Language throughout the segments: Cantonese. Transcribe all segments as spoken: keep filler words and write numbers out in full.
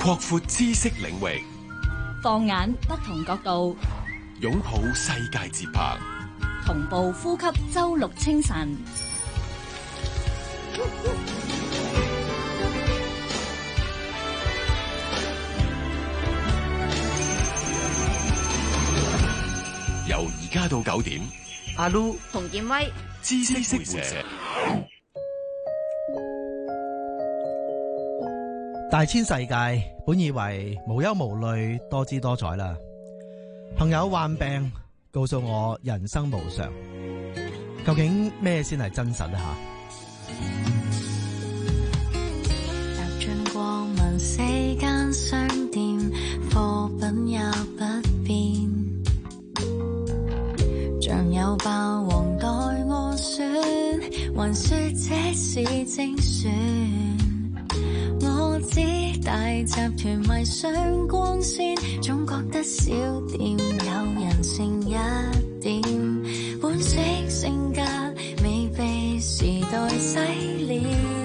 擴闊知識領域， 放眼不同角度， 擁抱世界節拍， 同步呼吸周六清晨。 由而家到九點， 阿 Lu 洪建威， 知識會社。 大千世界，本以為無憂無慮、多姿多彩啦。朋友患病，告訴我人生無常。究竟咩先係真實啊？ 吓，踏進過問世間商店，貨品也不變，像有霸王待我選，還說這是精選。我知大集團迷上光鮮，總覺得小店有人性一點，本色性格未被時代洗練。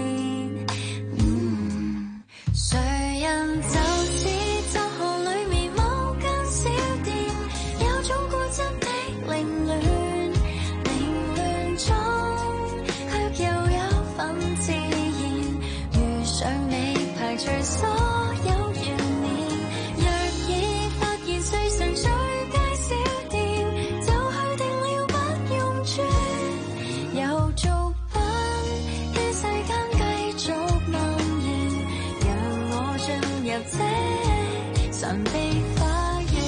嗯，誰人就似集行裡面某間小店，有種固執的凌亂，凌亂中卻又有份自然，遇上你排除所有懸念。若已發現世上最佳小店，就去定了不用轉，有作品於世間繼續蔓延，讓我進入這神秘花園。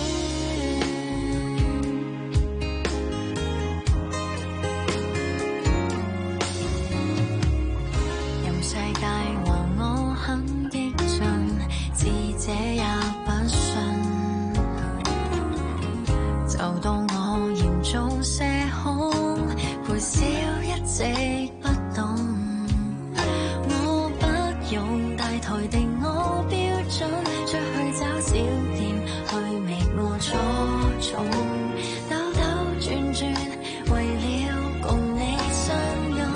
任世界和我很激進，智者也不信，就當我嚴重社恐，陪笑一直不動。我不用大台定我標準，出去找小店去覓我初衷，兜兜轉轉為了共你相擁。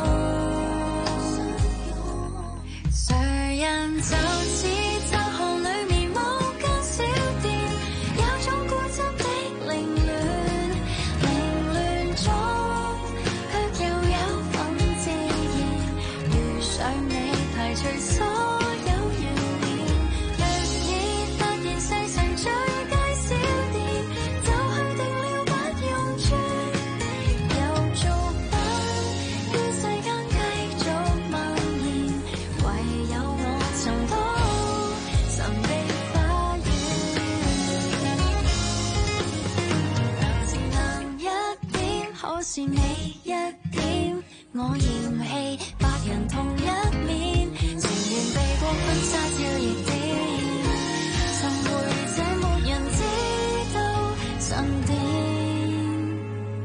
誰人就似集行裡面某間小店，有種固執的凌亂，凌亂中卻又有份自然，遇上你排除所有懸念。若已發現世上最佳小店，就去定了不用轉，有作品於世間繼續蔓延，唯有我尋到神秘花園。難一點，可是你一點，我嫌棄白人同一面，情願被過婚紗照熱點，尋回這沒人知道神殿。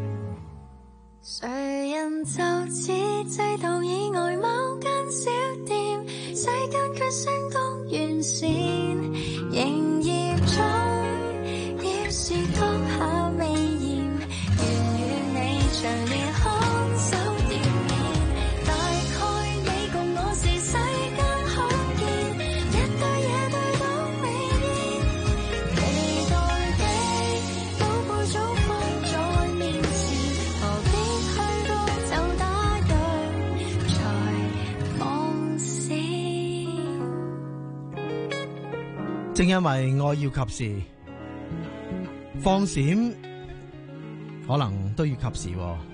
誰人就似制度以外某間小店，世間卻相當完善，營業中要是當下微言，願與你長年看守店面。大概你共我是世間罕見，一對野對到未厭，期待的寶貝早放在面前，何必去到就打烊才放肆。 正因為愛要及時，放閃可能都要及時喎。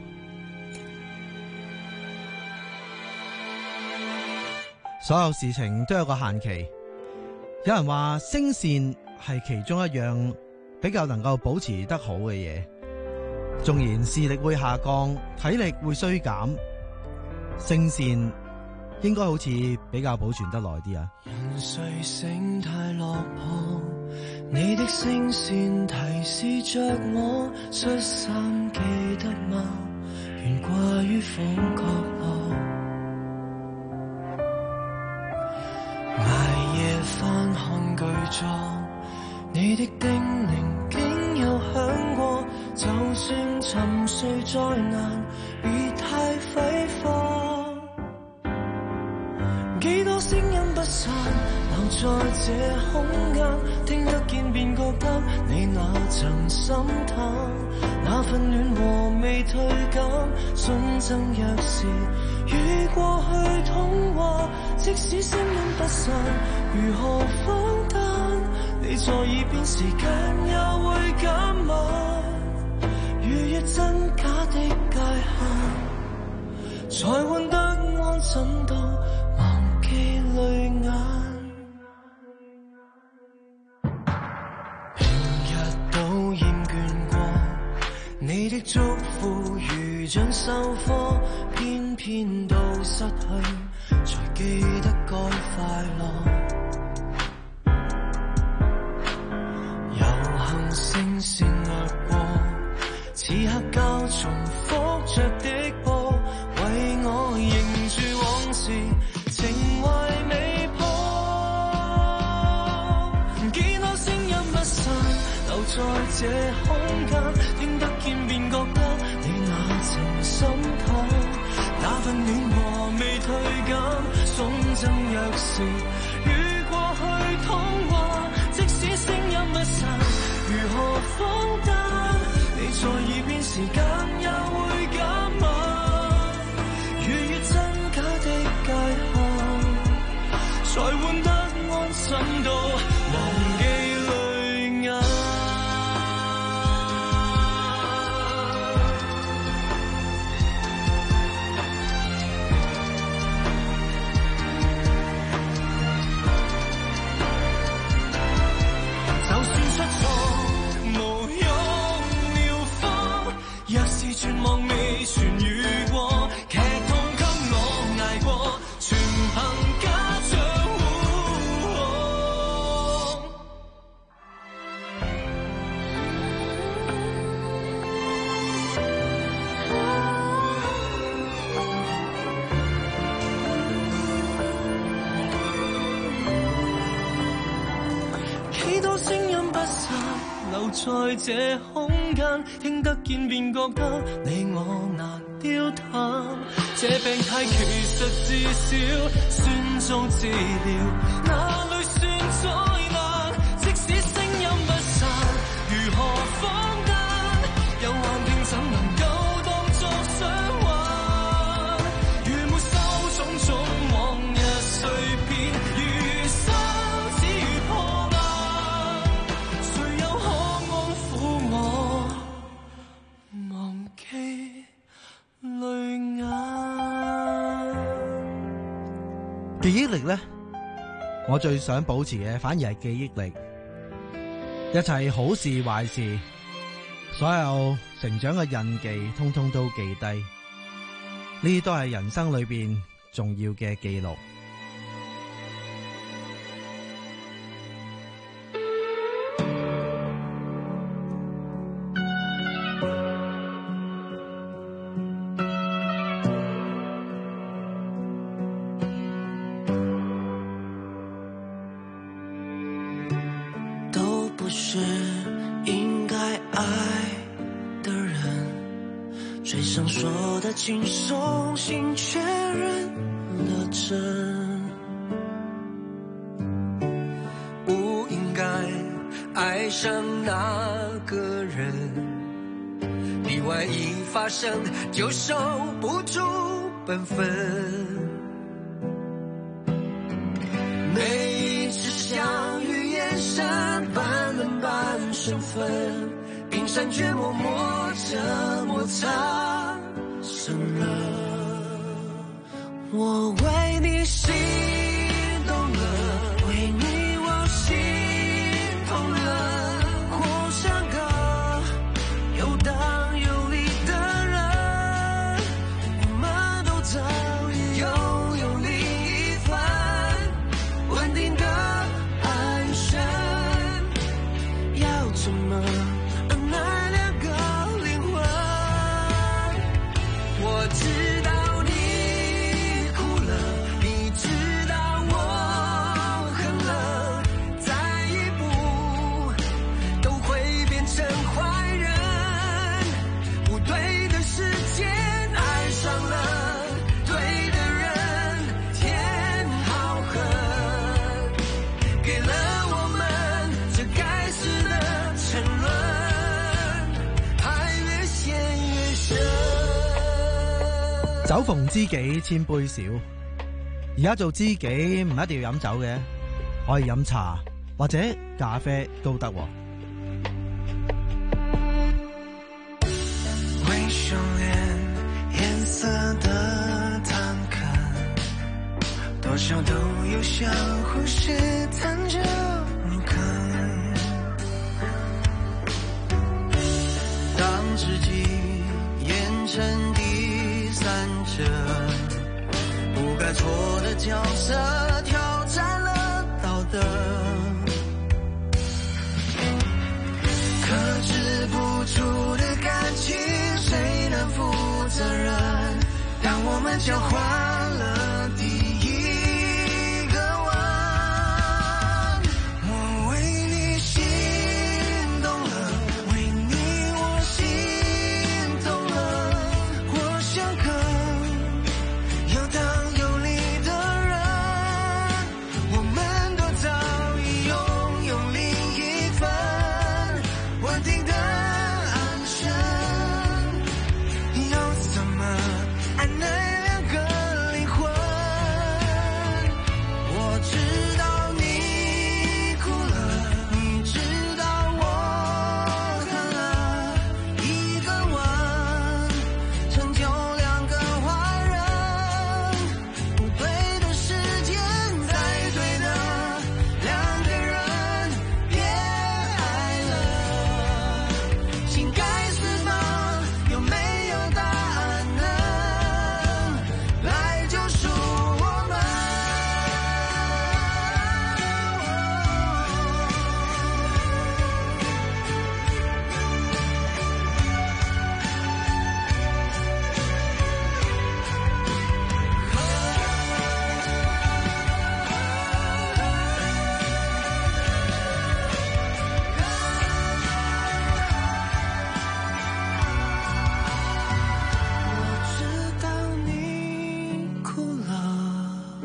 所有事情都有個限期。有人話聲線係其中一樣比較能夠保持得好嘅嘢。縱然視力會下降，體力會衰減，聲線應該好似比較保存得耐啲啊。 人睡醒太落魄，你的聲線提示着我，恤衫記得嗎？懸掛於房角落，捱夜翻看劇作，你的叮嚀竟有響過，就算沉睡再難，別太揮霍。幾多聲音不散。 留在這空間，聽得見便覺得你那曾心淡，那份暖和未退減，信贈若是與過去通話，即使聲音不散，如何放膽？你在耳邊，時間也會減慢，逾越真假的界限，才換得安枕到忘記淚眼。平日都厭倦過你的祝福，如像授課，偏偏到失去，才記得該快樂。聲線掠過，此刻交重複着的波，為我凝住往事，情懷未破。幾多聲音不散，留在這空間，聽得見便覺得你那情心淡，那份暖和未退減，送贈若是與過去通話，即使聲音不散，如何放膽？你在耳邊，時間也會減慢，逾越真假的界限，才換得安枕到忘記淚眼。就算出錯無用療方，若是絕望未痊癒過，劇痛給我捱過，全憑家長護航。幾多聲音不散，留在這空間，聽得見便覺得你我難丟淡。這病態其實至少算做治療，哪裏算災難？即使聲音不散，如何放膽？有幻聽怎能夠當作想玩？如沒收種種往日碎片，餘生只如破爛，誰又可安撫我忘記淚眼？ 記憶力呢，我最想保持嘅反而係記憶力。一切好事壞事，所有成長嘅印記，通通都記低。呢啲都係人生裏邊重要嘅記錄。 都不是應該愛的人，嘴上說的輕鬆，心卻認了真。不應該愛上那個人，意外一發生就守不住本分。每一次相遇，眼神半冷半生分，冰山卻默默着摩擦生了。我為你心動了，為你我心痛了，活像個遊蕩有理的人，我們都早已擁有另一番穩定的安身，要怎麼安奈兩個靈魂？我知道你哭了，你知酒逢知己千杯少，而家做知己唔一定要飲酒嘅，可以飲茶或者咖啡都得。 微笑脸颜色的坦克，多少都有相互试探着入坑。当知己变成第三者，不该错的角色挑战了道德，克制不住的感情谁能负责任？当我们交换了第一个吻，我为你心动了，为你我心痛了，我像个有当有理的人，我们都早已拥有另一份稳定的安身，要怎么爱那两个灵魂？我知道你哭了，你知道我恨了，一个吻成就两个坏人，不对的时间在对的两个人别爱了，情该死吗？有没有答案呢？来救赎我们。我知道你哭了，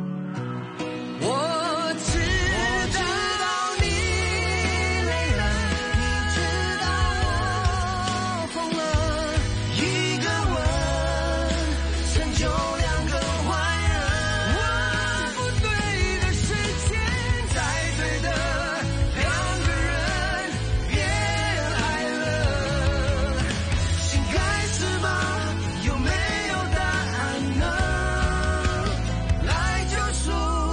我知道你累了，你知道我疯了，一个吻成就两个坏人，不对的时间在对的两个人别爱了，心该死吗？有没有答案呢？来救赎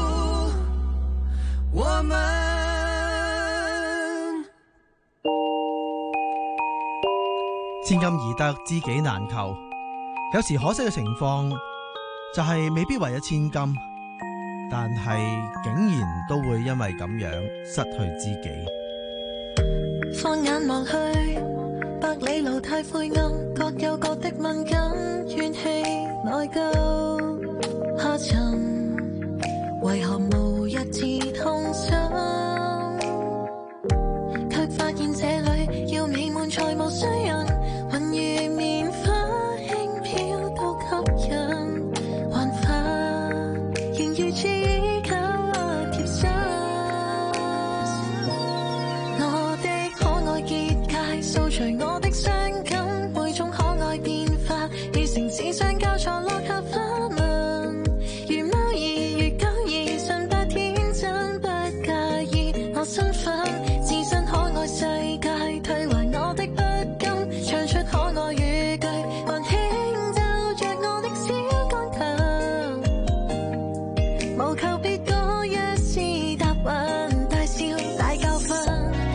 我们。 千金易得，知己難求。有時可惜嘅情況就係未必為咗千金，但係竟然都會因為咁樣失去知己。 放眼望去，百里路太灰暗，各有各的敏感，怨氣內疚下沉，為何無一致痛心？卻發現這裏要美滿才無需人，雲如棉花輕飄都吸引，還發現如此依靠貼身。我的可愛結界掃除我的傷感，每種可愛變化與城市相交錯落下花紋，如貓兒如狗兒純白天真，不介意我身份，置身可愛世界，退還我的不甘，唱出可愛語句，還輕奏着我的小鋼琴，無求別個若是答允，大笑大教訓。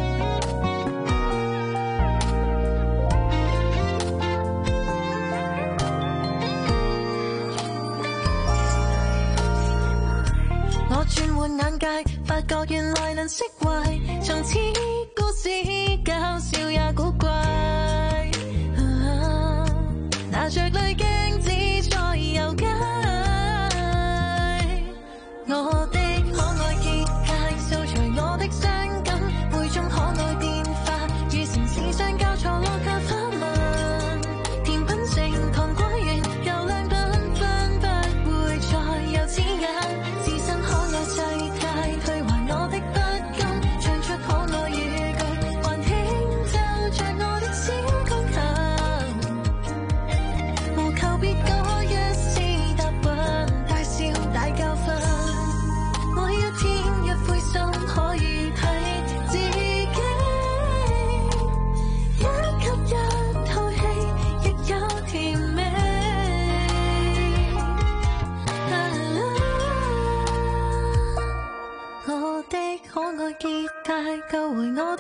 我轉換眼界，發覺原來能釋懷，從此故事搞笑也古怪。啊、拿着濾鏡子再遊街，我的可愛結界掃除我的傷感，每種可愛變化與城市相交錯落下花紋，甜品城糖果園又亮繽紛，不會再有指引，置身可愛世界，退還我的不甘，唱出可愛語句，還輕奏着我的小鋼琴，無求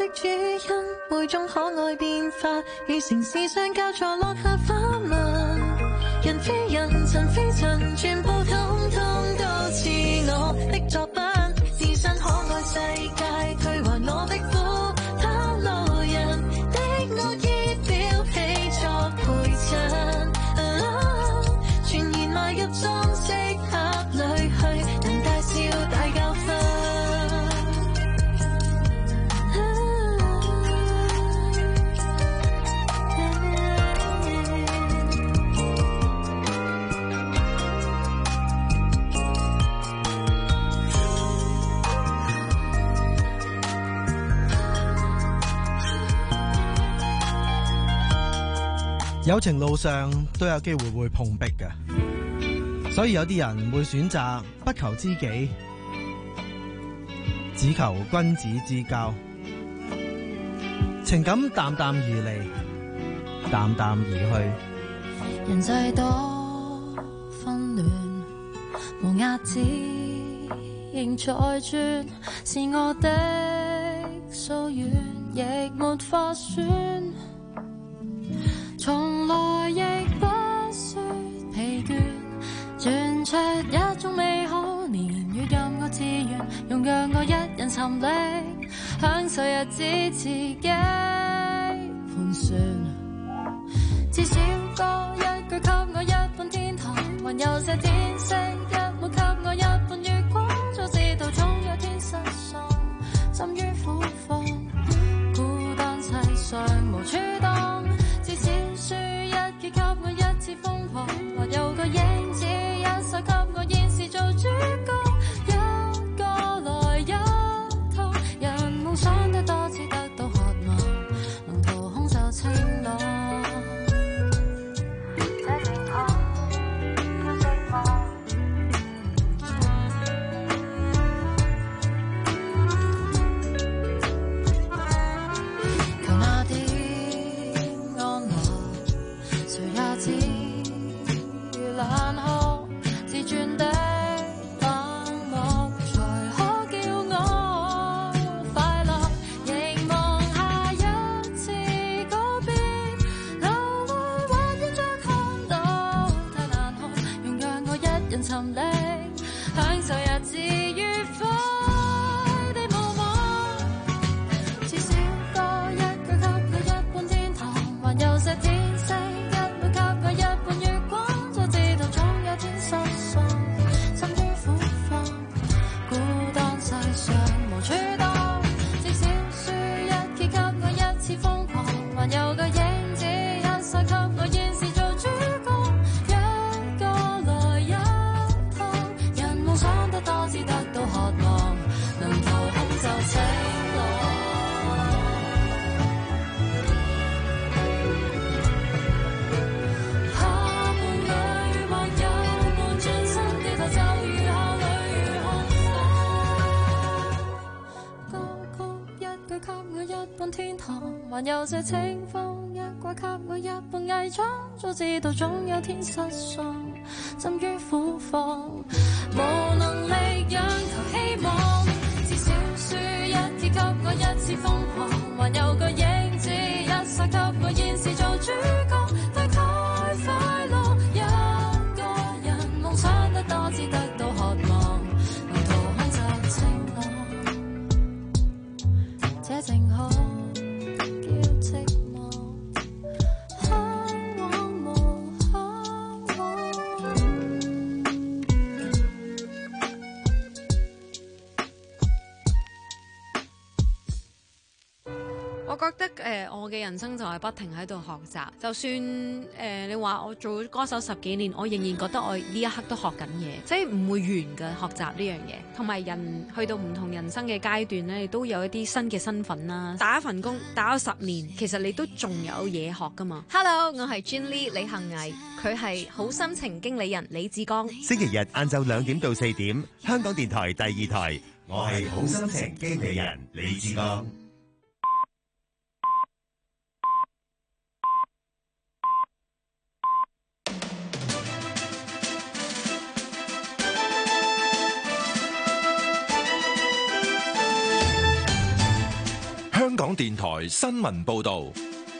主因，每種可愛變化與城市相交錯，落下花紋。人非人，塵非塵，全部統統都似我的作品。自身可愛世界，退還我的苦，怕路人的惡意表皮作陪襯。啊，全然埋入裝飾盒裏去，能大笑大教訓。 友情路上都有機會會碰壁嘅，所以有啲人會選擇不求知己，只求君子之交。情感淡淡而嚟，淡淡而去。 人際多紛亂，無壓止仍在轉，是我的夙願，亦沒法選。從來亦不說疲倦，轉出一種美好年月，任我自願，用讓我一人沉溺，享受日子自己盤旋。至少多一句給我一半天堂，還有些天色一抹給我一半月光，早知道總有天失喪，浸於苦況，孤單世上無處擋。至少輸一劫給我一次瘋狂，還有個影子一剎給我現時做主角，一個來一趟，人夢想得多次得到渴望，能掏空就晴朗。這情況要寂寞，求那點安樂，誰也知如冷酷自轉的冷漠，才可叫我快樂。凝望下一次告別，流淚還要再看到，太難看，容讓我一人沉溺，享受日子愉快地無望。至少多一句給我一半天堂，還有些天色一抹給我一半月光，早知道總有天失喪，浸於苦況，孤單世上無處擋。至少輸一劫給我一次瘋狂，還有個影子一剎給我現時做主角，一個來一趟，人夢想得多至得到渴望，能掏空就晴朗。下半裏或有夢，轉身低頭就如下淚紅花。歌曲一句給我一半天堂，還有這清風一掛給我一半偽裝，早知道總有天失喪，浸於苦況，無能力仰求希望。至少輸一劫給我一次瘋狂，還有個影子一剎給我現時做主角，大概快樂。一個人夢想得多至得到渴望，能掏空就晴朗。這正好叫寂寞，向往無向往。 我覺得誒、呃，我嘅人生就係不停喺度學習，就算誒、呃、你話我做歌手十幾年，我仍然覺得我呢一刻都學緊嘢，即係唔會完嘅學習呢樣嘢。同埋人去到唔同人生嘅階段咧，你都有一啲新嘅身份啦。打一份工打咗十年，其實你都仲有嘢學噶嘛。 Hello， 我係 Jenny 李幸倪，佢係好心情經理人李志剛。 星期日晏晝兩點到四點，香港電台第二台，我係好心情經理人李志剛。 香港電台新聞報道。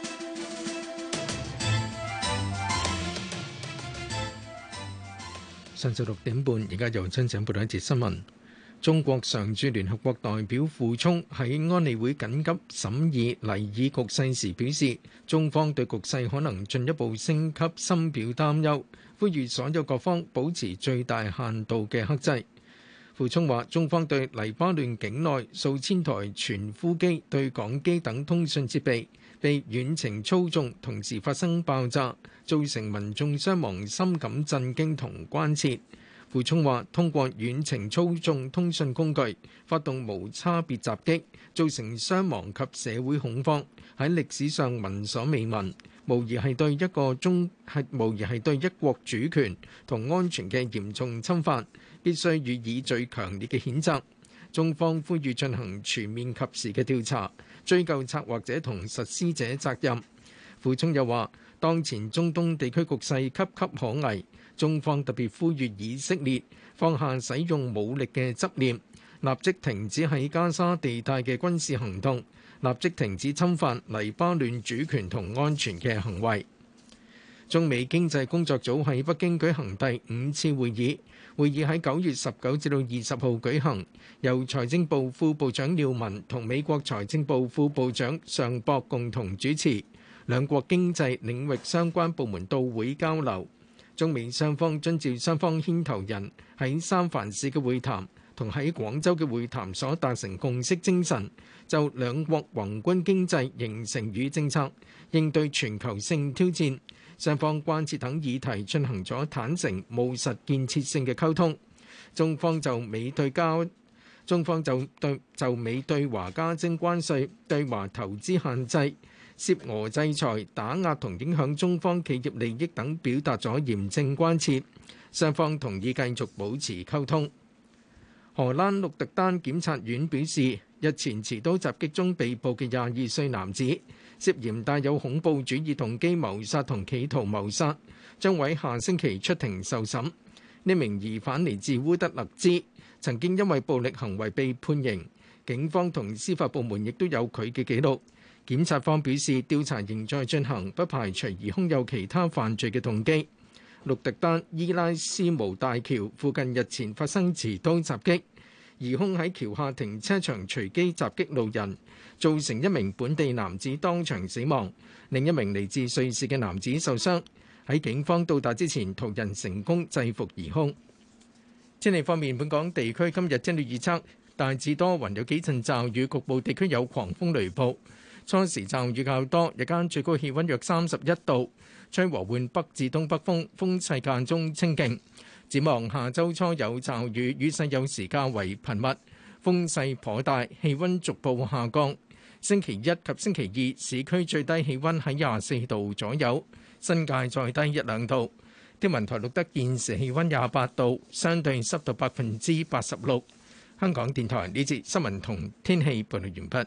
上晝六點半，而家由張景報道一節新聞。中國常駐聯合國代表傅聰喺安理會緊急審議黎以局勢時表示，中方對局勢可能進一步升級深表擔憂，呼籲所有各方保持最大限度嘅克制。傅聰話：中方對黎巴嫩境內數千台傳呼機、對講機等通訊設備被遠程操縱，同時發生爆炸，造成民眾傷亡，深感震驚同關切。傅聰話：通過遠程操縱通訊工具發動無差別襲擊，造成傷亡及社會恐慌，喺歷史上聞所未聞，無疑係對一個中係無疑係對一國主權同安全嘅嚴重侵犯，必須予以最強烈嘅譴責。中方呼籲進行全面及時嘅調查，追究策劃者同實施者責任。傅聰又話：當前中東地區局勢岌岌可危。中方特別呼籲以色列放下使用武力嘅執念，立即停止喺加沙地帶嘅軍事行動，立即停止侵犯黎巴嫩主權同安全嘅行為。中美經濟工作組喺北京舉行第五次會議，會議喺九月十九至到二十號舉行，由財政部副部長廖文同美國財政部副部長尚博共同主持，兩國經濟領域相關部門到會交流。中美雙方遵照雙方牽頭人喺三藩市嘅會談同喺廣州嘅會談所達成共識精神，就兩國宏觀經濟形成與政策、應對全球性挑戰、雙方關切等議題進行咗坦誠、務實、建設性嘅溝通。中方就美對加中方就對就美對華加徵關稅、對華投資限制、涉俄制裁、打壓同影響中方企業利益等表達咗嚴正關切，雙方同意繼續保持溝通。荷蘭鹿特丹檢察院表示，日前持刀襲擊中被捕嘅廿二歲男子涉嫌帶有恐怖主義動機謀殺同企圖謀殺，將喺下星期出庭受審。呢名疑犯嚟自烏德勒支，曾經因為暴力行為被判刑，警方同司法部門亦都有佢嘅記錄。檢察方表示，調查仍在進行，不排除疑兇有其他犯罪嘅動機。鹿特丹伊拉斯姆大橋附近日前發生持刀襲擊，疑兇喺橋下停車場隨機襲擊路人，造成一名本地男子當場死亡，另一名嚟自瑞士嘅男子受傷。喺警方到達之前，途人成功制服疑兇。天氣方面，本港地區今日天氣預測大致多雲，有幾陣驟雨，局部地區有狂風雷暴。初時驟雨較多，日間最高氣溫約三十一度，吹和緩北至東北風，風勢間中清勁。展望下周初有驟雨，雨勢有時較為頻密，風勢頗大，氣溫逐步下降。星期一及星期二市區最低氣溫喺廿四度左右，新界再低一兩度。天文台錄得現時氣溫廿八度，相對濕度百分之八十六。香港電台呢節新聞同天氣報道完畢。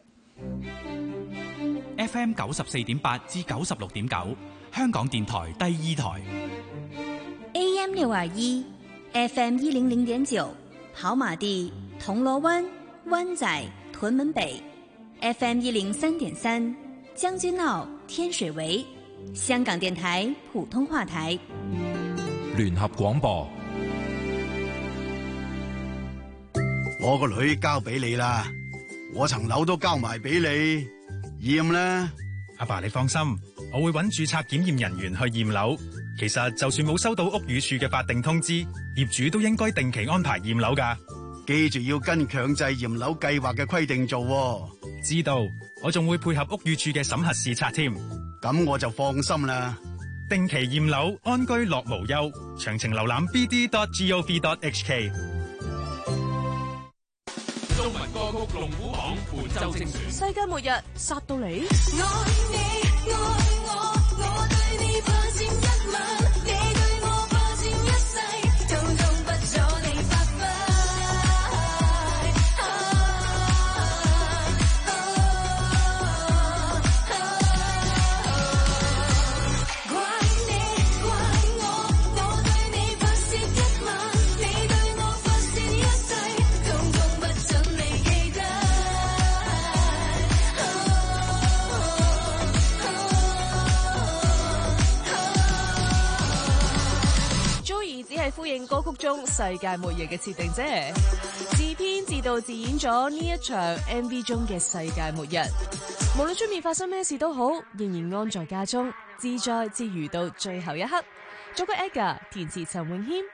F M 九十四點八至九十六點九，香港電台第二台。 A M 六二一 ，F M 一零零點九，跑馬地、銅鑼灣、灣仔、屯門北 ，F M 一零三點三，將軍澳、天水圍，香港電台普通話台。 聯合廣播。 我個女交俾你啦，我層樓都交埋俾你。驗啦， 阿爸你放心，我會揾註冊檢驗人員去驗樓。其實就算冇收到屋宇署嘅法定通知，業主都應該定期安排驗樓㗎。 記住要跟強制驗樓計劃嘅規定做喎。 知道，我仲會配合屋宇署嘅審核視察添。 咁我就放心啦。 定期驗樓，安居樂無憂。詳情瀏覽 b d dot gov dot h k。 中文歌曲龍虎榜本周精選。 世界末日殺到你。愛你愛我，我對你霸佔一晚，你對我霸佔一世，通通不阻你發揮。怪你怪我，我對你發洩一晚，你對我發洩一世，通通不准你記得。 歌曲中世界末日嘅設定啫，自編自導自演咗呢一場 M V 中嘅世界末日。無論出面發生咩事都好，仍然安在家中，自在自如到最後一刻。作曲 Edgar， 填詞陳詠謙。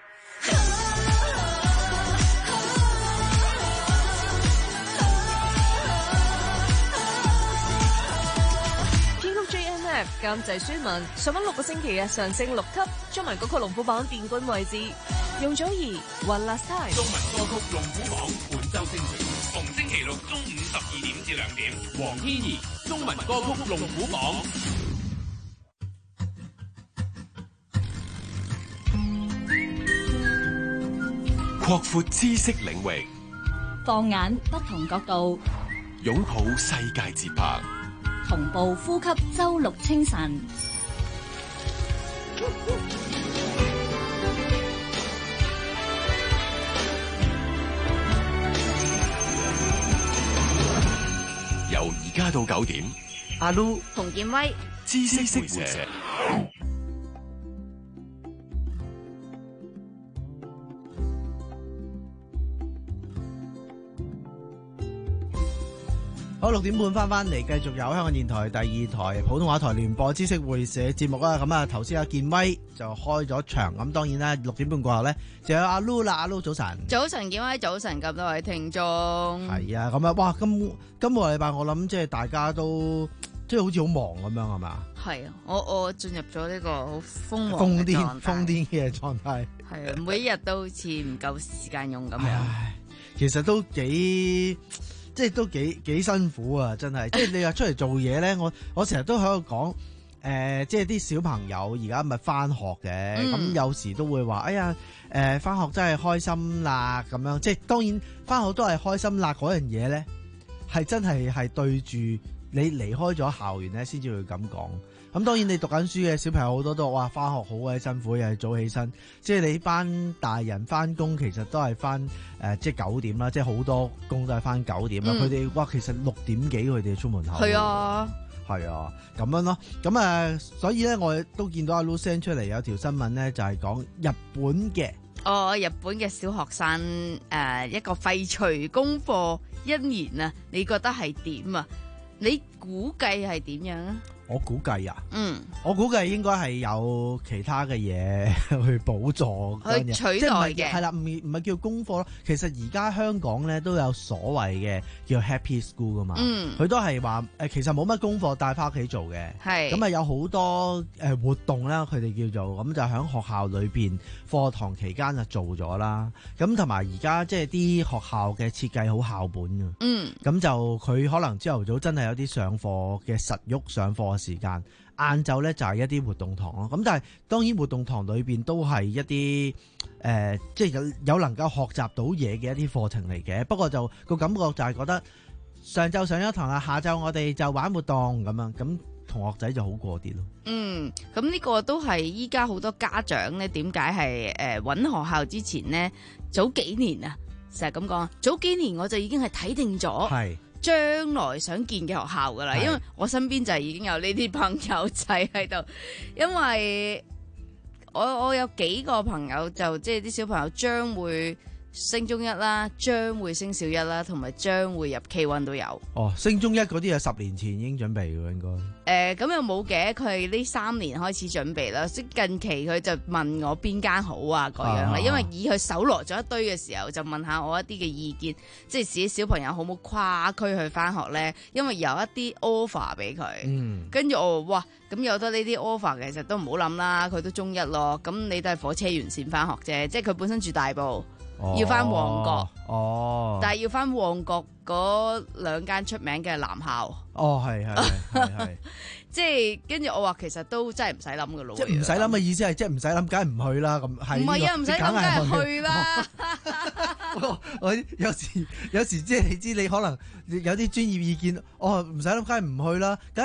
監製宣文，上翻六個星期嘅上升六級，中文歌曲龍虎榜殿軍位置。容祖兒《One Last Time》。 中文歌曲龍虎榜本周精選，逢星期六中午十二點至兩點。黃天怡中文歌曲龍虎榜。 擴闊知識領域， 放眼不同角度， 擁抱世界節拍。 同步呼吸周六清晨， 由而家到九點， 阿 Lu 洪建威， 知識會社。 好，六點半翻翻嚟，繼續有香港電台第二台普通話台聯播知識會社節目啦。咁啊，頭先阿建威就開咗場，咁當然啦，六點半過後咧就有阿 Lu 啦。阿 Lu 早晨， 早晨建威，早晨咁多位聽眾。 係啊，咁啊，哇，今今個禮拜我諗即係大家都即係好似好忙咁樣係嘛？係啊，我我進入咗呢個好瘋狂瘋癲瘋癲嘅狀態。 係啊，每一日都好似唔夠時間用咁樣。 唉，其實都幾。即係都幾幾辛苦啊！真係，即係你話出嚟做嘢咧，我我成日都喺度講，誒、呃，即係啲小朋友而家咪翻學嘅，咁、嗯、有時都會話，哎呀，誒、呃，翻學真係開心啦，咁樣，即係當然翻學都係開心啦，嗰樣嘢咧係真係係對住你離開咗校園咧，先至會咁講。咁當然你讀緊書嘅小朋友好多都話翻學好鬼辛苦，又係早起身。即係你班大人翻工其實都係翻誒，即係九點啦，即係好多工都係翻九點啦。佢哋、嗯、哇，其實六點幾佢哋出門口。係啊，係啊，咁樣咯。咁啊、呃，所以咧我都見到阿 Lu send 出嚟有條新聞咧，就係、是、講日本嘅。 哦，日本嘅小學生誒、呃、一個廢除功課一年啊，你覺得係點啊？你估計係點樣啊？ 我估計啊， 嗯， 我估計應該係有其他嘅嘢去補助去取代嘅， 係啦，唔唔係叫功課咯。其實而家香港咧都有所謂嘅叫 Happy School 噶嘛，嗯，佢都係話誒，其實冇乜功課帶翻屋企做嘅，係咁啊，有好多誒活動啦，佢哋叫做咁就喺學校裏邊課堂期間就做咗啦。咁同埋而家即係啲學校嘅設計好校本嘅，嗯，咁就佢可能朝頭早真係有啲上課嘅實喐上課時間，晏晝咧就係一啲活動堂咯。咁但係當然活動堂裏邊都係一啲誒、呃，即係有有能夠學習到嘢嘅一啲課程嚟嘅。不過就個感覺就係覺得上晝上咗堂啦，下晝我哋就玩活動咁樣，咁同學仔就好過啲咯。 嗯，咁呢個都係依家好多家長咧，點解係誒揾學校之前呢？早幾年啊，成日咁講，早幾年我就已經係睇定咗。係。將來想建嘅學校噶啦，因為我身邊就係已經有呢啲朋友仔喺度，因為我我有幾個朋友就即係啲小朋友將會升中一啦，將會升小一啦，同埋將會入 K 一都有。 哦，升中一嗰啲係十年前已經準備嘅應該。誒、 呃，咁又冇嘅，佢係呢三年開始準備啦。即近期佢就問我邊間好啊，嗰樣啦。啊、因為以佢搜羅咗一堆嘅時候，就問下我一啲嘅意見，即係自己小朋友好冇跨區去翻學咧。因為有一啲 offer 俾佢，嗯，跟住我話哇，咁有得呢啲 offer，其實都唔好諗啦。佢都中一咯，咁你都係火車沿線翻學啫，即係佢本身住大埔。哦、要翻旺角，哦，但係要翻旺角嗰兩間出名嘅男校， 哦，係係係係， 即係跟住我話其實都真係唔使諗噶咯， 即係唔使諗嘅意思係即係唔使諗，梗係唔去啦咁，係唔係啊？唔使諗，梗係去啦。我，我有時有時即係你知，你可能有啲專業意見，哦唔使諗，梗係唔去啦，梗係。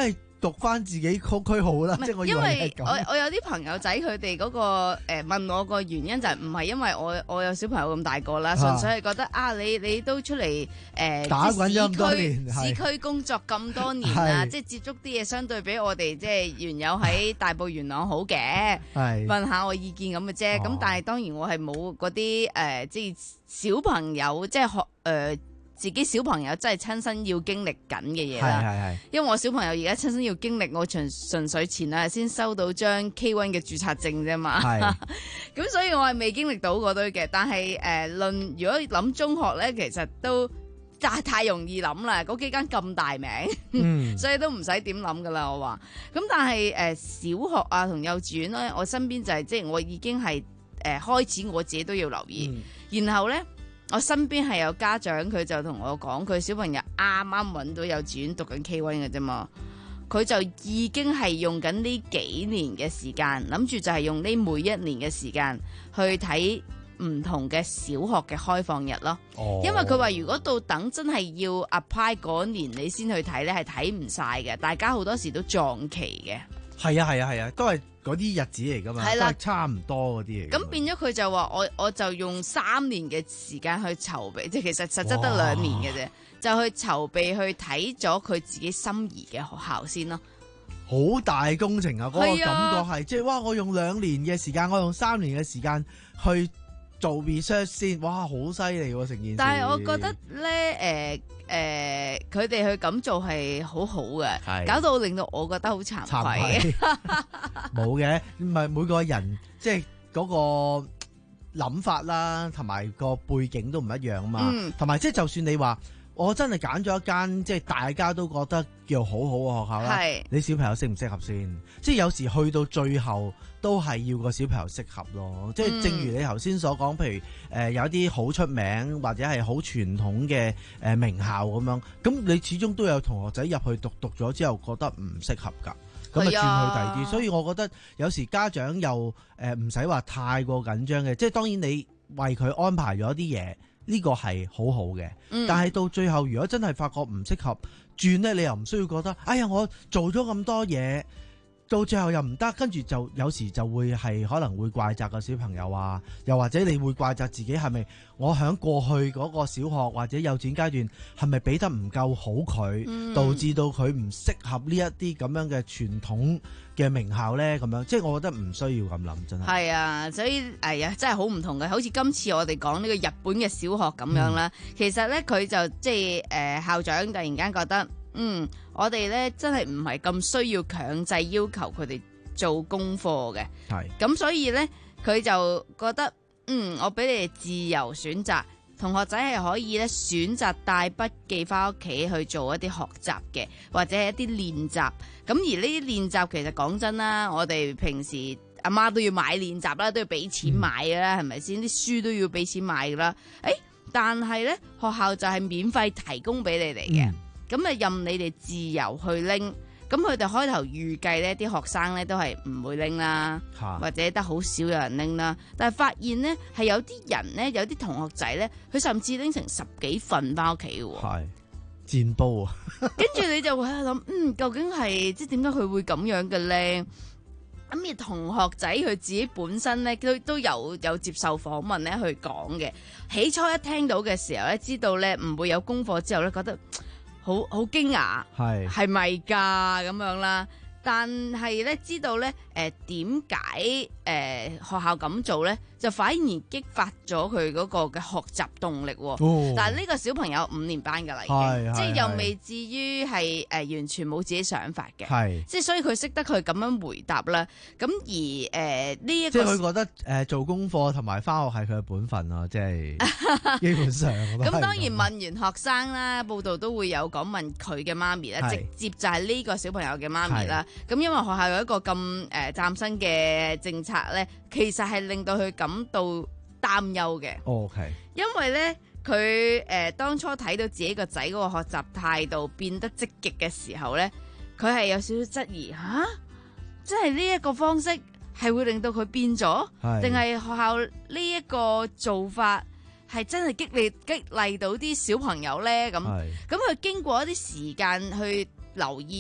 讀翻自己區區好啦。即係我以因為係為咁。 我我有啲朋友仔佢哋嗰個誒問我個原因就係唔係因為我我有小朋友咁大個啦，純粹係覺得啊你你都出嚟誒打滾咗咁多年市區係市區工作咁多年啦， 係即係接觸啲嘢相對比我哋即係原有喺大埔元朗好嘅， 係問下我意見咁嘅啫。咁哦但係當然我係冇嗰啲誒即係小朋友即係學誒。呃自己小朋友真係親身要經歷緊嘅嘢啦， 係係係因為我小朋友而家親身要經歷，我純純粹前兩日先收到張 K 一 嘅註冊證啫嘛， 係咁所以我係未經歷到嗰堆嘅。但係誒、呃、論如果諗中學咧，其實都太太容易諗啦，嗰幾間咁大名， 嗯所以都唔使點諗噶啦。我話咁，但係誒、呃、小學啊同幼稚園咧，我身邊就係、即係我已經係誒、呃、開始我自己都要留意， 嗯、 然後咧。我身邊係有家長，佢就同我講，佢小朋友啱啱揾到幼稚園讀緊 K 一 嘅啫嘛，佢就已經係用緊呢幾年嘅時間，諗住就係用呢每一年嘅時間去睇唔同嘅小學嘅開放日咯。 哦、 因為佢話如果到等真係要 apply 嗰年你先去睇呢，係睇唔晒嘅，大家好多時都撞期嘅。 係啊係啊係啊，都係嗰啲日子嚟噶嘛， 係啦都係差唔多嗰啲嚟。 咁變咗佢就話我我就用三年嘅時間去籌備，即係其實實質得兩年嘅啫，就去籌備去睇咗佢自己心儀嘅學校先咯。 好大工程啊！嗰、嗰個係啊感覺係即係哇！我用兩年嘅時間，我用三年嘅時間去做 research 先，哇！好犀利喎成件事。 但係我覺得咧，誒、呃、誒，佢哋去咁做係好好嘅， 係搞到令到我覺得好慚愧。 冇嘅，唔係每個人即係嗰個諗法啦，同埋個背景都唔一樣啊嘛。 嗯同埋即係就算你話我真係揀咗一間即係大家都覺得叫好好嘅學校啦， 係你小朋友適唔適合先？即係有時去到最後都係要個小朋友適合咯。即係正如你頭先所講，譬如誒、呃、有啲好出名或者係好傳統嘅誒、呃、名校咁樣，咁你始終都有同學仔入去讀讀咗之後覺得唔適合㗎。咁啊轉去第二啲，所以我覺得有時家長又誒唔使話太過緊張嘅，即係當然你為佢安排咗啲嘢，呢個係好好嘅。 嗯但係到最後，如果真係發覺唔適合轉呢，你又唔需要覺得，哎呀我做咗咁多嘢，到最後又唔得，跟住就有時就會係可能會怪責個小朋友啊，又或者你會怪責自己係咪我喺過去嗰個小學或者幼稚園階段係咪俾得唔夠好佢， 嗯導致到佢唔適合呢一啲咁樣嘅傳統嘅名校呢？咁樣即係我覺得唔需要咁諗，真係。 係啊，所以哎呀，真係好唔同嘅。好似今次我哋講呢個日本嘅小學咁樣啦， 嗯、 其實呢，佢就即係誒、呃、校長突然間覺得，嗯，我哋呢真係唔係咁需要強制要求佢哋做功課嘅。 係。 咁所以呢，佢就覺得，嗯，我俾你哋自由選擇。同學仔係可以咧選擇帶筆記翻屋企去做一啲學習嘅，或者係一啲練習。咁而呢啲練習其實講真啦，我哋平時阿媽都要買練習啦，都要俾錢買噶啦，係咪先？啲書都要俾錢買噶啦。誒，但係咧學校就係免費提供俾你哋嘅，咁啊、嗯、任你哋自由去拎。咁佢哋開頭預計呢啲學生咧都係唔會拎啦， 啊、 或者得好少有人拎啦。但係發現呢，係有啲人呢，有啲同學仔呢，佢甚至拎成十幾份翻屋企嘅喎。 係煎煲啊！ 跟住你就會喺度諗，嗯，究竟係即係點解佢會咁樣嘅咧？咁而同學仔佢自己本身咧都都有有接受訪問咧去講嘅。起初一聽到嘅時候咧，知道咧唔會有功課之後咧，覺得好好驚訝， 係係咪㗎咁樣啦？但係咧知道咧誒點解誒學校咁做咧，就反而激發咗佢嗰個嘅學習動力喎。 哦、 但係呢個小朋友五年班㗎啦，已經即係又未至於係誒、呃、完全冇自己想法嘅， 係即係所以佢識得佢咁樣回答啦。咁而誒呢一個即係佢覺得誒、呃、做功課同埋返學係佢嘅本分咯，即係基本上。 咁當然問完學生啦，報道都會有講問佢嘅媽咪啦，直接就係呢個小朋友嘅媽咪啦。咁因為學校有一個咁誒嶄新嘅政策咧，其實係令到佢感到擔憂嘅。 O K， 因為咧佢誒當初睇到自己個仔嗰個學習態度變得積極嘅時候咧，佢係有少少質疑吓，即係呢一個方式係會令到佢變咗，定係學校呢一個做法係真係激勵激勵到啲小朋友咧？咁咁佢經過一啲時間去留意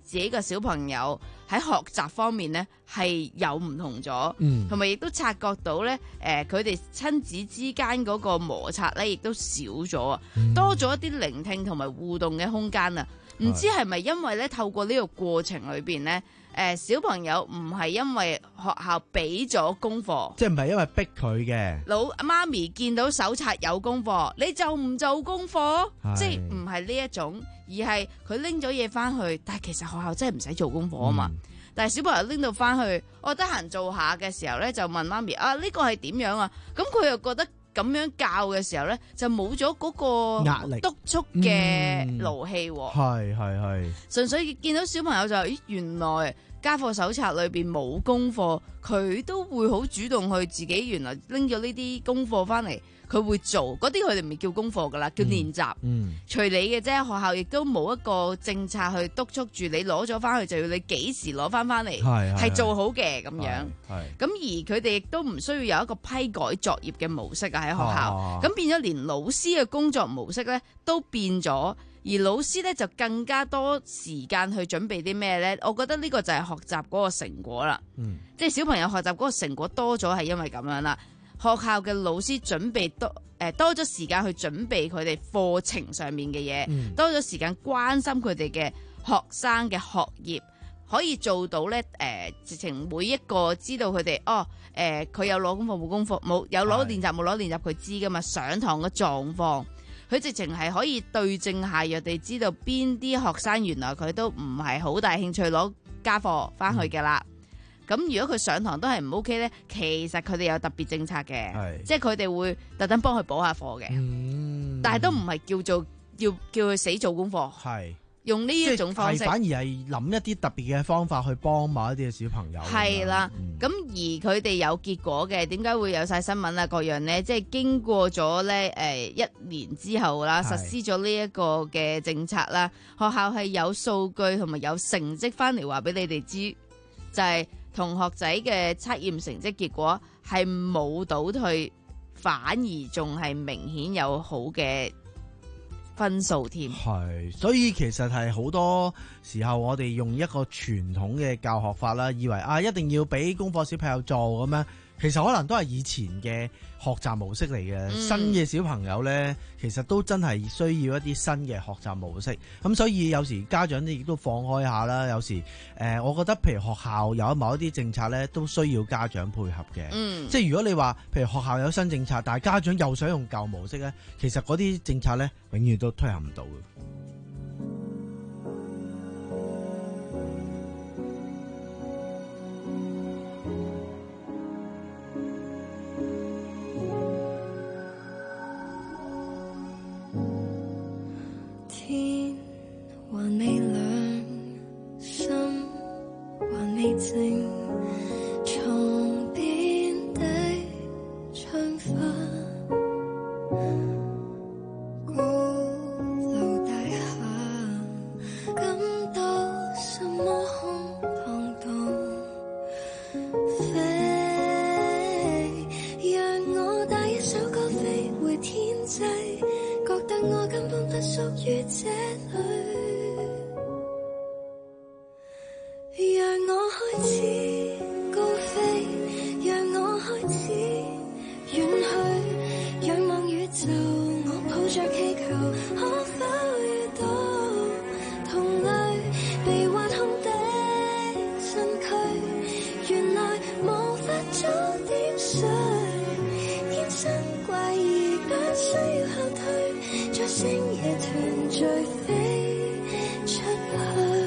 自己嘅小朋友喺學習方面咧係有唔同咗，同埋亦都察覺到咧誒佢哋親子之間嗰個摩擦咧亦都少咗啊，嗯、多咗一啲聆聽同埋互動嘅空間啊！唔知係咪因為咧透過呢個過程裏邊咧？誒、呃、小朋友唔係因為學校俾咗功課， 即係唔係因為逼佢嘅。 老媽咪見到手冊有功課，你就唔做功課，即係唔係呢一種，而係佢拎咗嘢翻去，但係其實學校真係唔使做功課啊嘛。嗯、但係小朋友拎到翻去，我得閒做下嘅時候咧，就問媽咪啊呢、呢個係點樣啊？咁佢又覺得咁樣教嘅時候咧，就冇咗嗰個壓力督促嘅勞氣。 係係係， 純粹見到小朋友就咦原來家課手冊裏邊冇功課，佢都會好主動去自己原來拎咗呢啲功課翻嚟，佢會做嗰啲，佢哋唔係叫功課噶啦，叫練習。嗯，隨你嘅啫，學校亦都冇一個政策去督促住你攞咗翻去就要你幾時攞翻翻嚟，係做好嘅咁樣。係咁而佢哋亦都唔需要有一個批改作業嘅模式啊喺學校，咁、啊、變咗連老師嘅工作模式咧都變咗。而老師咧就更加多時間去準備啲咩咧？我覺得呢個就係學習嗰個成果啦。嗯，即係小朋友學習嗰個成果多咗，係因為咁樣啦。學校嘅老師準備多誒、呃、多咗時間去準備佢哋課程上面嘅嘢，嗯、多咗時間關心佢哋嘅學生嘅學業，可以做到咧誒、呃，直情每一個知道佢哋哦誒，佢、呃、有攞功課冇功課冇有攞練習冇攞練習，佢知噶嘛？上堂嘅狀況。佢直情係可以對症下藥地知道邊啲學生原來佢都唔係好大興趣攞家課翻去嘅啦。咁、嗯、如果佢上堂都係唔 OK 咧，其實佢哋有特別政策嘅，即係佢哋會特登幫佢補下課嘅。嗯、但係都唔係叫做叫叫佢死做功課。係。用呢一種方式， 反而係諗一啲特別嘅方法去幫某一啲嘅小朋友。 係啦，咁、嗯、而佢哋有結果嘅，點解會有晒新聞啊？各樣呢？即係經過咗咧誒一年之後啦，實施咗呢一個嘅政策啦，學校係有數據同埋有成績翻嚟話俾你哋知，就係、是、同學仔嘅測驗成績結果係冇倒退，反而仲係明顯有好嘅分數添， 係，所以其實係好多時候我哋用一個傳統嘅教學法啦，以為啊一定要俾功課小朋友做咁樣，其實可能都係以前嘅學習模式嚟嘅。嗯、新嘅小朋友呢，其實都真係需要一啲新嘅學習模式。咁所以有時家長亦都放開下啦。有時誒、呃，我覺得譬如學校有某一啲政策呢，都需要家長配合嘅。嗯，即係如果你話譬如學校有新政策，但係家長又想用舊模式呢，其實嗰啲政策呢，永遠都推行唔到嘅。 天還未亮，心還未靜，床邊的窗花，高樓大廈，感到什麼空蕩蕩，飛，讓我帶一首歌飛回天際，覺得我根本不屬於這裏，讓我開始高飛，讓我開始遠去，仰望宇宙，我抱着祈求，可否遇到同類被挖空的身軀，原來無法早點睡，天生怪異不需要後退，在星夜團聚飛出去。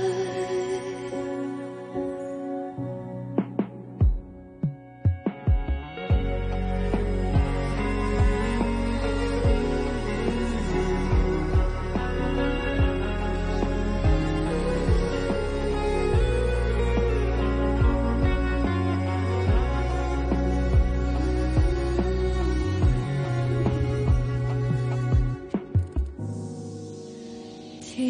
天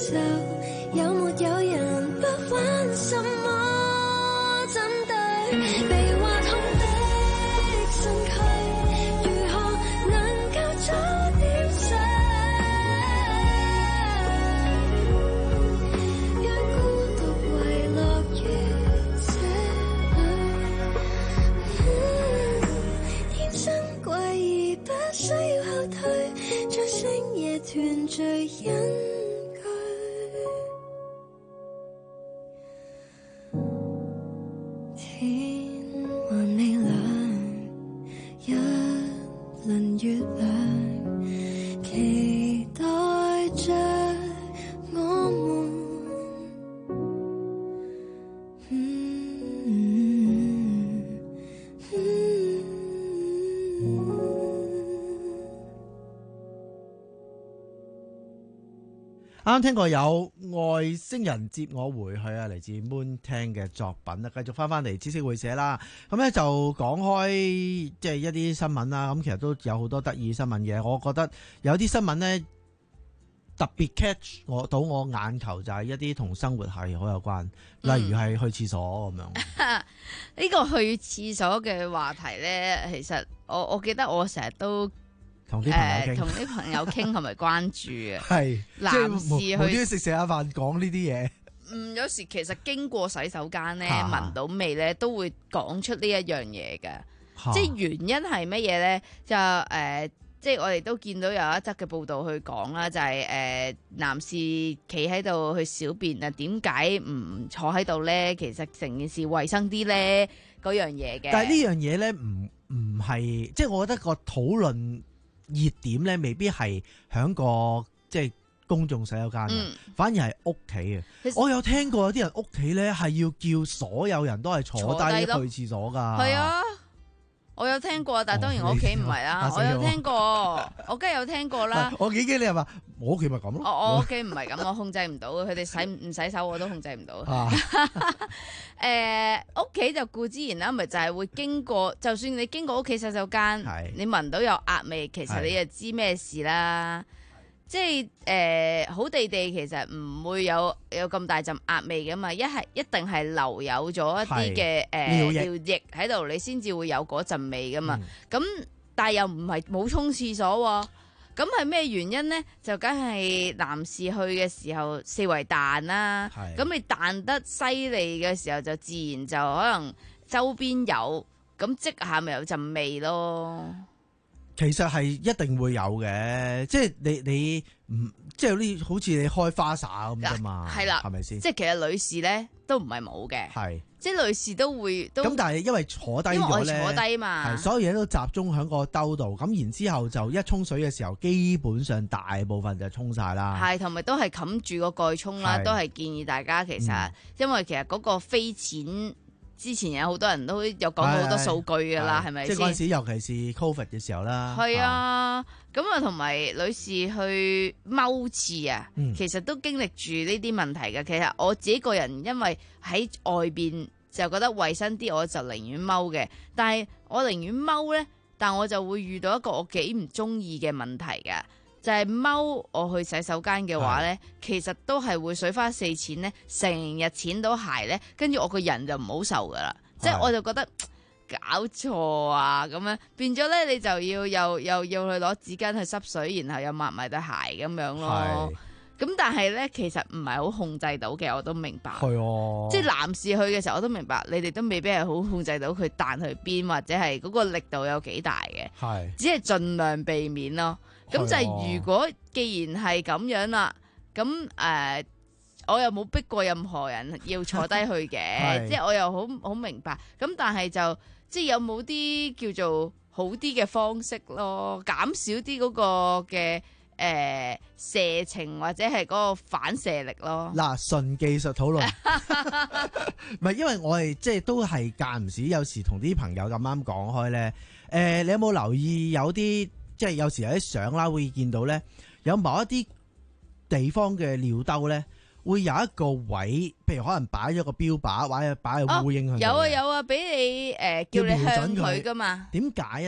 走，有沒有人不管什麼針對？被挖空的身軀，如何能夠早點醒？讓孤獨遺落於這裏，天生怪異不需要後退，在星夜團聚因據。天還未亮，一輪月亮期待着我們。嗯嗯啱啱聽過有外星人接我回去啊，嚟自 Moon 聽嘅作品啦，繼續翻翻嚟知識會社啦。咁咧就講開即係一啲新聞啦，咁其實都有好多得意新聞嘅。我覺得有啲新聞咧特別 catch 我到我眼球，就係一啲同生活係好有關，例如係去廁所咁樣。 呢個去廁所嘅話題咧，其實我我記得我成日都。 同啲朋友傾， 同啲、呃、朋友傾同埋關注嘅， 係男士去無端端食食下飯講呢啲嘢。 嗯，有時其實經過洗手間咧， 啊、 聞到味咧，都會講出呢一樣嘢嘅。 啊、 即係原因係乜嘢咧？就誒、呃，即係我哋都見到有一則嘅報道去講啦，就係、是、誒、呃、男士企喺度去小便啊，點解唔坐喺度咧？其實成件事衛生啲咧，嗰樣嘢嘅。 但係呢樣嘢咧，唔唔係，即係我覺得個討論熱點咧，未必係響個即係公眾洗手間，嗯、反而係屋企嘅。我有聽過有啲人屋企咧係要叫所有人都係坐低去廁所噶。 係啊，我有聽過，但係當然我屋企唔係啦。我有聽過，我梗係有聽過啦。 我幾驚你係話我屋企咪咁咯？ 我我屋企唔係咁，我控制唔到，佢哋洗唔洗手我都控制唔到。 啊誒，屋企就固之然啦，咪就係會經過，就算你經過屋企洗手間，你聞到有壓味，其實你就知咩事啦。即係誒，好地地其實唔會有有咁大陣壓味噶嘛，一係一定係留有咗一啲嘅誒尿液喺度，你先至會有嗰陣味噶嘛。咁、嗯、但係又唔係冇沖廁所喎。咁係咩原因呢？就梗係男士去嘅時候四圍彈啦，咁你彈得犀利嘅時候，就自然就可能周邊有，咁即下咪有陣味咯。 其實係一定會有嘅，即係你你唔即係有啲好似你開花灑咁啫嘛， 係啦， 係咪先？ 即係其實女士咧都唔係冇嘅， 係即係女士都會都咁，但係因為坐低咗咧， 因為我坐低嘛， 係所有嘢都集中喺個兜度，咁然之後就一沖水嘅時候，基本上大部分就沖晒啦， 係同埋都係冚住個蓋沖啦，都係建議大家其實，嗯、因為其實嗰個飛錢。之前有好多人都有講到好多數據㗎啦，係咪先？即係嗰陣時， 尤其是 Covid 嘅時候啦。 係啊，咁啊同埋女士去踎廁啊，嗯、其實都經歷住呢啲問題嘅。其實我自己個人因為喺外邊就覺得衞生啲，我就寧願踎嘅。但係我寧願踎咧，但我就會遇到一個我幾唔中意嘅問題嘅。就係踎我去洗手間嘅話咧，其實都係會水花四濺咧，成日濺到鞋咧，跟住我個人就唔好受噶啦。即係我就覺得搞錯啊咁樣，變咗咧你就要又又要去攞紙巾去濕水，然後又抹埋對鞋咁樣咯。咁但係咧，其實唔係好控制到嘅，我都明白。係哦，即係男士去嘅時候，我都明白，你哋都未必係好控制到佢彈去邊，或者係嗰個力度有幾大嘅。係，只係盡量避免咯。咁就係如果既然係咁樣啦，咁誒、呃，我又冇逼過任何人要坐低去嘅，即係我又好好明白。咁但係就即係有冇啲叫做好啲嘅方式咯，減少啲嗰個嘅誒、呃、射程或者係嗰個反射力咯。嗱，純技術討論，唔係因為我係即係都係間唔時有時同啲朋友咁啱講開咧。誒、呃，你有冇留意有啲？即係有時有啲相啦，會見到咧，有某一啲地方嘅尿兜咧，會有一個位，譬如可能擺咗個標靶，或者擺個烏蠅去。有啊有啊，俾你誒、呃、叫你向佢噶嘛？點解咧？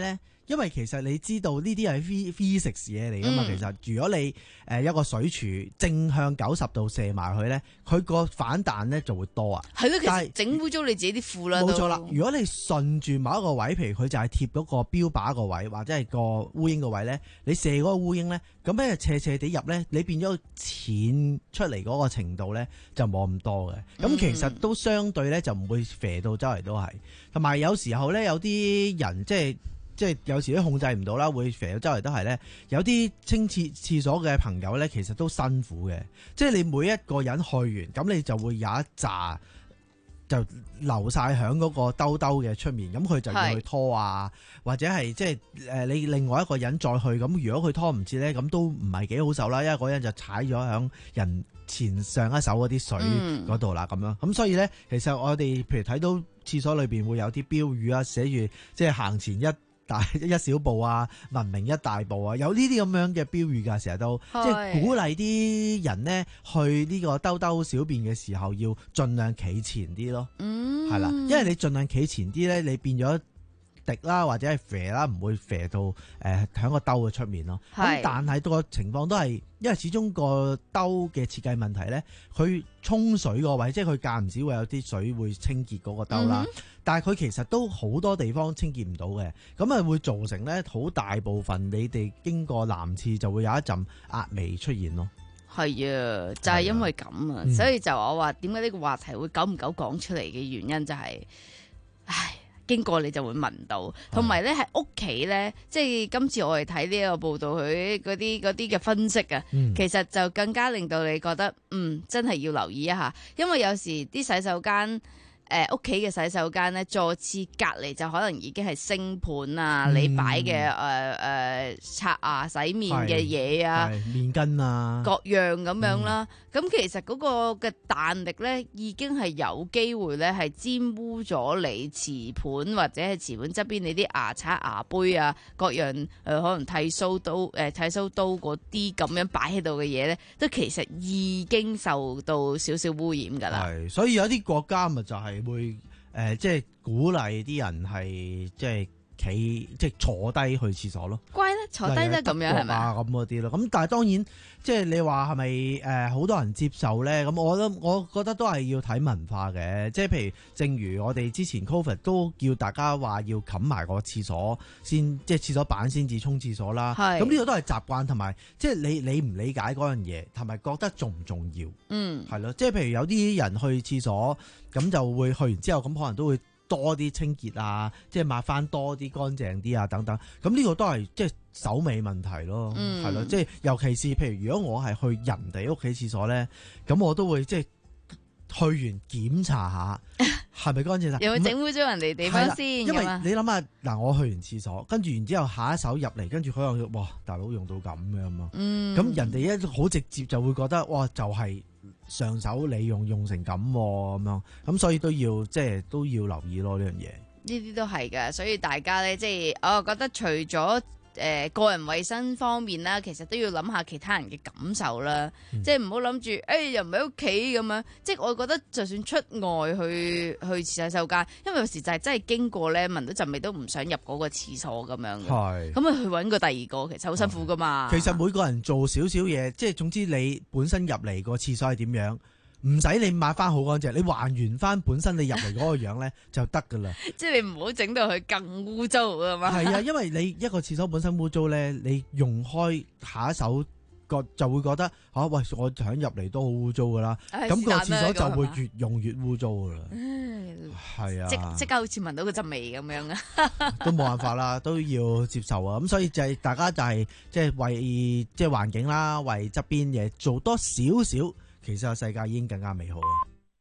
因為其實你知道呢啲係 physics 嘢嚟噶嘛， 嗯、 其實如果你誒一個水柱正向九十度射埋去咧，佢個反彈咧就會多啊。 係咯，其但實整污糟你自己啲褲啦。 冇錯啦，如果你順住某一個位，譬如佢就係貼嗰個標靶個位，或者係個烏蠅個位咧，你射嗰個烏蠅咧，咁咧斜斜地入咧，你變咗淺出嚟嗰個程度咧就冇咁多嘅。咁、嗯、其實都相對咧就唔會射到周圍都係。同埋有時候咧有啲人即係。即係有時都控制唔到啦，會肥到周圍都係咧。有啲清廁廁所嘅朋友咧，其實都辛苦嘅。即係你每一個人去完，咁你就會有一紮就留晒喺嗰個兜兜嘅出面，咁佢就要去拖啊，或者係即係誒你另外一個人再去，咁如果佢拖唔切咧，咁都唔係幾好受啦，因為嗰人就踩咗喺人前上一手嗰啲水嗰度啦，咁、嗯、樣。咁所以咧，其實我哋譬如睇到廁所裏邊會有啲標語啊，寫住即係行前一大一小步啊，文明一大步啊，有呢啲咁樣嘅標語㗎，成日都即係鼓勵啲人呢去呢個兜兜小便嘅時候要盡量企前啲咯，嗯，係啦，因為你盡量企前啲咧，你變咗滴啦或者係肥啦，唔會肥到誒喺個兜嘅出面咯。咁但係個情況都係，因為始終個兜嘅設計問題咧，佢沖水個位，即係佢間唔時會有啲水會清潔嗰個兜啦。嗯、但係佢其實都好多地方清潔唔到嘅，咁啊會造成咧好大部分你哋經過男廁就會有一陣壓味出現咯。 係啊，就係、是、因為咁啊，所以就我話點解呢個話題會久唔久講出嚟嘅原因就係、是，唉。經過你就會聞到，同埋咧喺屋企咧，即係今次我哋睇呢一個報道，佢嗰啲嗰啲嘅分析啊，嗯、其實就更加令到你覺得，嗯，真係要留意一下，因為有時啲洗手間。誒屋企嘅洗手間咧，座廁隔離就可能已經係星盤啊，嗯、你擺嘅誒誒刷牙洗面嘅嘢啊， 面巾啊， 各樣咁樣啦。咁、嗯、其實嗰個嘅彈力咧，已經係有機會咧係沾污咗你瓷盤或者係瓷盤側邊你啲牙刷、牙杯啊，各樣誒、呃、可能剃鬚刀誒、呃、剃鬚刀嗰啲咁樣擺喺度嘅嘢咧，都其實已經受到少少污染㗎啦。 係，所以有啲國家咪就係、是。會誒、呃，即係鼓勵啲人係即係企，即係坐低去廁所咯。 乖咧，坐低咧咁樣係咪啊？ 咁嗰啲咯。咁但係當然，即係你話係咪誒好多人接受咧？咁我覺得我覺得都係要睇文化嘅。即係譬如，正如我哋之前 Covid 都叫大家話要冚埋個廁所先，即係廁所板先至沖廁所啦。咁呢個都係習慣，同埋即係你你唔理解嗰樣嘢，同埋覺得重唔重要？嗯，係咯。即係譬如有啲人去廁所。咁就會去完之後，咁可能都會多啲清潔啊，即係抹翻多啲乾淨啲啊，等等。咁呢個都係即係手尾問題咯，係咯、嗯。即係尤其是譬如，如果我係去人哋屋企廁所咧，咁我都會即係去完檢查下係咪乾淨啦。 有冇整污咗人哋地方先？ 因為你諗下嗱，我去完廁所，跟住然之後下一手入嚟，跟住佢又哇，大佬用到咁嘅咁啊。嗯。咁人哋一好直接就會覺得哇，就係、是。上手你用用成咁咁樣，咁所以都要即係都要留意咯呢樣嘢。 呢啲都係㗎，所以大家咧即係我覺得除咗誒、呃、個人衛生方面啦，其實都要諗下其他人嘅感受啦，嗯、即係唔好諗住誒又唔喺屋企咁樣。即係我覺得就算出外去去洗手間，因為有時就係真係經過咧聞到陣味都唔想入嗰個廁所咁樣。係咁啊，去揾個第二個其實好辛苦噶嘛。 其實每個人做少少嘢，即係總之你本身入嚟個廁所係點樣，唔使你抹翻好乾淨，你還原翻本身你入嚟嗰個樣咧就得噶啦。即係你唔好整到佢更污糟啊嘛。 係啊，因為你一個廁所本身污糟咧，你用開下一手個就會覺得吓、啊、喂，我想入嚟都好污糟噶啦。咁個廁所就會越用越污糟噶啦。係啊， 即即刻好似聞到嗰陣味咁樣啊。 都冇辦法啦，都要接受啊。咁所以就係大家就係即係為即係環境啦，為側邊嘢做多少少。其實個世界已經更加美好啦！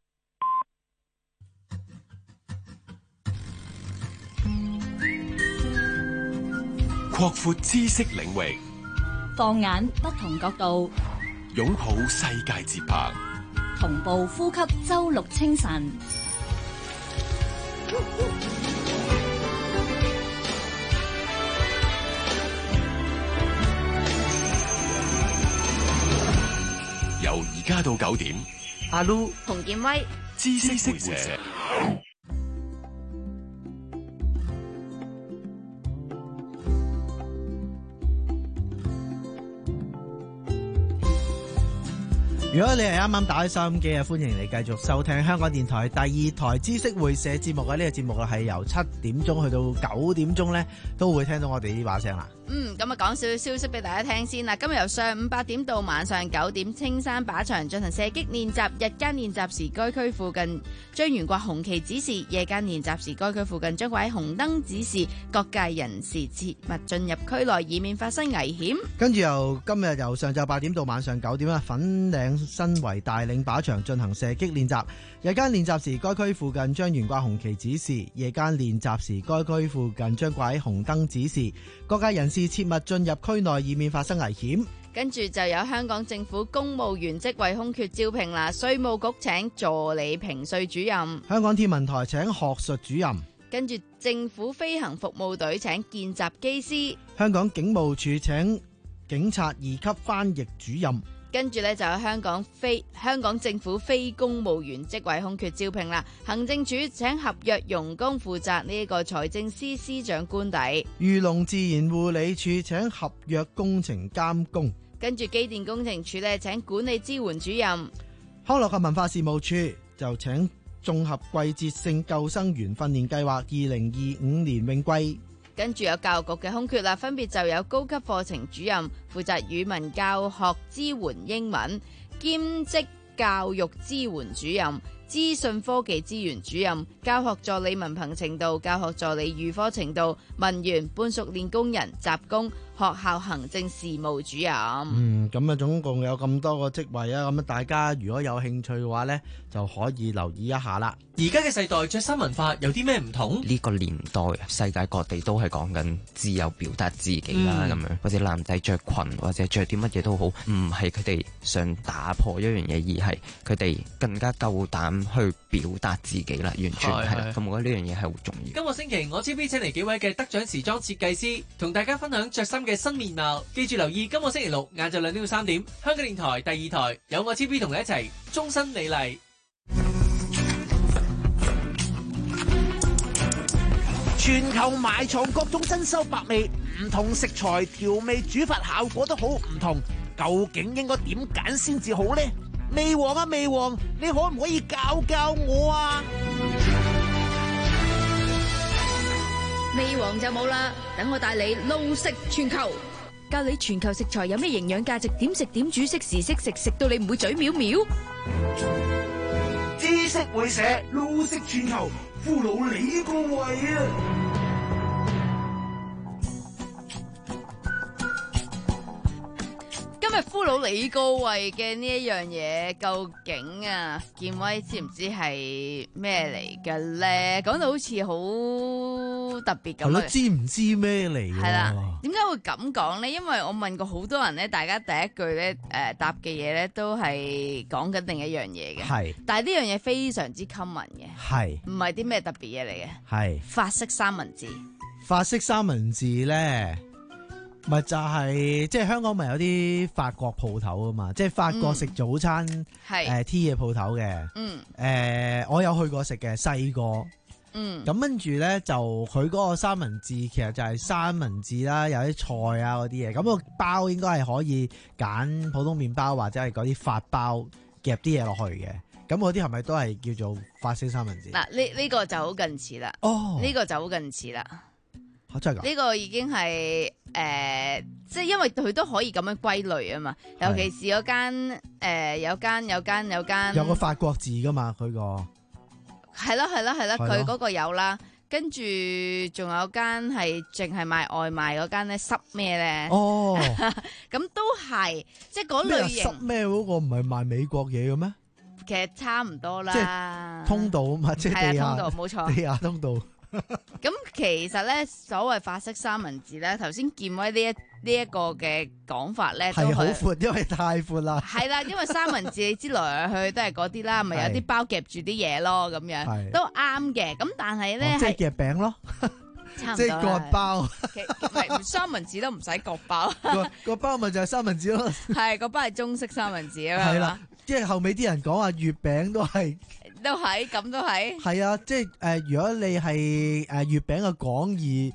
擴闊知識領域， 放眼不同角度， 擁抱世界節拍， 同步呼吸周六清晨。 由而家到九點， 阿 Lu 洪建威， 知識識者。 如果你係啱啱打開收音機啊，歡迎你繼續收聽香港電台第二台知識會社節目嘅呢、這個節目啦，係由七點鐘去到九點鐘咧，都會聽到我哋呢把聲啦。 嗯，咁啊講少少消息俾大家聽先啦。今日由上午八點到晚上九點，青山靶場進行射擊練習。日間練習時，該區附近將懸掛紅旗指示；夜間練習時，該區附近將掛喺紅燈指示，各界人士切勿進入區內，以免發生危險。 跟住由今日由上晝八點到晚上九點啊，粉嶺新圍大嶺靶場進行射擊練習。日間練習時，該區附近將懸掛紅旗指示；夜間練習時，該區附近將掛喺紅燈指示，各界人士切勿進入區內，以免發生危險。 跟住就有香港政府公務員職位空缺招聘啦，稅務局請助理評稅主任， 香港天文台請學術主任， 跟住政府飛行服務隊請見習機師， 香港警務處請警察二級翻譯主任。 跟住咧就有香港非香港政府非公務員職位空缺招聘啦，行政署請合約傭工負責呢一個財政司司長官邸， 漁農自然護理署請合約工程監工， 跟住機電工程署咧請管理支援主任， 康樂及文化事務處就請綜合季節性救生員訓練計劃二零二五年泳季。 跟住有教育局嘅空缺啦，分別就有高級課程主任負責語文教學支援英文，兼職教育支援主任，資訊科技資源主任，教學助理文憑程度，教學助理預科程度，文員、半熟練工人、雜工，學校行政事務主任。 嗯，咁啊，總共有咁多個職位啊，咁啊，大家如果有興趣嘅話呢，就可以留意一下啦。 而家嘅世代着衫文化有啲咩唔同？ 呢個年代世界各地都係講緊自由表達自己啦，咁、嗯、樣或者男仔着裙或者着啲乜嘢都好，唔係佢哋想打破一樣嘢，而係佢哋更加夠膽去表達自己啦，完全係。咁我覺得呢樣嘢係好重要。 今個星期我 T V 請嚟幾位嘅得獎時裝設計師，同大家分享着衫嘅新面貌。記住留意今個星期六晏晝兩點到三點，香港電台第二台有我 T V 同你一齊終身美麗。 全球埋藏各種珍饈百味，唔同食材調味煮法效果都好唔同，究竟應該點揀先至好呢？味王啊味王，你可唔可以教教我啊？ 味王就冇啦，等我帶你路食全球，教你全球食材有咩營養價值，點食點煮，識時識食，食到你唔會嘴藐藐。 知識會社路食全球，俘虜你個胃啊！ 今日俘虜你個胃嘅呢一樣嘢，究竟啊建威知唔知係咩嚟嘅咧？講到好似好特別咁。 係咯，知唔知咩嚟？ 係啦，點解會咁講咧？因為我問過好多人咧，大家第一句咧誒、呃、答嘅嘢咧都係講緊另一樣嘢嘅。係，但係呢樣嘢非常之 common 嘅。係，唔係啲咩特別嘢嚟嘅。係法式三文治。 法式三文治咧。咪就係、是、即係香港咪有啲法國鋪頭啊嘛，即係法國食早餐誒 T 嘅鋪頭嘅。嗯，誒、呃、我有去過食嘅細個。嗯，咁跟住咧就佢嗰個三文治其實就係三文治啦，有啲菜啊嗰啲嘢。咁、那個包應該係可以揀普通麵包或者係嗰啲法包夾啲嘢落去嘅。咁嗰啲係咪都係叫做法式三文治？嗱， 呢呢個就好近似啦。哦，呢、這個就好近似啦。呢、這個已經係誒、呃，即係因為佢都可以咁樣歸類啊嘛。尤其是嗰間誒，有間有間有間有個法國字噶嘛，佢個係啦係啦係啦，佢嗰個有啦。跟住仲有間係淨係賣外賣嗰間咧，濕咩咧？哦，咁都係即係嗰類型。 濕咩嗰個唔係賣美國嘢嘅咩？ 其實差唔多啦。 即係通道啊嘛，即係地下通道，冇錯， 地下通道。 咁其實咧，所謂法式三文治咧，頭先建威呢一呢一個嘅講法咧， 係好闊，因為太闊啦。係啦，因為三文治你知來來去去都係嗰啲啦，咪有啲包夾住啲嘢咯，咁樣都啱嘅。咁但係咧， 即係夾餅咯，即係割包。 唔係三文治都唔使割包， 個包咪就係三文治咯。 係個包係中式三文治啊嘛。 係啦，即係後尾啲人講話月餅都係。 都係咁都係， 係啊！即係誒、呃，如果你係誒、呃、月餅嘅廣義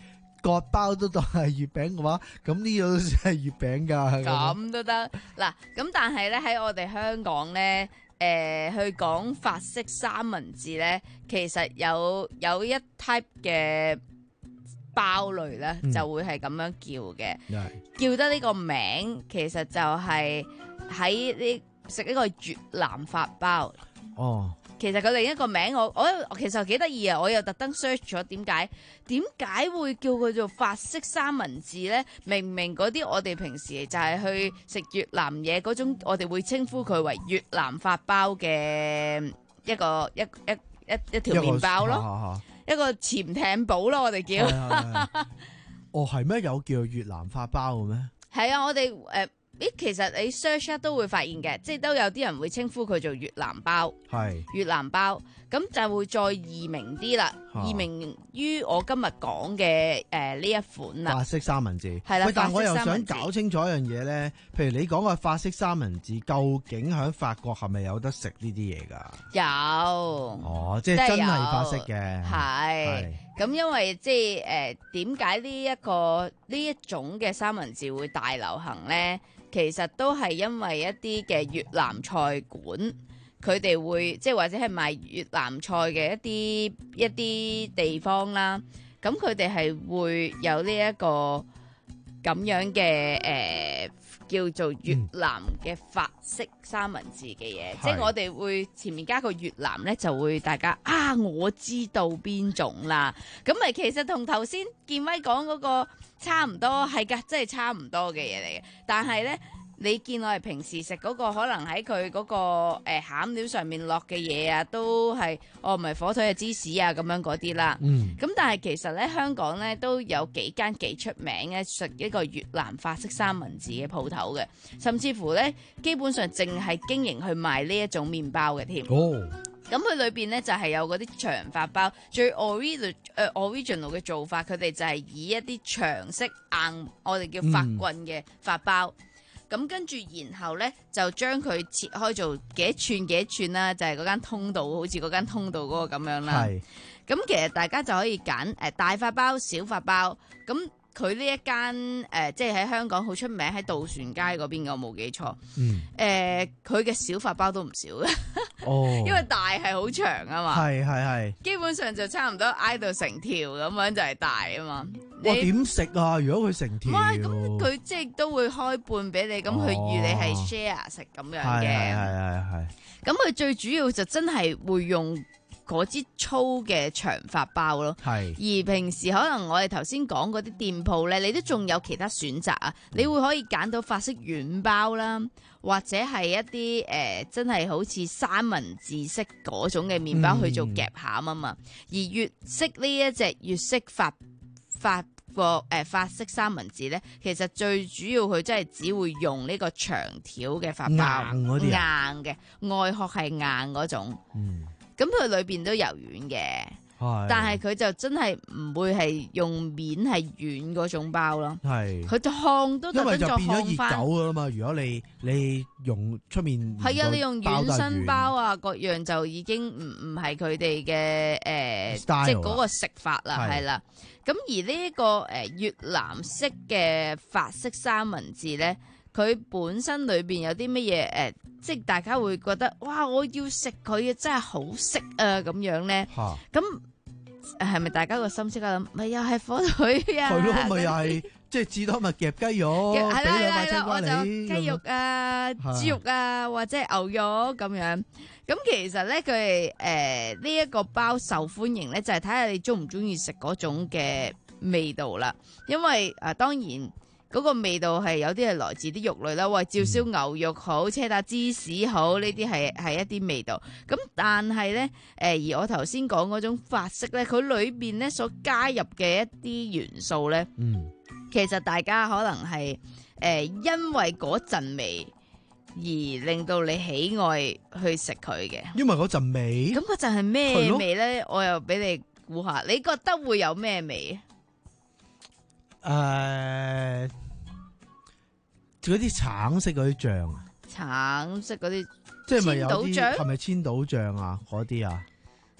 割包都當係月餅嘅話，咁呢個都算係月餅㗎。 咁都得嗱，咁但係咧喺我哋香港咧，誒、呃、去講法式三文治咧，其實有有一 type 嘅包類咧， 嗯就會係咁樣叫嘅， 係叫得呢個名，其實就係喺呢食呢個越南法包。 哦。 其實佢另一個名我我其實幾得意啊！我又特登 search 咗點解點解會叫佢做法式三文治呢？明明嗰啲我哋平時就係去食越南嘢嗰種，我哋會稱呼佢為越南法包嘅一個一一一一條麵包咯，一個潛艇堡咯，我哋叫。 哦，係咩？有叫越南法包嘅咩？ 係啊，我哋誒。呃咦，其實你 search 都會發現嘅，即係都有啲人會稱呼佢做越南包， 係越南包，咁就會再易明啲啦， 啊易明於我今日講嘅誒呢一款啦。 法式三文治係啦， 喂，但我又想法式三文治搞清楚一樣嘢咧，譬如你講嘅法式三文治，究竟喺法國係咪有得食呢啲嘢㗎？ 有， 哦，即係真係法式嘅， 係。咁因為即係誒點解呢一個呢一種嘅三文治會大流行咧？其實都係因為一啲嘅越南菜館，佢哋會即係或者係賣越南菜嘅一啲一啲地方啦。咁佢哋係會有呢一個咁樣嘅誒、呃、叫做越南嘅法式三文治嘅嘢，嗯、即係我哋會前面加個越南咧，就會大家啊我知道邊種啦。咁咪其實同頭先建威講嗰個差唔多，係㗎，真係差唔多嘅嘢嚟嘅。但係咧，你見我哋平時食嗰個，可能喺佢嗰個誒餡料上面落嘅嘢啊，都係哦，唔係火腿啊、芝士啊咁樣嗰啲啦。 嗯。 咁但係其實咧，香港咧都有幾間幾出名嘅食一個越南法式三文治嘅鋪頭嘅，甚至乎咧基本上淨係經營去賣呢一種麵包嘅添。 哦。 咁佢裏邊咧就係有嗰啲長法包，最 original 誒 original 嘅做法，佢哋就係以一啲長式硬，我哋叫法棍嘅法包。咁、嗯、跟住然後咧就將佢切開做幾多寸幾多寸啦，就係嗰間通道，好似嗰間通道嗰個咁樣啦。係。咁其實大家就可以揀誒大法包、小法包。咁佢呢一間誒、呃，即係喺香港好出名，喺渡船街嗰邊嘅，我冇記錯。嗯。誒、呃，佢嘅小法包都唔少嘅。哦。因為大係好長啊嘛。係係係。基本上就差唔多挨到成條咁樣就係大啊嘛。 哇！點食啊？如果佢成條？ 唔係，咁佢即係都會開半俾你，咁佢預你係 share 食咁樣嘅。係係係係。咁佢最主要就真係會用嗰支粗嘅長法包咯，係。而平時可能我哋頭先講嗰啲店鋪咧，你都仲有其他選擇啊！你會可以揀到法式軟包啦，或者係一啲誒、呃、真係好似三文治式嗰種嘅麵包去做夾餡啊嘛。而粵式呢一隻粵式法法個誒法式三文治咧，其實最主要佢真係只會用呢個長條嘅法包， 硬嗰啲啊， 硬嘅外殼係硬嗰種。嗯。咁佢裏邊都柔軟嘅，但係佢就真係唔會係用面係軟嗰種包咯。係，佢燙都特登再燙翻。熱狗噶啦嘛，如果你你用出面係啊，你用軟身包啊，各樣就已經唔唔係佢哋嘅誒，即係嗰個食法啦，係啦。咁而呢、這、一個誒、呃、越南式嘅法式三文治咧，佢本身裏邊有啲乜嘢誒？即係大家會覺得哇，我要食佢啊，真係好食啊咁樣咧。咁係咪大家個心即刻諗？咪又係火腿啊？係咯，咪又係即係至多咪夾雞肉，係啦係啦係啦，我就雞肉啊、豬肉啊或者係牛肉咁樣。咁其實咧，佢誒呢一個包受歡迎咧，就係睇下你中唔中意食嗰種嘅味道啦。因為誒、呃、當然。嗰個味道係有啲係來自啲肉類啦，喂，照燒牛肉好，車打芝士好，呢啲係係一啲味道。咁但係咧，誒而我頭先講嗰種法式咧，佢裏邊咧所加入嘅一啲元素咧，嗯，其實大家可能係誒、呃、因為嗰陣味而令到你喜愛去食佢嘅。因為嗰陣味，咁嗰陣係咩味咧？我又俾你估下，你覺得會有咩味？誒、uh，嗰啲橙色嗰啲醬啊，橙色嗰啲，即係咪有啲係咪千島醬啊？嗰啲啊，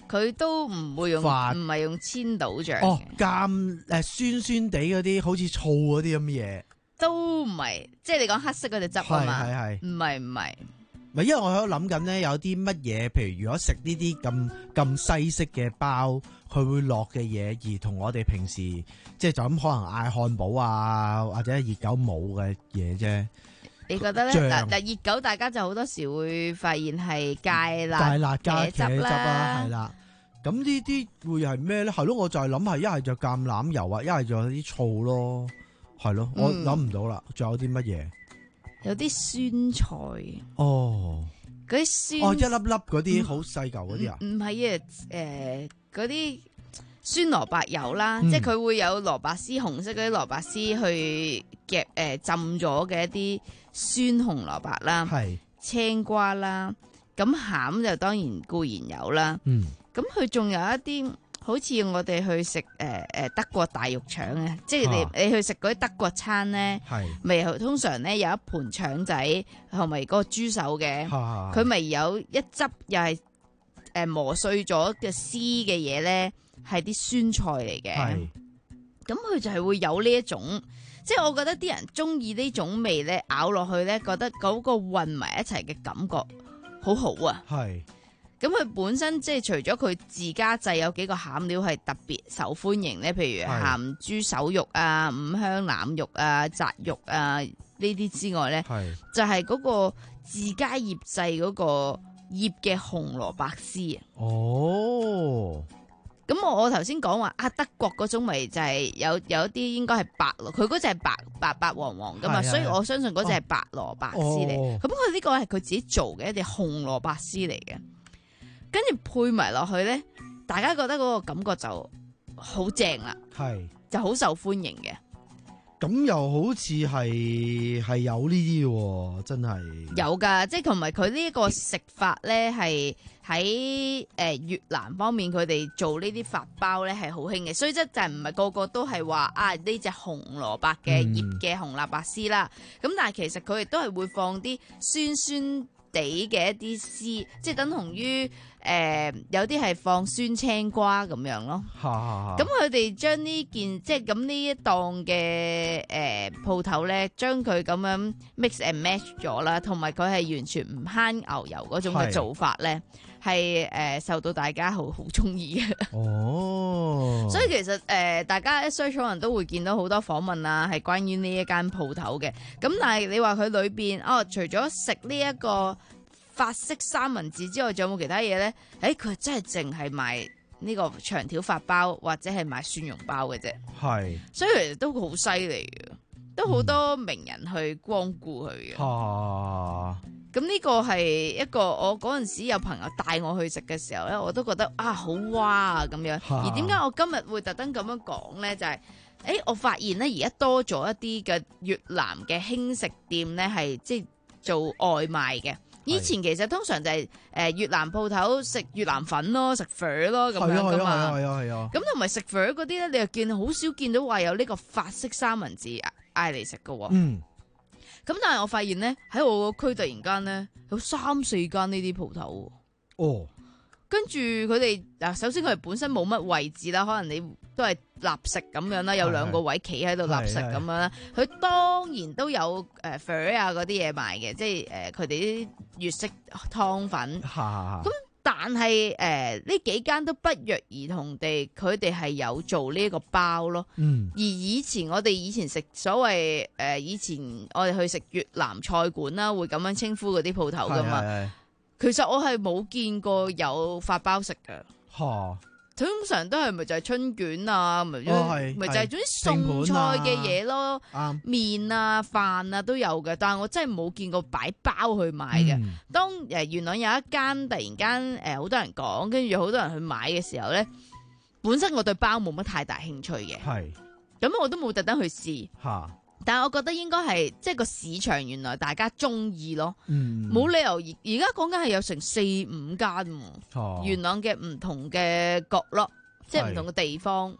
佢都唔會用，唔發係用千島醬哦嘅， 鹹誒酸酸地嗰啲，好似醋嗰啲咁嘅嘢。 都唔係，即係你講黑色嗰隻汁啊嘛， 係係係唔係唔係。 唔係，因為我喺度諗緊咧，有啲乜嘢，譬如如果食呢啲咁咁西式嘅包，佢會落嘅嘢，而同我哋平時即係就咁可能嗌漢堡啊，或者熱狗冇嘅嘢啫。 你覺得咧？ 醬嗱嗱，熱狗大家就好多時會發現係芥辣、 芥辣加茄茄汁啦， 啦係，啦。咁呢啲會係咩咧？係咯，我就係諗係一係就橄欖油啊，一係就有啲醋咯，係咯，我嗯諗唔到啦。仲有啲乜嘢？ 有啲酸菜， 哦， 嗰啲酸哦，一粒粒嗰啲好細嚿嗰啲啊唔，唔係啊，誒嗰啲酸蘿蔔油啦， 嗯即係佢會有蘿蔔絲，紅色嗰啲蘿蔔絲去夾誒、呃浸咗嘅一啲酸紅蘿蔔啦， 係青瓜啦，咁餡就當然固然有啦， 嗯， 咁佢仲有一啲。好似我哋去食誒誒德國大肉腸啊，即係你、 啊你去食嗰啲德國餐咧， 係咪通常咧有一盤腸仔同埋嗰個豬手嘅， 啊佢咪有一汁又係誒磨碎咗嘅絲嘅嘢咧，係啲酸菜嚟嘅。 係咁佢就係會有呢一種，即係我覺得啲人中意呢種味咧，咬落去咧，覺得嗰個混埋一齊嘅感覺好好啊！ 係。 咁佢本身即係除咗佢自家製有幾個餡料係特別受歡迎咧，譬如鹹豬手肉啊、五香腩肉啊、雜肉啊呢啲之外咧，就係嗰個自家醃製嗰個醃嘅紅蘿蔔絲啊。 哦， 咁我我頭先講話啊，德國嗰種咪就係有有一啲應該係白蘿，佢嗰隻係白白白黃黃噶嘛， 係係所以我相信嗰隻係白蘿蔔絲嚟。 哦咁佢呢個係佢自己做嘅一隻紅蘿蔔絲嚟嘅。跟住配埋落去咧，大家覺得嗰個感覺就好正啦， 係就好受歡迎嘅。 咁又好似係係有呢啲喎，真係有㗎，即係同埋佢呢個食法咧，係喺誒越南方面佢哋做呢啲法包咧係好興嘅，所以即就係唔係個個都係話啊呢隻紅蘿蔔嘅醃嘅紅蘿蔔絲啦，咁、但係其實佢哋都係會放啲酸酸地嘅一啲絲，即係等同於誒、呃、有啲係放酸青瓜咁樣咯。 咁咁佢哋將呢件即係咁呢一檔嘅誒鋪頭咧，將佢咁樣 mix and match 咗啦，同埋佢係完全唔慳牛油嗰種嘅做法咧，係誒、呃、受到大家好好中意嘅。 哦， 所以其實誒、呃，大家一 search 可能都會見到好多訪問啊，係關於呢一間鋪頭嘅。咁但係你話佢裏邊哦，除咗食呢一個法式三文治之外，仲有冇其他嘢咧？誒，佢真係淨係賣呢個長條法包或者係賣蒜蓉包嘅啫。 係， 所以其實都好犀利嘅，都好多名人去光顧佢嘅。 啊， 咁呢個係一個我嗰陣時有朋友帶我去食嘅時候咧，我都覺得啊好哇啊咁樣。 啊而點解我今日會特登咁樣講咧？就係、誒，我發現咧而家多咗一啲嘅越南嘅輕食店咧，係即係做外賣嘅。以前其實通常就係誒越南鋪頭食越南粉咯，食粉咯咁樣噶嘛。 係啊係啊。 咁同埋食粉嗰啲咧，你又見好少見到話有呢個法式三文治嗌嚟食嘅喎。 嗯。 咁但係我發現咧，喺我個區突然間咧有三四間呢啲鋪頭。 哦。 跟住佢哋嗱，首先佢哋本身冇乜位置啦，可能你都係立食咁樣啦，有兩個位企喺度立食咁樣啦。佢當然都有誒粉啊嗰啲嘢賣嘅，即係誒佢哋啲粵式湯粉。咁但係誒呢幾間都不約而同地，佢哋係有做呢一個包咯。 嗯。 而以前我哋以前食所謂誒、呃，以前我哋去食越南菜館啦，會咁樣稱呼嗰啲鋪頭噶嘛。其實我係冇見過有法包食嘅。 嚇！ 通常都係咪就係春卷啊，咪咪、 哦、 就係總之餸菜嘅嘢咯，麵啊飯啊都有嘅，但係我真係冇見過擺包去賣嘅。嗯、當誒元朗有一間突然間誒好多人講，跟住好多人去買嘅時候咧，本身我對包冇乜太大興趣嘅，係咁我都冇特登去試嚇。但係我覺得應該係即係個市場原來大家中意咯，冇、嗯、理由而而家講緊係有成四五間、哦、元朗嘅唔同嘅角落，即係唔同嘅地方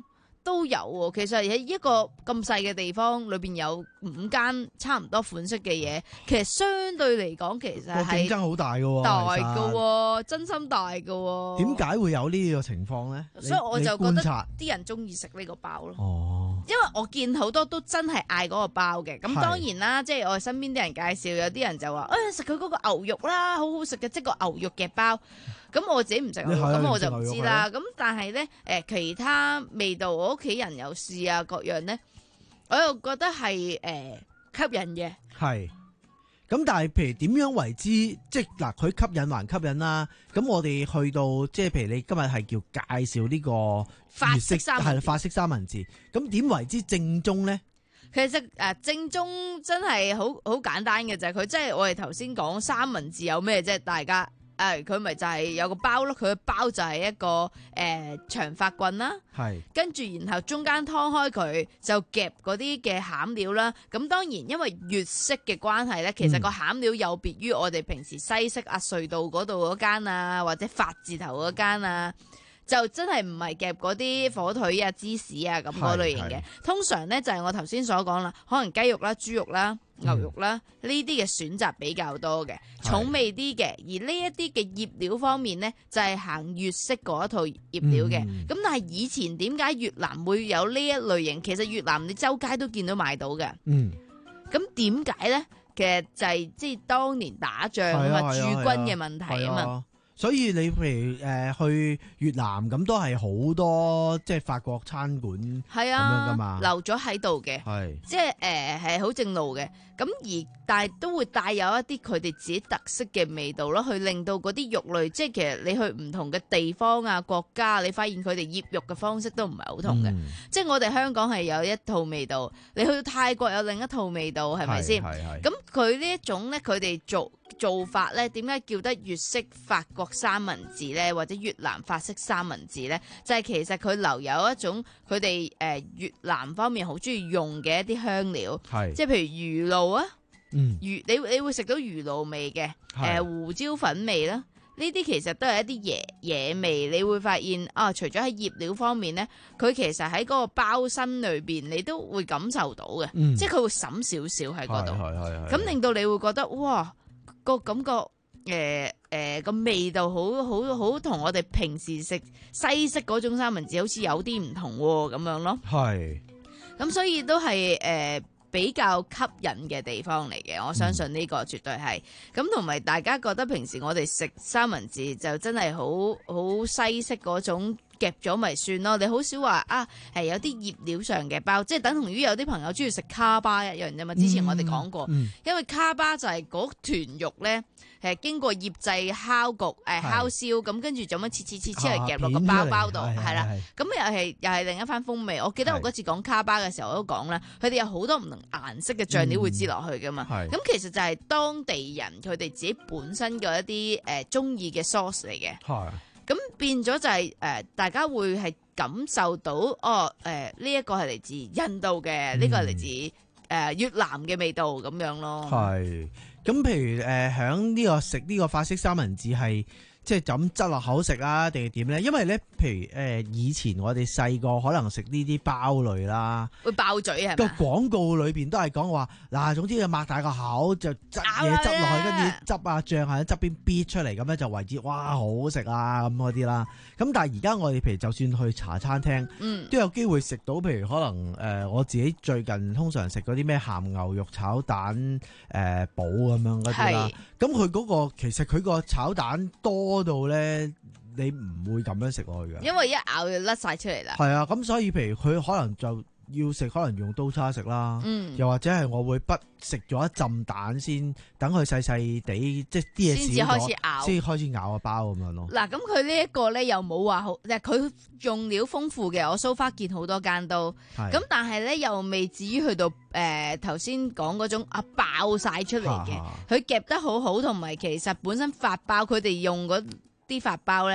都有喎。其實喺一個咁細嘅地方裏邊有五間差唔多款式嘅嘢，其實相對嚟講其實係競爭好大㗎喎， 大㗎喎，真心大㗎喎。 點解會有呢個情況咧？ 所以我就覺得你觀察啲人中意食呢個包咯。 哦， 因為我見好多都真係嗌嗰個包嘅，咁係當然啦，即係我身邊啲人介紹，有啲人就話誒食佢嗰個牛肉啦，好好食嘅，即係個牛肉嘅包。咁我自己唔食牛肉， 你係啊咁我就唔你唔食牛肉知啦。咁但係咧誒其他味道，我屋企人有試啊，各樣咧，我又覺得係誒、呃、吸引嘅。 係。咁但係譬如點樣為之，即係嗱佢吸引還吸引啦。咁我哋去到即係譬如你今日係叫介紹呢個法粵式式三文治係啦法式三文治，咁點為之正宗咧？ 其實誒、呃、正宗真係好好簡單嘅就係佢即係我哋頭先講三文治有咩啫？大家誒佢咪就係有個包咯，佢嘅包就係一個誒、呃、長發棍啦。 係， 跟住然後中間劏開佢，就夾嗰啲嘅餡料啦。咁當然因為粵式嘅關係咧，其實個餡料有別於我哋平時西式啊隧道嗰度嗰間啊，或者發字頭嗰間啊，就真係唔係夾嗰啲火腿啊、芝士啊咁嗰類型嘅。通常咧就係我頭先所講啦，可能雞肉啦、豬肉啦、牛肉啦呢啲嘅選擇比較多嘅，重味啲嘅。而呢一啲嘅醃料方面咧，就係行粵式嗰一套醃料嘅。咁、但係以前點解越南會有呢一類型？其實越南你周街都見到買到嘅。 嗯。 咁點解咧？其實就係即係當年打仗啊嘛，駐軍嘅問題啊嘛。 所以你譬如誒、呃、去越南咁都係好多即係法國餐館係咁樣噶嘛啊，，留咗喺度嘅， 係即係誒係好正路嘅。咁而但係都會帶有一啲佢哋自己特色嘅味道咯，去令到嗰啲肉類，即係其實你去唔同嘅地方啊國家，你發現佢哋醃肉嘅方式都唔係好同嘅。 嗯即係我哋香港係有一套味道，你去到泰國有另一套味道，係咪先？ 係係咁佢呢一種咧，佢哋做做法咧，點解叫得粵式法國三文治咧，或者越南法式三文治咧？就係、其實佢留有一種佢哋誒越南方面好中意用嘅一啲香料， 係即係譬如魚露啊， 嗯魚你你會食到魚露味嘅，誒、 係胡椒粉味啦。呢啲其實都係一啲嘢嘢味，你會發現啊，除咗喺醃料方面咧，佢其實喺嗰個包身裏邊，你都會感受到嘅， 嗯即係佢會滲少少喺嗰度， 係係係咁令到你會覺得哇，個感覺誒誒個味道好好好同我哋平時食西式嗰種三文治好似有啲唔同喎，咁樣咯。 係咁所以都係誒、呃比較吸引嘅地方嚟嘅，我相信呢個絕對係。咁同埋大家覺得平時我哋食三文治就真係好好西式嗰種夾咗咪算咯，你好少話啊係有啲醃料上嘅包，即係等同於有啲朋友中意食卡巴一樣啫嘛。之前我哋講過， 嗯嗯因為卡巴就係嗰團肉咧。誒經過醃製、烤焗、誒烤燒，咁跟住就咁樣切切切切嚟夾落個包包度，係啦。咁又係又係另一番風味。我記得我嗰次講卡巴嘅時候，我都講啦，佢哋有好多唔同顏色嘅醬料會擠落去噶嘛。咁、其實就係當地人佢哋自己本身嘅一啲誒中意嘅 sauce 嚟嘅。咁變咗就係、是、誒、呃，大家會係感受到哦誒，呢一個係嚟自印度嘅，呢、這個係嚟自誒、呃、越南嘅味道咁樣咯。 係。咁譬如誒，響呢個食呢個法式三文治係即係就咁執落口食啊，定係點咧？因為咧，譬如誒、呃、以前我哋細個可能食呢啲包類啦， 會爆嘴係個咪？ 廣告裏邊都係講話嗱，總之就擘大個口就執嘢執落去，跟住汁啊醬喺側邊逼出嚟，咁樣就為之哇好好食啊咁嗰啲啦。咁但係而家我哋譬如就算去茶餐廳， 嗯、 都有機會食到，譬如可能誒、呃、我自己最近通常食嗰啲咩鹹牛肉炒蛋誒堡咁樣嗰啲啦。咁佢嗰個其實佢個炒蛋多到咧，你唔會咁樣食落去嘅， 因為一咬就甩晒出嚟啦。 係啊，咁所以譬如佢可能就要食，可能用刀叉食啦， 嗯又或者係我會不食咗一浸蛋先，等佢細細地，即係啲嘢先至少咗開始咬先開始咬個包咁樣咯。 嗱，咁佢呢一個咧又冇話好，但係佢用料豐富嘅，我 so far 見好多間都， 係咁但係咧又未至於去到誒頭先講嗰種啊爆晒出嚟嘅，佢夾得好好，同埋其實本身法包佢哋用嗰啲法包咧。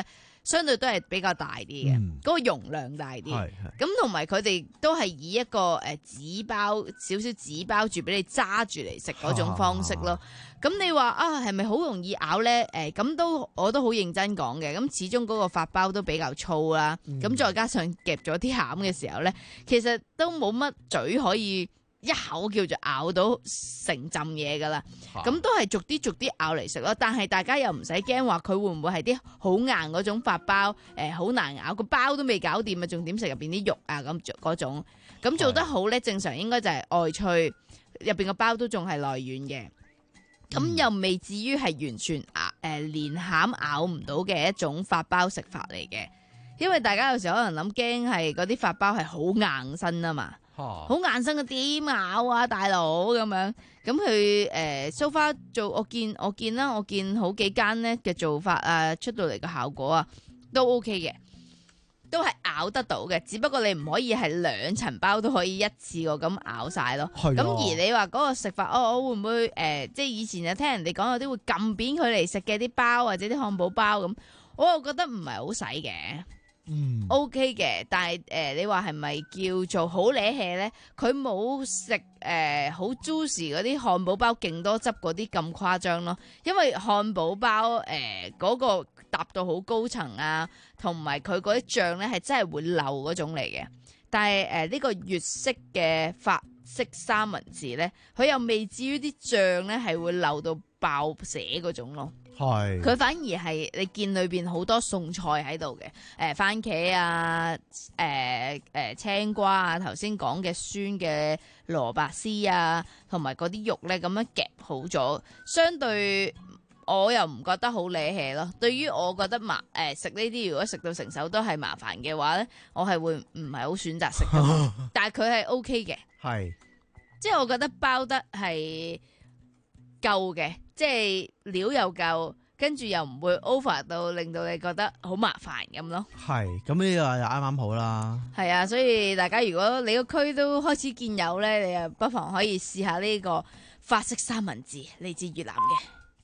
相對都係比較大啲嘅，嗰、 嗯、 個容量大啲。咁同埋佢哋都係以一個誒紙包少少紙包住俾你揸住嚟食嗰種方式咯。咁、啊、你話啊係咪好容易咬呢？誒、呃、咁都我都好認真講嘅。咁始終嗰個發包都比較粗啦。咁、嗯、再加上夾咗啲餡嘅時候呢，其實都冇乜嘴可以一口叫做咬到成浸嘢噶啦。咁、啊、都係逐啲逐啲咬嚟食咯。但係大家又唔使驚話佢會唔會係啲好硬嗰種發包，誒好難咬，個包都未搞掂啊，仲點食入邊啲肉啊咁嗰種。咁做得好呢，正常應該就係外脆，入邊個包都仲係內軟嘅。咁、嗯、又未至於係完全咬誒、呃、連餡咬唔到嘅一種發包食法嚟嘅，因為大家有時候可能諗驚係嗰啲發包係好硬身啊嘛，好、啊、硬身嘅點咬啊大佬咁樣，咁佢誒 so far 做我見我見啦，我見好幾間咧嘅做法啊出到嚟嘅效果啊都 OK 嘅。都係咬得到嘅，只不過你唔可以係兩層包都可以一次過咁咬晒咯。咁而你話嗰個食法，哦，我會唔會誒、呃，即係以前就聽人哋講有啲會撳扁佢嚟食嘅啲包或者啲漢堡包咁，我又覺得唔係好使嘅。嗯，OK 嘅，但係誒、呃，你話係咪叫做好惹氣咧？佢冇食誒好 juicy 嗰啲漢堡包，勁多汁嗰啲咁誇張咯。因為漢堡包誒嗰、呃那個搭到好高層啊，同埋佢嗰啲醬咧係真係會漏嗰種嚟嘅。但係誒呢個粵式嘅法式三文治咧，佢又未至於啲醬咧係會漏到爆瀉嗰種咯。係，佢反而係你見裏邊好多餸菜喺度嘅，誒、呃、番茄啊，誒、呃、誒、呃、青瓜啊，頭先講嘅酸嘅蘿蔔絲啊，同埋嗰啲肉咧咁樣夾好咗，相對我又唔覺得好惹氣咯。對於我覺得麻誒食呢啲，如果食到成手都係麻煩嘅話咧，我係會唔係好選擇食嘅，但係佢係 O K 嘅，係，即係我覺得包得係夠嘅。即係料又夠，跟住又唔會 over 到令到你覺得好麻煩咁咯。係，咁呢個又啱啱好啦。係啊，所以大家如果你個區都開始見有咧，你又不妨可以試下呢個法式三文治，嚟自越南嘅。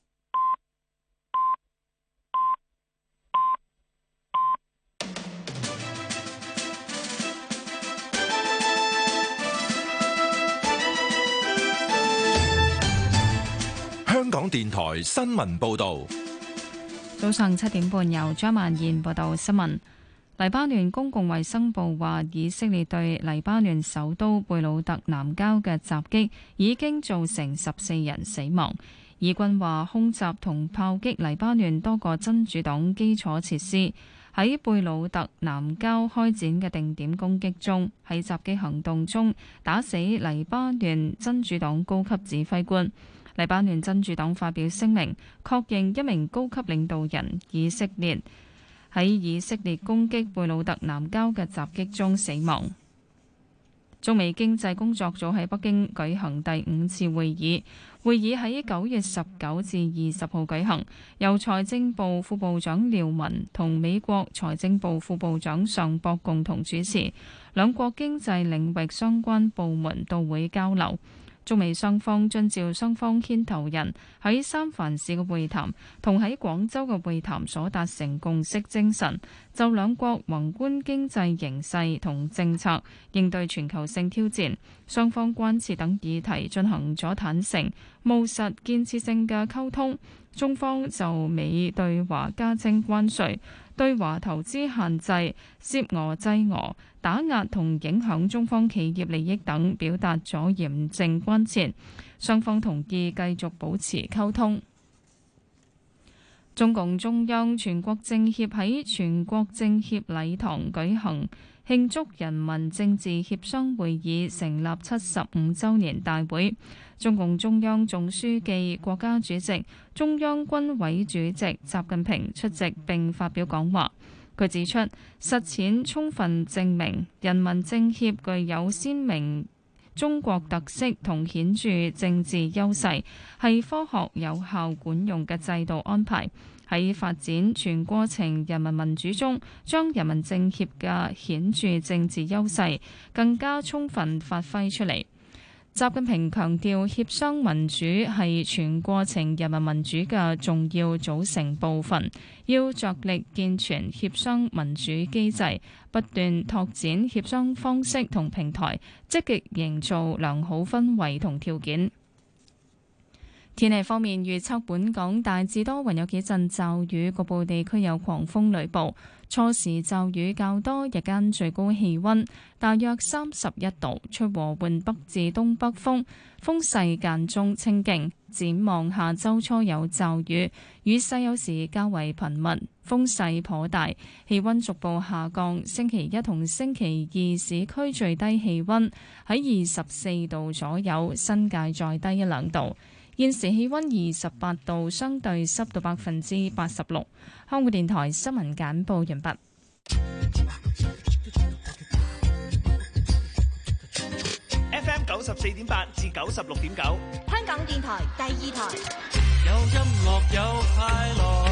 香港電台新聞報道， 早上七點半由張曼燕報道新聞。黎巴嫩公共衛生部話，以色列對黎巴嫩首都貝魯特南郊嘅襲擊已經造成十四人死亡。以軍話空襲同炮擊黎巴嫩多個真主黨基礎設施。喺貝魯特南郊開展嘅定點攻擊中，喺襲擊行動中打死黎巴嫩真主黨高級指揮官。黎巴嫩真主黨發表聲明，確認一名高級領導人以色列喺以色列攻擊貝魯特南郊嘅襲擊中死亡。中美經濟工作組喺北京舉行第五次會議，會議喺九月十九至二十號舉行，由財政部副部長廖文同美國財政部副部長尚博共同主持，兩國經濟領域相關部門到會交流。中美雙方遵照雙方牽頭人喺三藩市嘅會談同喺廣州嘅會談所達成共識精神，就兩國宏觀經濟形勢同政策、應對全球性挑戰、雙方關切等議題進行咗坦誠、務實、建設性嘅溝通。中方就美對華加徵關稅、對華投資限制、涉俄制俄、打壓同影響中方企業利益等表達咗嚴正關切，雙方同意繼續保持溝通。中共中央全國政協喺全國政協禮堂舉行慶祝人民政治協商會議成立七十五週年大會，中共中央總書記、國家主席、中央軍委主席習近平出席並發表講話。佢指出，實踐充分證明人民政協具有鮮明中國特色同顯著政治優勢，係科學有效管用嘅制度安排，喺發展全過程人民民主中，將人民政協嘅顯著政治優勢更加充分發揮出嚟。 習近平強調協商民主係全過程人民民主嘅重要組成部分，要着力健全協商民主機制，不斷拓展協商方式同平台，積極營造良好氛圍同條件。天氣方面預測，本港大致多雲，有幾陣驟雨，局部地區有狂風雷暴。初時驟雨較多，日間最高氣溫大約三十一度，吹和緩北至東北風，風勢間中清勁。展望下週初有驟雨，雨勢有時較為頻密，風勢頗大，氣溫逐步下降。星期一同星期二市區最低氣溫喺二十四度左右，新界再低一兩度。現時氣溫二十八度，相對濕度百分之八十六。香港電台新聞簡報完畢。 F M 九十四點八至九十六點九， 香港電台第二台。 有音樂有快樂。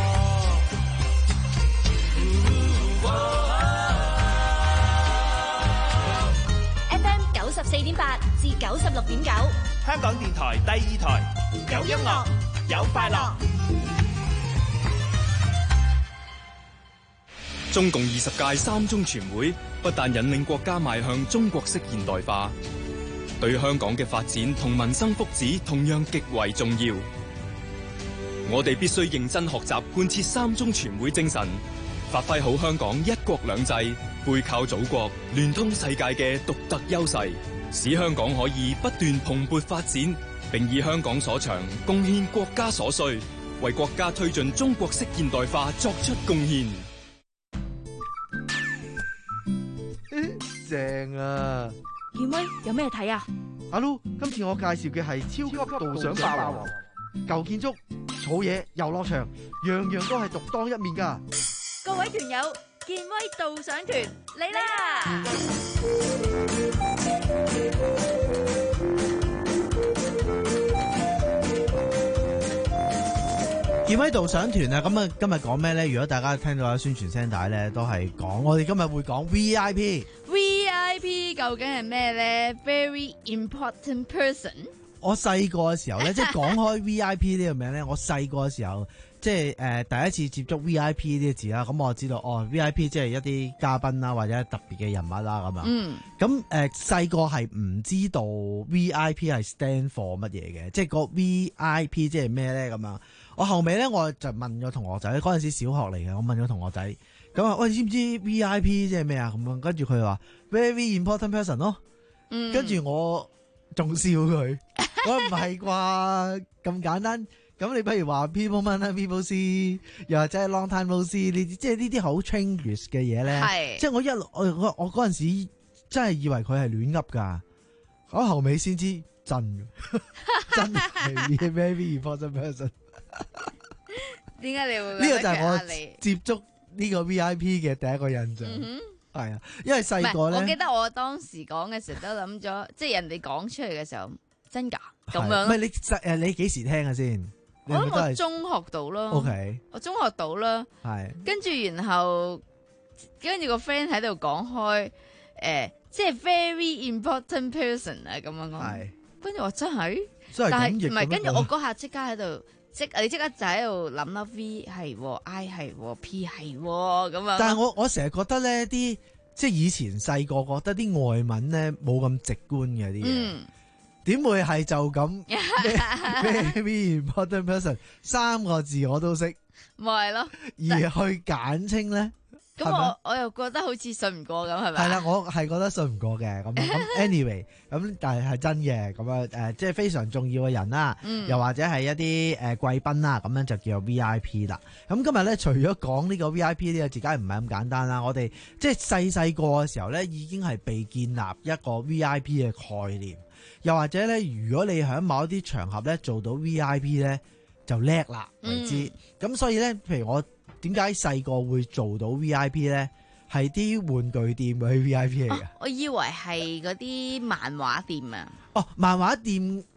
F M 九十四點八至九十六點九， 香港電台第二台，有音樂有快樂。 中共二十屆三中全會不但引領國家邁向中國式現代化，對香港嘅發展同民生福祉同樣極為重要。我哋必須認真學習貫徹三中全會精神，發揮好香港一國兩制、背靠祖國、聯通世界嘅獨特優勢，使香港可以不斷蓬勃發展，並以香港所長貢獻國家所需，為國家推進中國式現代化作出貢獻。 正啊！ 健威有咩睇啊？ 阿 Lu，今次我介紹嘅係超級導賞霸王，舊建築、草野、遊樂場，樣樣都係獨當一面噶。 各位團友，健威導賞團嚟啦！ 健威導賞團啊，咁啊今日講咩咧？如果大家聽到有宣傳聲帶咧，都係講我哋今日會講 V I P。 V I P 究竟係咩咧 ？Very important person。 我細個嘅時候咧，即係講開 V I P 呢個名咧，我細個嘅時候即係誒、呃、第一次接觸 V I P 呢個字啦。咁我知道哦 ，V I P 即係一啲嘉賓啦，或者特別嘅人物啦咁樣。嗯。咁誒細個係唔知道 V I P 係 stand for 乜嘢嘅，即係個 V I P 即係咩咧咁樣。我後尾咧我就問咗同學仔，嗰陣時小學嚟嘅，我問咗同學仔，咁話喂，知唔知 V I P 即係咩啊？咁樣跟住佢話 very important person 咯，嗯、跟住我仲笑佢，我唔係啩咁簡單，咁你不如話 people man 啦 people see， 又或者係 long time no see 呢啲，即係呢啲好 Chinglish 嘅嘢咧，是即係我一路我我我嗰陣時真係以為佢係亂噏噶，我後尾先知真真係 very important person。 點解你會呢個就係我接觸呢個 V I P 嘅第一個印象，係、嗯、啊，因為細個咧， 我記得我當時講嘅時候都諗咗，即係人哋講出嚟嘅時候，真噶咁樣。唔係你誒，你幾時聽嘅先？ 我諗我中學到咯 ，OK， 我中學到啦，係跟住然後跟住個 friend 喺度講開，誒、呃，即係 very important person 啊咁樣講，係跟住我真係，但係唔係跟住我嗰下即刻喺度。即你即刻就喺度諗啦 ，V 係 ，I 係 ，P 係咁樣。 但係我我成日覺得咧，啲即係以前細個覺得啲外文咧冇咁直觀嘅啲嘢，點、嗯、會係就咁 very important person 三個字我都識， 咪係咯， 而去簡稱咧。 咁我我又覺得好似信唔過咁，係咪？ 係啦，我係覺得信唔過嘅咁咁。anyway，咁但係係真嘅咁樣誒，即係非常重要嘅人啦，嗯、又或者係一啲誒貴賓啦，咁樣就叫做 V I P 啦。咁今日咧，除咗講呢個 V I P 呢個字，梗係唔係咁簡單啦。我哋即係細細個嘅時候咧，已經係被建立一個 V I P 嘅概念，又或者咧，如果你喺某一啲場合咧做到 V I P 咧，就叻啦為之。咁、嗯、所以咧，譬如我。點解細個會做到 V I P 咧？係啲玩具店嘅 V I P 嚟嘅、啊。 我以為係嗰啲漫畫店啊。 哦，漫畫店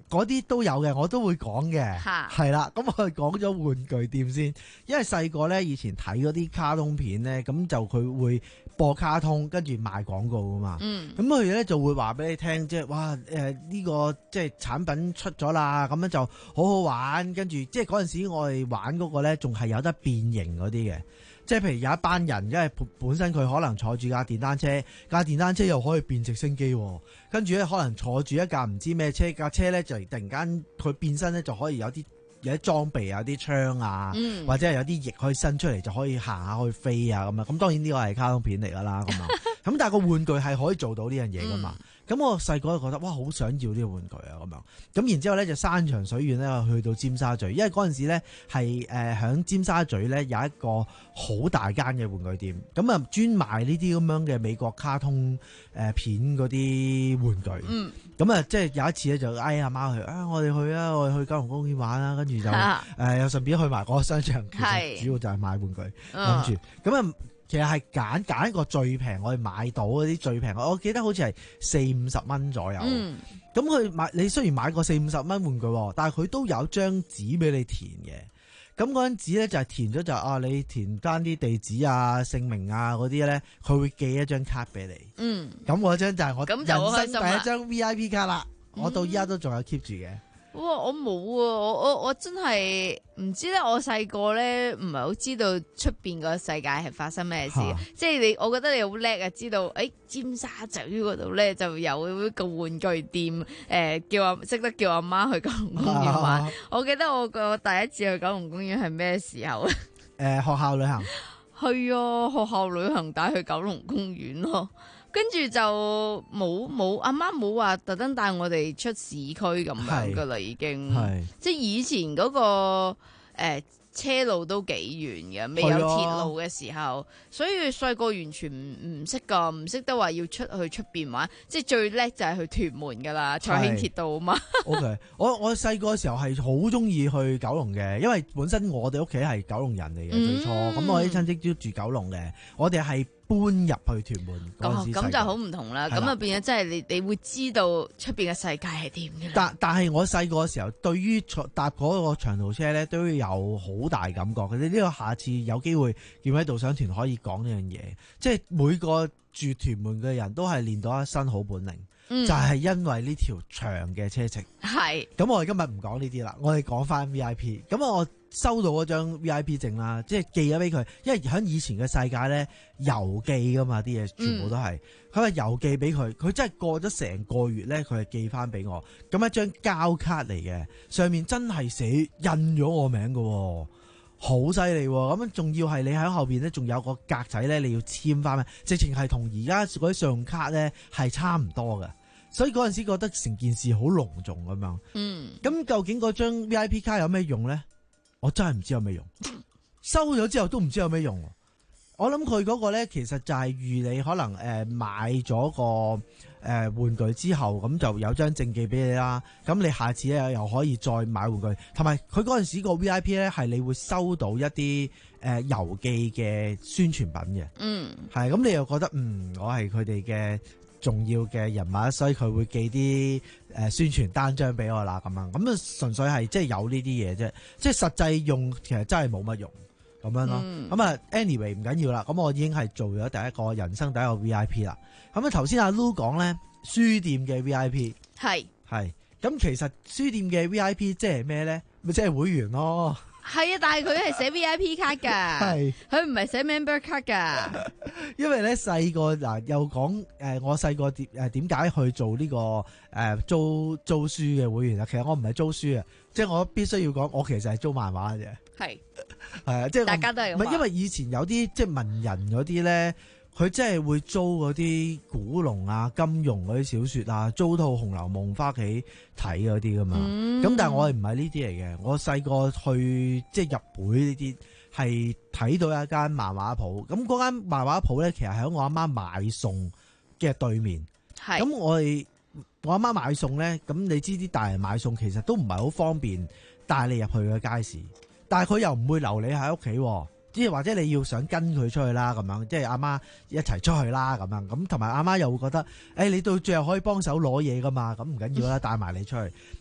嗰啲都有嘅，我都會講嘅，係啦。咁我講咗玩具店先，因為細個咧以前睇嗰啲卡通片咧，咁就佢會播卡通，跟住賣廣告噶嘛。咁佢咧就會話俾你聽，即係哇誒呢、呃呢個即係產品出咗啦，咁樣就好好玩。跟住即係嗰陣時我哋玩嗰個咧，仲係有得變形嗰啲嘅。即係譬如有一班人，因為本身佢可能坐住架電單車，架電單車又可以變直升機，跟住咧可能坐住一架唔知咩車，架車咧就突然間佢變身咧就可以有啲有啲裝備，有啲槍啊，嗯、或者係有啲翼可以伸出嚟就可以行下可以飛啊咁啊。咁當然呢個係卡通片嚟㗎啦，咁啊。咁但係個玩具係可以做到呢樣嘢㗎嘛。咁、嗯、我細個就覺得哇好想要呢個玩具啊咁樣。咁然之後咧就山長水遠咧去到尖沙咀，因為嗰陣時咧係誒喺尖沙咀咧有一個好大間嘅玩具店，咁啊專賣呢啲咁樣嘅美國卡通誒片嗰啲玩具。嗯。咁啊即係有一次咧就嗌阿媽去啊，我哋去啊，我哋去九龍公園玩啦，跟住就誒、啊呃、又順便去埋嗰個商場，其實主要就係買玩具諗住。咁啊。其實係揀揀一個最平，我哋買到嗰啲最平，我記得好似係四五十蚊左右。咁佢、嗯、買你雖然買個四五十蚊玩具，但係佢都有張紙俾你填嘅。咁嗰張紙咧就係填咗就啊，你填翻啲地址啊、姓名啊嗰啲咧，佢會寄一張卡俾你。嗯，咁嗰張就係我人生第一張 V I P 卡啦，嗯、我到依家都仲有 keep 住嘅。 哇！我冇啊，我我我真係唔知咧。我細個咧唔係好知道出邊個世界係發生咩事，啊、即係你，我覺得你好叻啊！知道誒、欸，尖沙咀嗰度咧就有一個玩具店，誒、呃，叫阿識得叫阿媽去九龍公園玩。啊、我記得我個第一次去九龍公園係咩時候啊？誒、 呃，學校旅行。 係啊，學校旅行帶去九龍公園咯。跟住就冇冇阿媽冇話特登帶我哋出市區咁樣噶啦，已經即係以前嗰、嗰個誒、呃、車路都幾遠嘅，未有鐵路嘅時候，所以細個完全唔唔識噶，唔識得話要出去出邊玩，即係最叻就係去屯門噶啦，彩興鐵道啊嘛。OK， 我我細個嘅時候係好中意去九龍嘅，因為本身我哋屋企係九龍人嚟嘅、嗯、最初，咁我啲親戚都住九龍嘅，我哋係搬入去屯門嗰陣時，咁就好唔同啦。咁啊變咗即係你你會知道出邊嘅世界係點嘅。但但係我細個嘅時候，對於搭嗰個長途車咧，都有好大感覺嘅。你呢個下次有機會見喺導賞團可以講呢樣嘢，即係每個住屯門嘅人都係練到一身好本領。嗯、就係因為呢條長嘅車程。係。咁我哋今日唔講呢啲啦，我哋講翻 V I P。咁我收到嗰張 V I P 證啦，即係寄咗俾佢，因為喺以前嘅世界咧，郵寄噶嘛啲嘢，全部都係。佢話郵寄俾佢，佢真係過咗成個月咧，佢係寄翻俾我。咁一張膠卡嚟嘅，上面真係寫印咗我名㗎，好犀利喎！咁仲要係你喺後邊咧，仲有個格仔咧，你要簽翻咩？直情係同而家嗰啲信用卡咧係差唔多嘅。所以嗰陣時覺得成件事好隆重咁樣。嗯。咁究竟嗰張 V I P 卡有咩用咧？我真係唔知有咩用。收咗之後都唔知有咩用。我諗佢嗰個咧，其實就係預你可能誒買咗個誒玩具之後，咁就有張證寄俾你啦。咁你下次咧又可以再買玩具。同埋佢嗰陣時個 V I P 咧係你會收到一啲誒郵寄嘅宣傳品嘅。嗯。係。咁你又覺得嗯，我係佢哋嘅重要嘅人物，所以佢會寄啲誒宣傳單張俾我啦，咁樣咁啊，純粹係即係有呢啲嘢啫，即係實際用其實真係冇乜用咁樣咯。咁啊、嗯、，anyway 唔緊要啦，咁我已經係做咗第一個人生第一個 V I P 啦。咁啊，頭先阿 Lu 講咧書店嘅 V I P 係係，咁其實書店嘅 V I P 即係咩咧？咪即係會員咯。係啊，但係佢係寫 V I P 卡噶，係佢唔係寫 member 卡噶。因為咧細個嗱又講誒，我細個點誒點解去做呢、這個誒、呃、租租書嘅會員啊？其實我唔係租書啊，即係我必須要講，我其實係租漫畫嘅啫。係係啊，即係大家都係咁。唔係因為以前有啲即係文人嗰啲咧。佢真係會租嗰啲古龍啊、金庸嗰啲小說啊，租套《紅樓夢》翻屋企睇嗰啲噶嘛。咁、嗯、但係我係唔係呢啲嚟嘅。我細個去即係入會呢啲，係睇到一間漫畫鋪。咁嗰間漫畫鋪咧，其實喺我阿媽買餸嘅對面。係咁我哋我阿媽買餸咧，咁你知啲大人買餸其實都唔係好方便帶你入去嘅街市，但係佢又唔會留你喺屋企。即係或者你要想跟佢出去啦，咁樣即係阿媽一齊出去啦，咁樣咁同埋阿媽又會覺得，誒、欸、你到最後可以幫手攞嘢噶嘛，咁唔緊要啦，帶埋你出去。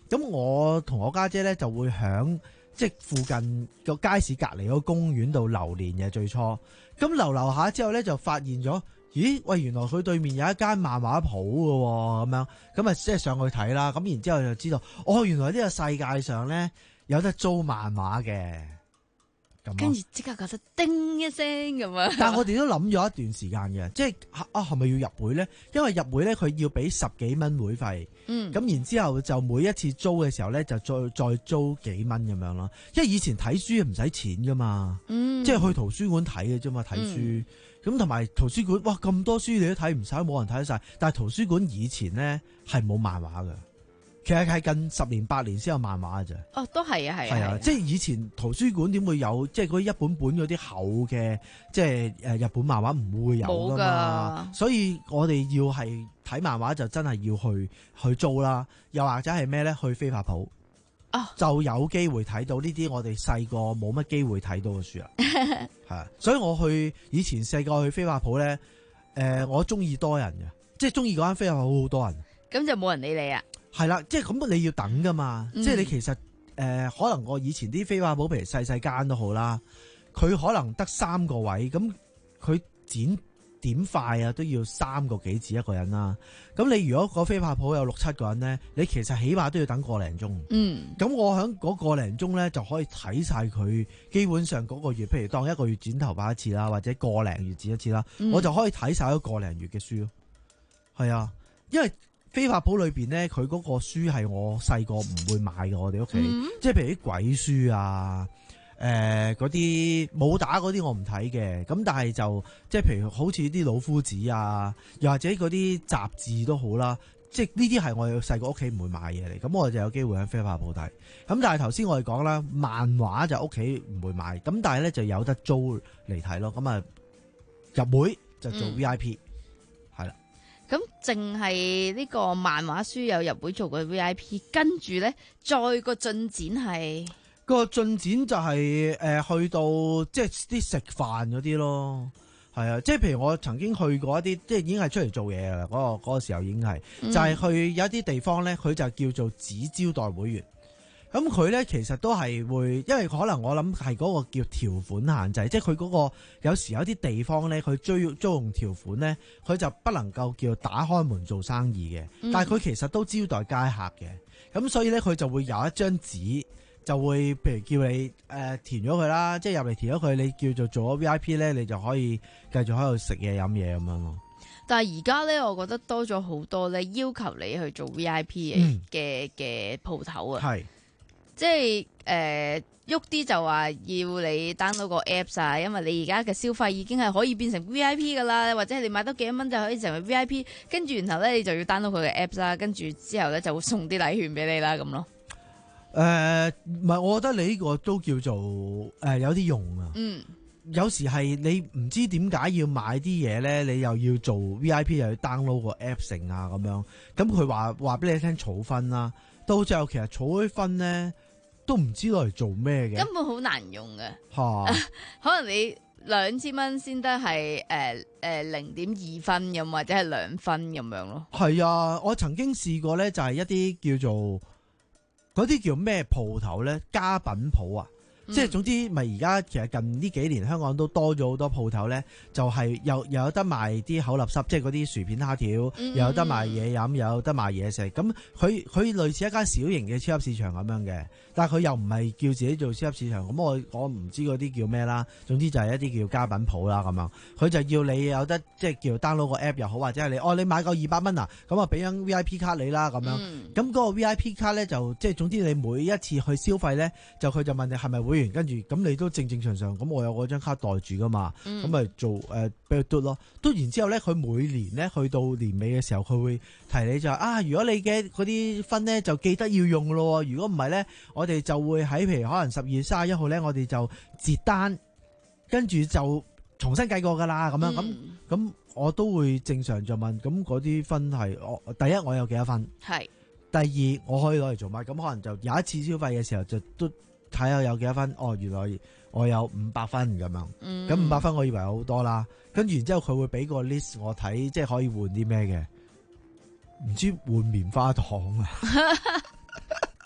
咁我同我家姐咧就會響即係附近個街市隔離嗰個公園度流連嘅最初。咁流流下之後咧就發現咗，咦喂，原來佢對面有一間漫畫鋪嘅喎，咁樣咁啊即係上去睇啦。咁然之後就知道，哦原來呢個世界上咧有得租漫畫嘅。 跟住即刻覺得叮一聲咁啊！ 但係我哋都諗咗一段時間嘅，即係啊係咪要入會咧？因為入會咧佢要俾十幾蚊會費， 嗯， 咁然之後就每一次租嘅時候咧就再再租幾蚊咁樣咯。因為以前睇書唔使錢噶嘛， 嗯， 即係去圖書館睇嘅啫嘛，睇書咁同埋圖書館哇咁多書你都睇唔晒，冇人睇得晒。但係圖書館以前咧係冇漫畫嘅。其實係近十年八年先有漫畫嘅啫。 哦，都係啊，係啊， 係啊，即係以前圖書館點會有即係嗰啲一本本嗰啲厚嘅，即係誒日本漫畫唔會有㗎嘛。所以我哋要係睇漫畫就真係要去去租啦，又或者係咩咧？去飛髮鋪， 哦， 就有機會睇到呢啲我哋細個冇乜機會睇到嘅書啦。係啊，所以我去以前細個去飛髮鋪咧，誒、呃，我中意多人嘅，即係中意嗰間飛髮鋪好多人。 咁就冇人理你啊？ 係啦，即係咁你要等噶嘛， 嗯、 即係你其實誒、呃、可能我以前啲飛髮鋪，譬如細細間都好啦，佢可能得三個位，咁佢剪點快啊都要三個幾字一個人啦。咁你如果個飛髮鋪有六七個人咧，你其實起碼都要等個零鐘。 嗯， 咁我響嗰個零鐘咧就可以睇晒佢基本上嗰個月，譬如當一個月剪頭髮一次啦，或者個零月剪一次啦， 嗯、我就可以睇晒嗰個零月嘅書咯。係啊，因為飛髮鋪裏邊咧，佢嗰個書係我細個唔會買嘅，我哋屋企，嗯、即係譬如啲鬼書啊，誒嗰啲武打嗰啲我唔睇嘅，咁但係就即係譬如好似啲老夫子啊，又或者嗰啲雜誌都好啦，即係呢啲係我哋細個屋企唔會買嘢嚟，咁我就有機會喺飛髮鋪睇。咁但係頭先我哋講啦，漫畫就屋企唔會買，咁但係咧就有得租嚟睇咯，咁啊入會就做 V I P。嗯咁淨係呢個漫畫書有入會做過 V I P， 跟住咧再個進展係個進展就係、是、誒、呃、去到即係啲食飯嗰啲咯，係啊，即係譬如我曾經去過一啲，即係已經係出嚟做嘢噶啦，嗰、那個嗰、那個時候已經係，就係、是、去有一啲地方咧，佢就叫做只招待會員。咁佢咧其實都係會，因為可能我諗係嗰個叫條款限制，即係佢嗰個有時有啲地方咧，佢租租用條款咧，佢就不能夠叫打開門做生意嘅。嗯、但係佢其實都招待街客嘅，咁所以咧佢就會有一張紙，就會譬如叫你誒、呃、填咗佢啦，即係入嚟填咗佢，你叫做做咗 V I P 咧，你就可以繼續喺度食嘢飲嘢咁樣咯。 但係而家咧，我覺得多咗好多咧，要求你去做 V I P 嘅嘅鋪頭啊。係。即係誒喐啲就話要你 download 個 apps 啊，因為你而家嘅消費已經係可以變成 V I P 噶啦，或者係你買多幾多蚊就可以成為 V I P， 跟住然後咧你就要 download 佢嘅 apps 啦，跟住之後咧就會送啲禮券俾你啦咁咯。 誒唔係，我覺得你呢個都叫做誒、呃、有啲用啊。嗯，有時係你唔知點解要買啲嘢咧，你又要做 V I P 又要 download 個 apps 成啊咁樣，咁佢話話俾你聽儲分啦，到最後其實儲啲分咧。都唔知攞嚟做咩嘅， 根本好難用嘅。 嚇、啊， 可能你兩千蚊先得係誒誒零點二分咁，或者係兩分咁樣咯。 係啊，我曾經試過咧，就係一啲叫做嗰啲叫咩鋪頭咧，家品鋪啊。嗯、即係總之，咪而家其實近呢幾年香港都多咗好多鋪頭咧，就係、是、又又有得賣啲口立濕，即係嗰啲薯片蝦條，嗯、又有得賣嘢飲，又有得賣嘢食。咁佢佢類似一間小型嘅超級市場咁樣嘅，但係佢又唔係叫自己做超級市場。咁我我唔知嗰啲叫咩啦。總之就係一啲叫家品鋪啦咁樣。佢就要你有得即係叫 download 個 app 又好，或者係你哦你買夠二百蚊啊，咁啊俾張 V I P 卡你啦咁樣。咁嗰、嗯、個 V I P 卡咧就即係總之你每一次去消費咧，就佢就問你係咪會員，跟住咁你都正正常常，咁我有嗰張卡袋住噶嘛，咁咪、嗯、做誒俾佢嘟咯，嘟完之後咧，佢每年咧去到年尾嘅時候，佢會提你就啊，如果你嘅嗰啲分咧就記得要用咯，如果唔係咧，我哋就會喺譬如可能十二月三十一號咧，我哋就截單，跟住就重新計過噶啦，咁樣咁咁、嗯、我都會正常就問，咁嗰啲分係我第一我有幾多分，係是第二我可以攞嚟做乜，咁可能就有一次消費嘅時候就都。睇下有幾多分，哦，原來我有五百分咁樣，咁五百分我以為好多啦，跟住然之後佢會俾個 list 我睇，即係可以換啲咩嘅，唔知換棉花糖啊，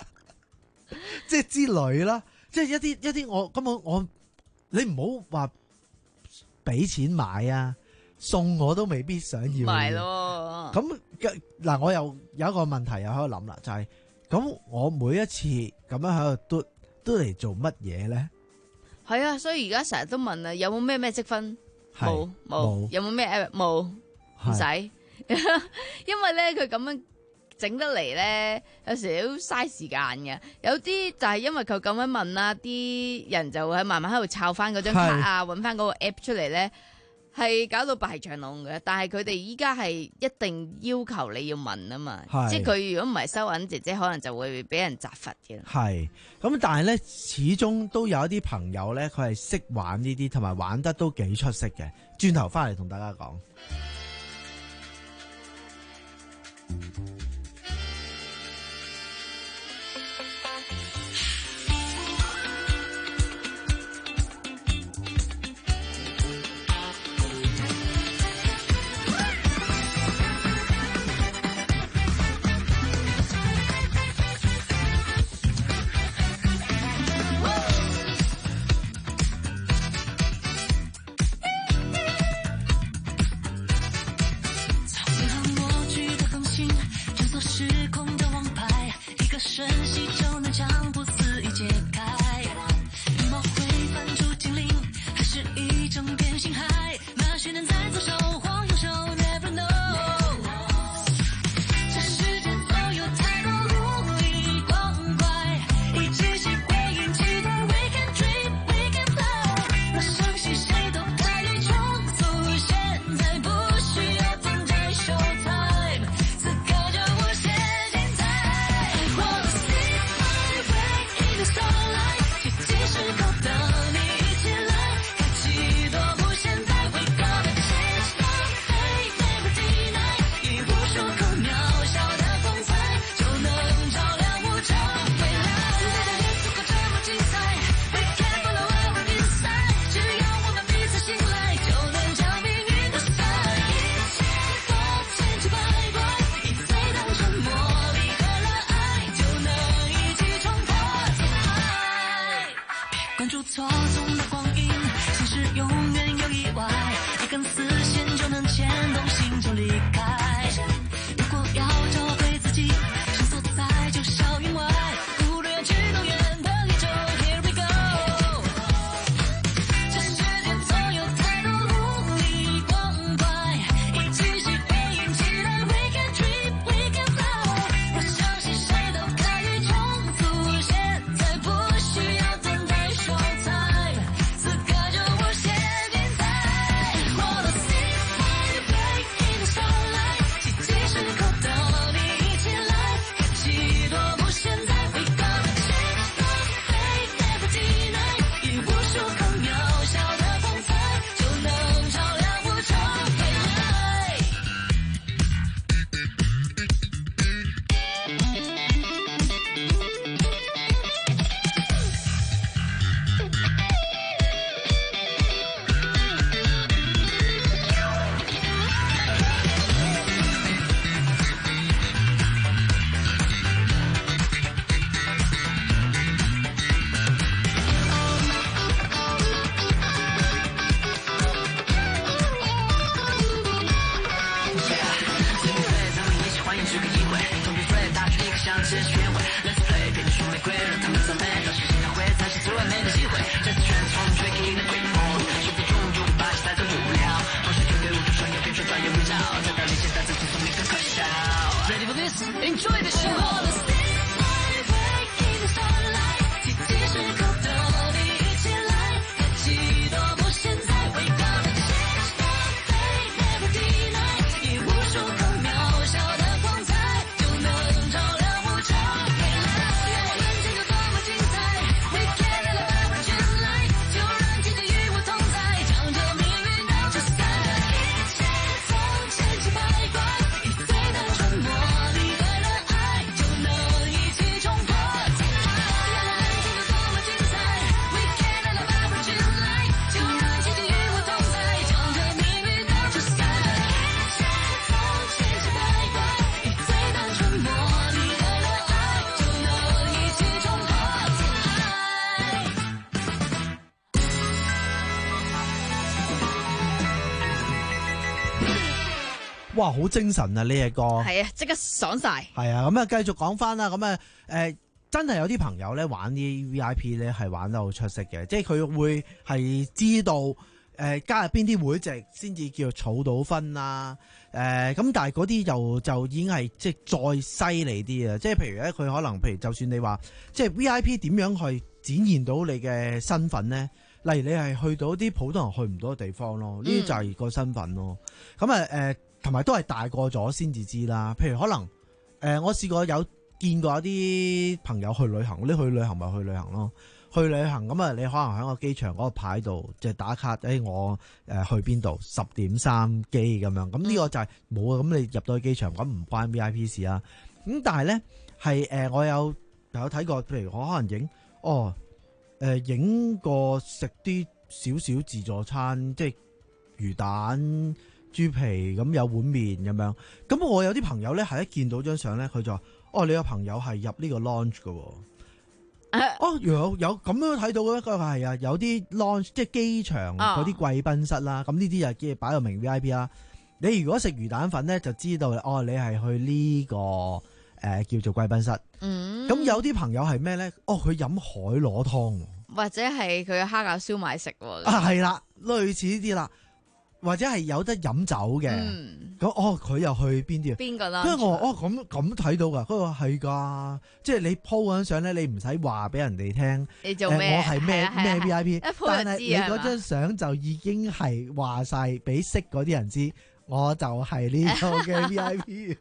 即係之類啦，即係一啲一啲我根本我你唔好話俾錢買啊，送我都未必想要。 係咯。 咁嗱，我又有一個問題又喺度諗啦，就係、是、咁我每一次咁樣喺度嘟嘟嚟做乜嘢咧？ 係啊，所以而家成日都問啊，有冇咩咩積分？冇冇，有冇咩 app？ 冇，唔使。因為咧佢咁樣整得嚟咧，有時都嘥時間嘅。有啲就係因為佢咁樣問啦，啲人就會慢慢喺度抄翻嗰張卡啊，揾翻嗰個 app 出嚟咧，係搞到白長龍嘅。但係佢哋依家係一定要求你要問啊嘛，即係佢如果唔係收銀姐姐，可能就會俾人責罰嘅。 係咁，但係咧始終都有一啲朋友咧，佢係識玩呢啲，同埋玩得都幾出色嘅。轉頭翻嚟同大家講。 哇，好精神啊呢隻歌。 係啊，即刻爽晒。 係啊，咁啊繼續講翻啦，咁啊誒。真係有啲朋友咧玩啲 V I P 咧係玩得好出色嘅，即係佢會係知道誒、呃、加入邊啲會籍先至叫儲到分啦。誒、呃、咁但係嗰啲又就已經係即係再犀利啲啊！即係譬如咧，佢可能譬如就算你話即係 V I P 點樣去展現到你嘅身份咧？例如你係去到啲普通人去唔到嘅地方咯，呢啲就係個身份咯。咁啊誒，同埋都係大個咗先至知啦。譬如可能誒、呃，我試過有。見過一啲朋友去旅行，你去旅行咪去旅行咯。去旅行咁啊，你可能喺個機場嗰個牌度即係打卡，誒、哎、我誒去邊度十點三機咁樣。咁呢個就係冇啊。咁你入到去機場咁唔關 V I P 事啊。咁但係咧係誒，我有有睇過，譬如我可能影哦誒影個食啲少少自助餐，即係魚蛋豬皮咁有碗麵咁樣。咁我有啲朋友咧係一見到張相咧，佢就話。哦，你個朋友係入呢個 launch 嘅，啊、哦，有有咁樣睇到嘅咩？佢話係啊，有啲 launch 即係機場嗰啲貴賓室啦，咁呢啲就叫擺到明 V I P 啦。你如果食魚蛋粉咧，就知道哦，你係去呢、這個誒、呃、叫做貴賓室。嗯，咁有啲朋友係咩咧？哦，佢飲海螺湯， 或者係佢蝦餃燒賣食。 啊，係啦，類似呢啲啦。或者係有得飲酒嘅，咁、嗯、哦佢又去邊啲？邊個啦？因為我哦咁咁睇到噶，佢話係噶，即係你 po 嗰張相咧，你唔使話俾人哋聽， 你做咩、呃？ 我係咩咩 V I P， 但係你嗰張相就已經係話晒俾識嗰啲人知，我就係呢個嘅 V I P。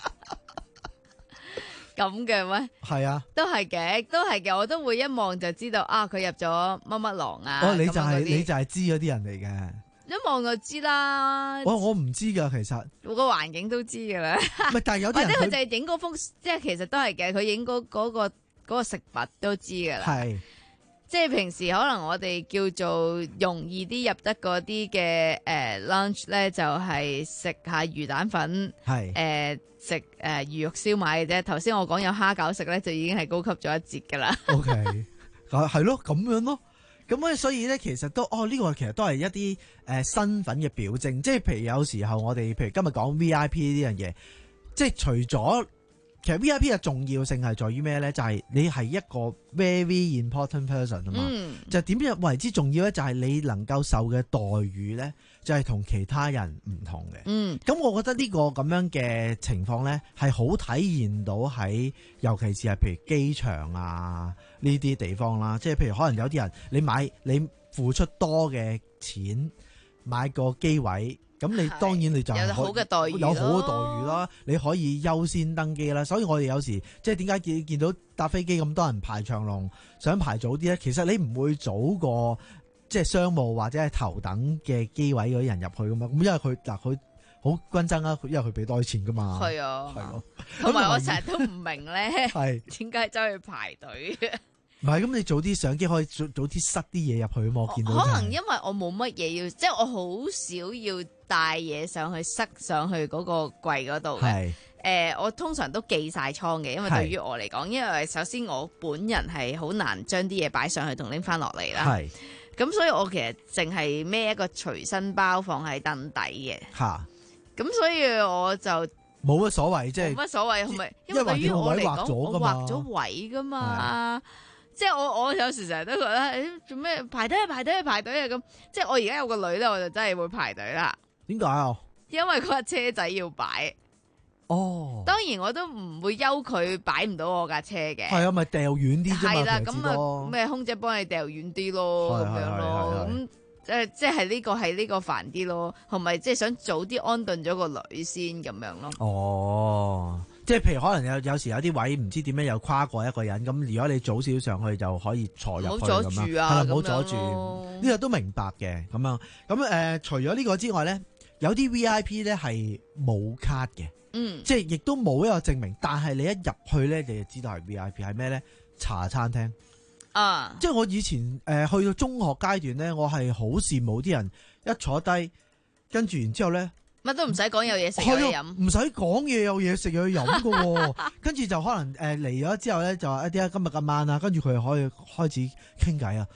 咁嘅咩？係啊，都係嘅，都係嘅，我都會一望就知道啊，佢入咗乜乜廊啊。 哦，你就係、是、你就係知嗰啲人嚟嘅。 一望就知啦。 我我唔知噶，其實個環境都知噶啦。唔係，但係有啲人或者佢就係影嗰幅，即係其實都係嘅。佢影嗰嗰個嗰、嗰個食物都知噶啦。係，即係平時可能我哋叫做容易啲入得嗰啲嘅誒 lunch 咧，就係食下魚蛋粉，係誒食誒魚肉燒賣嘅啫。頭先我講有蝦餃食咧，就已經係高級咗一截噶啦。O K， 係係咯，咁樣咯。咁咧，所以咧，其實都哦，呢、這個其實都係一啲誒、呃、身份嘅表徵，即係譬如有時候我哋譬如今日講 V I P 呢樣嘢，即係除咗其實 V I P 嘅重要性係在於咩咧？就係、是、你係一個 very important person 啊嘛，嗯、就點樣為之重要咧？就係、是、你能夠受嘅待遇咧，就係、是、同其他人唔同嘅。嗯，咁我覺得呢個咁樣嘅情況咧，係好體現到喺尤其是係譬如機場啊呢啲地方啦，即係譬如可能有啲人你買你付出多嘅錢買個機位。咁你當然你就有好嘅待遇，有好嘅待遇啦，你可以優先登機啦。所以我哋有時即係點解見見到搭飛機咁多人排長龍，想排早啲咧？其實你唔會早過即係商務或者係頭等嘅機位嗰啲人入去噶嘛。咁因為佢嗱佢好均真啊，因為佢俾多錢噶嘛。係啊，係咯。 同埋我成日都唔明咧，係點解走去排隊？ 唔係咁，你早啲上機可以早早啲塞啲嘢入去啊嘛。我見到可能因為我冇乜嘢要，即係我好少要帶嘢上去塞上去嗰個櫃嗰度嘅。誒、呃，我通常都寄晒倉嘅，因為對於我嚟講，因為首先我本人係好難將啲嘢擺上去同拎翻落嚟啦。係，咁所以我其實淨係孭一個隨身包放喺凳底嘅。吓，咁所以我就冇乜所謂，即係冇乜所謂，係咪？因為對於我嚟講，我畫咗位噶嘛。即係我我有時成日都覺得誒做咩排隊啊排隊啊排隊啊咁，即係我而家有個女咧，我就真係會排隊啦。 點解啊？因為嗰架車仔要擺。哦。當然我都唔會憂佢擺唔到我架車嘅。係啊，咪掉遠啲啫嘛。 係啦，咁啊咩空姐幫你掉遠啲咯，咁樣咯。咁誒即係呢個係呢個煩啲咯，同埋即係想早啲安頓咗個女先咁樣咯。哦。 即係譬如可能有有時有啲位唔知點樣又跨過一個人，咁如果你早少少上去就可以坐入去咁樣，係啦，唔好阻住。呢個都明白嘅咁樣。咁誒、呃，除咗呢個之外咧，有啲 V I P 咧係冇卡嘅，嗯，即係亦都冇一個證明。但係你一入去咧，你就知道係 V I P 係咩咧？茶餐廳啊！即係我以前誒、呃、去到中學階段咧，我係好羨慕啲人一坐低，跟住然之後咧。 乜都唔使講，有嘢食有嘢飲， 唔使講嘢有嘢食有嘢飲噶，跟住就可能誒嚟咗之後咧，就話一啲今日咁晚啊，跟住佢可以開始傾偈啊。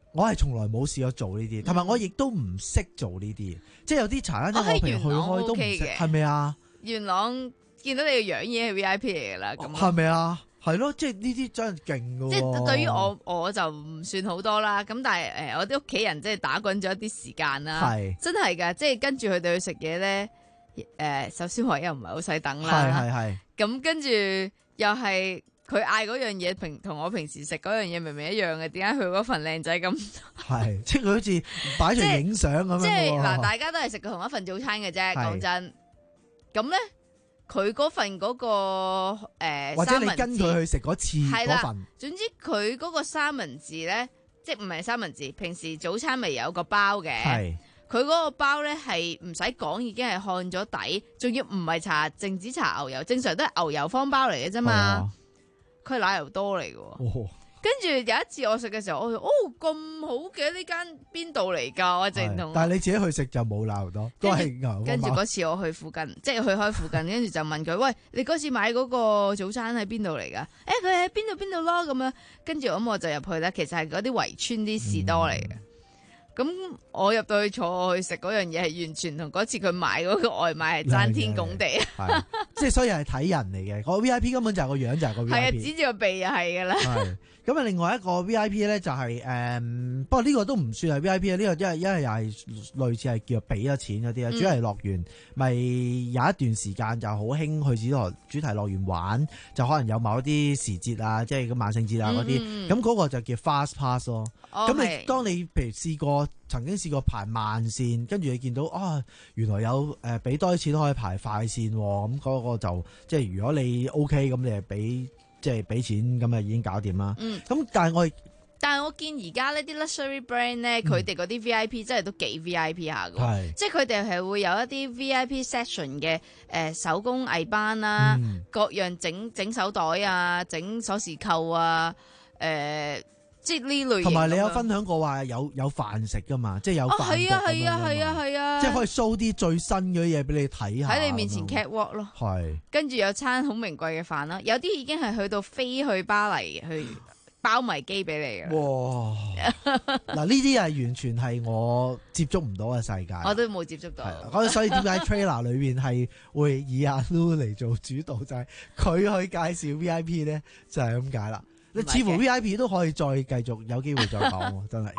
我係從來冇試過做呢啲，同埋我亦都唔識做呢啲，即係有啲茶餐廳我平時去開都唔識，係咪啊？ 元朗見到你個樣已經係 V I P 嚟㗎啦，咁係咪啊？係咯，即係呢啲真係勁㗎。 即係對於我我就唔算好多啦，咁但係誒、呃、我啲屋企人即係打滾咗一啲時間啦， 係真係㗎，即係跟住佢哋去食嘢咧，誒、呃、首先我又唔係好使等啦， 係係係， 咁跟住又係佢嗌嗰樣嘢平同我平時食嗰樣嘢明明一樣嘅，點解佢嗰份靚仔咁？ 係即係佢好似擺出影相咁樣。 即係嗱，大家都係食同一份早餐嘅啫，講真，咁咧。佢嗰份嗰、嗰個誒、呃、 或者你跟佢去食嗰次嗰份， 總之佢嗰個三文治咧，即係唔係三文治，平時早餐咪有個包嘅，佢嗰個包咧係唔使講已經係看咗底，仲要唔係搽淨止搽牛油，正常都係牛油方包嚟嘅啫嘛，佢係、啊、奶油多嚟嘅。哦跟住有一次我食嘅時候，我話哦咁好嘅，呢間邊度嚟㗎？我淨同， 但係你自己去食就冇鬧到，都係牛。 跟住嗰次我去附近，即係去開附近，跟住就問佢：喂，你嗰次買嗰個早餐喺邊度嚟㗎？誒、欸，佢喺邊度邊度咯咁樣。跟住咁我就入去咧，其實係嗰啲圍村啲士多嚟嘅。咁、嗯、我入到去坐去食嗰樣嘢，係完全同嗰次佢買嗰個外賣係爭天共地。 係，即係所以係睇人嚟嘅。個 V I P 根本就係個樣就係個 V I P。係啊， 指住個鼻就係㗎啦。係。 咁啊，另外一個 V I P 咧就係、是、誒、嗯，不過呢個都唔算係 V I P 啊。呢個因為因為又係類似係叫俾咗錢嗰啲啊。主題樂園咪有一段時間就好興去主題主題樂園玩，就可能有某一啲時節啊，即係個萬聖節啊嗰啲。咁嗰、嗯嗯、個就叫 Fast Pass 咯。咁、哦、你當你譬如試過曾經試過排慢線，跟住你見到啊，原來有誒俾多啲錢都可以排快線，咁嗰個就即係如果你 OK 咁，你係俾。即係俾錢咁啊，已經搞掂啦。嗯，咁但係我， 但係我見而家呢啲 luxury brand 咧，佢哋嗰啲 V I P 真係都幾 V I P 下噶。係，即係佢哋係會有一啲 V I P section 嘅誒、呃、手工藝班啦，嗯、各樣整整手袋啊，整鎖匙扣啊，誒、呃。即係呢類型， 同埋你有分享過話有有飯食噶嘛？即係有飯食咁樣。係啊係啊係啊係啊！即係可以 show 啲最新嘅嘢俾你睇下。喺你面前 catwalk 咯。係。跟住有餐好名貴嘅飯啦，有啲已經係去到飛去巴黎去包埋機俾你嘅。哇！嗱呢啲係完全係我接觸唔到嘅世界。我都冇接觸到。所以點解 trailer 裏邊係會以阿 Lu 嚟做主導，就係、是、佢去介紹 V I P 咧，就係咁解啦。似乎 V I P 都可以再繼續有機會再講，真係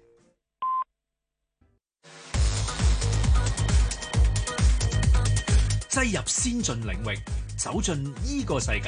擠入先進領域，走進呢個世界。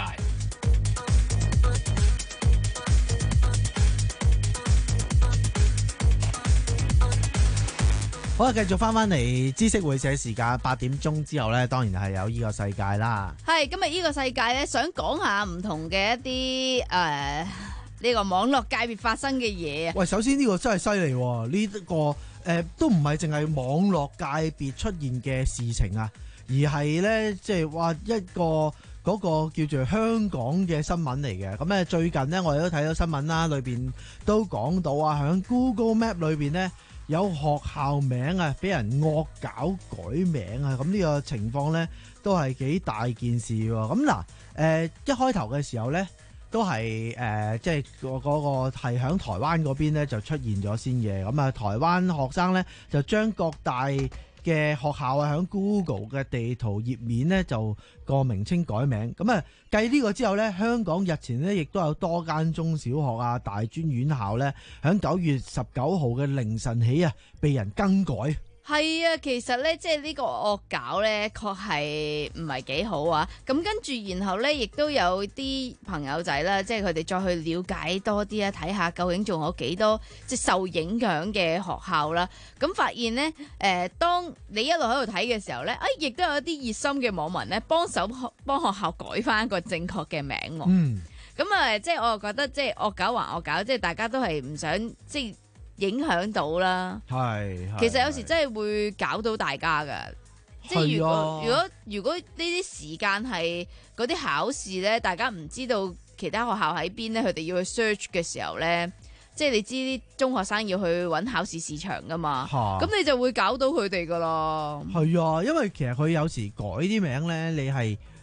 好啊，繼續翻翻嚟知識會社時間，八點鐘之後咧，當然係有呢個世界啦。係今日呢個世界咧，想講下唔同嘅一啲誒呢個網絡界別發生嘅嘢啊。喂，首先呢個真係犀利，呢、這個誒、呃、都唔係淨係網絡界別出現嘅事情啊，而係咧即係話一個嗰個叫做香港嘅新聞嚟嘅。咁咧最近咧我哋都睇到新聞啦，裏邊都講到啊，喺 Google Map 裏邊咧。有學校名啊，俾人惡搞改名啊，咁呢個情況呢都係幾大件事喎。咁嗱，誒一開頭嘅時候呢，都係誒即係嗰個係喺台灣嗰邊呢就出現咗先嘅。咁啊，台灣學生呢就將各大嘅學校啊，喺 Google 嘅地圖頁面呢就個名稱改名。咁啊，繼呢個之後呢，香港日前呢亦都有多間中小學啊、大專院校呢，喺九月十九號嘅凌晨起啊，被人更改。係啊，其實咧，即係呢個惡搞咧，確係唔係幾好啊。咁跟住，然後咧，亦都有啲朋友仔啦，即係佢哋再去了解多啲啊，睇下究竟仲有幾多即係受影響嘅學校啦。咁發現咧，誒、呃，當你一路喺度睇嘅時候咧，啊，亦都有一啲熱心嘅網民咧，幫手幫學校改翻一個正確嘅名。嗯。咁啊，即係我又覺得，即係惡搞還惡搞，即係大家都係唔想即係。影響到啦，係，其實有時真係會搞到大家噶，即係如果如果如果呢啲時間係嗰啲考試咧，大家唔知道其他學校喺邊咧，佢哋要去 search 嘅時候咧，即係你知啲中學生要去揾考試市場噶嘛，咁你就會搞到佢哋噶啦。係啊，因為其實佢有時改啲名咧，你係。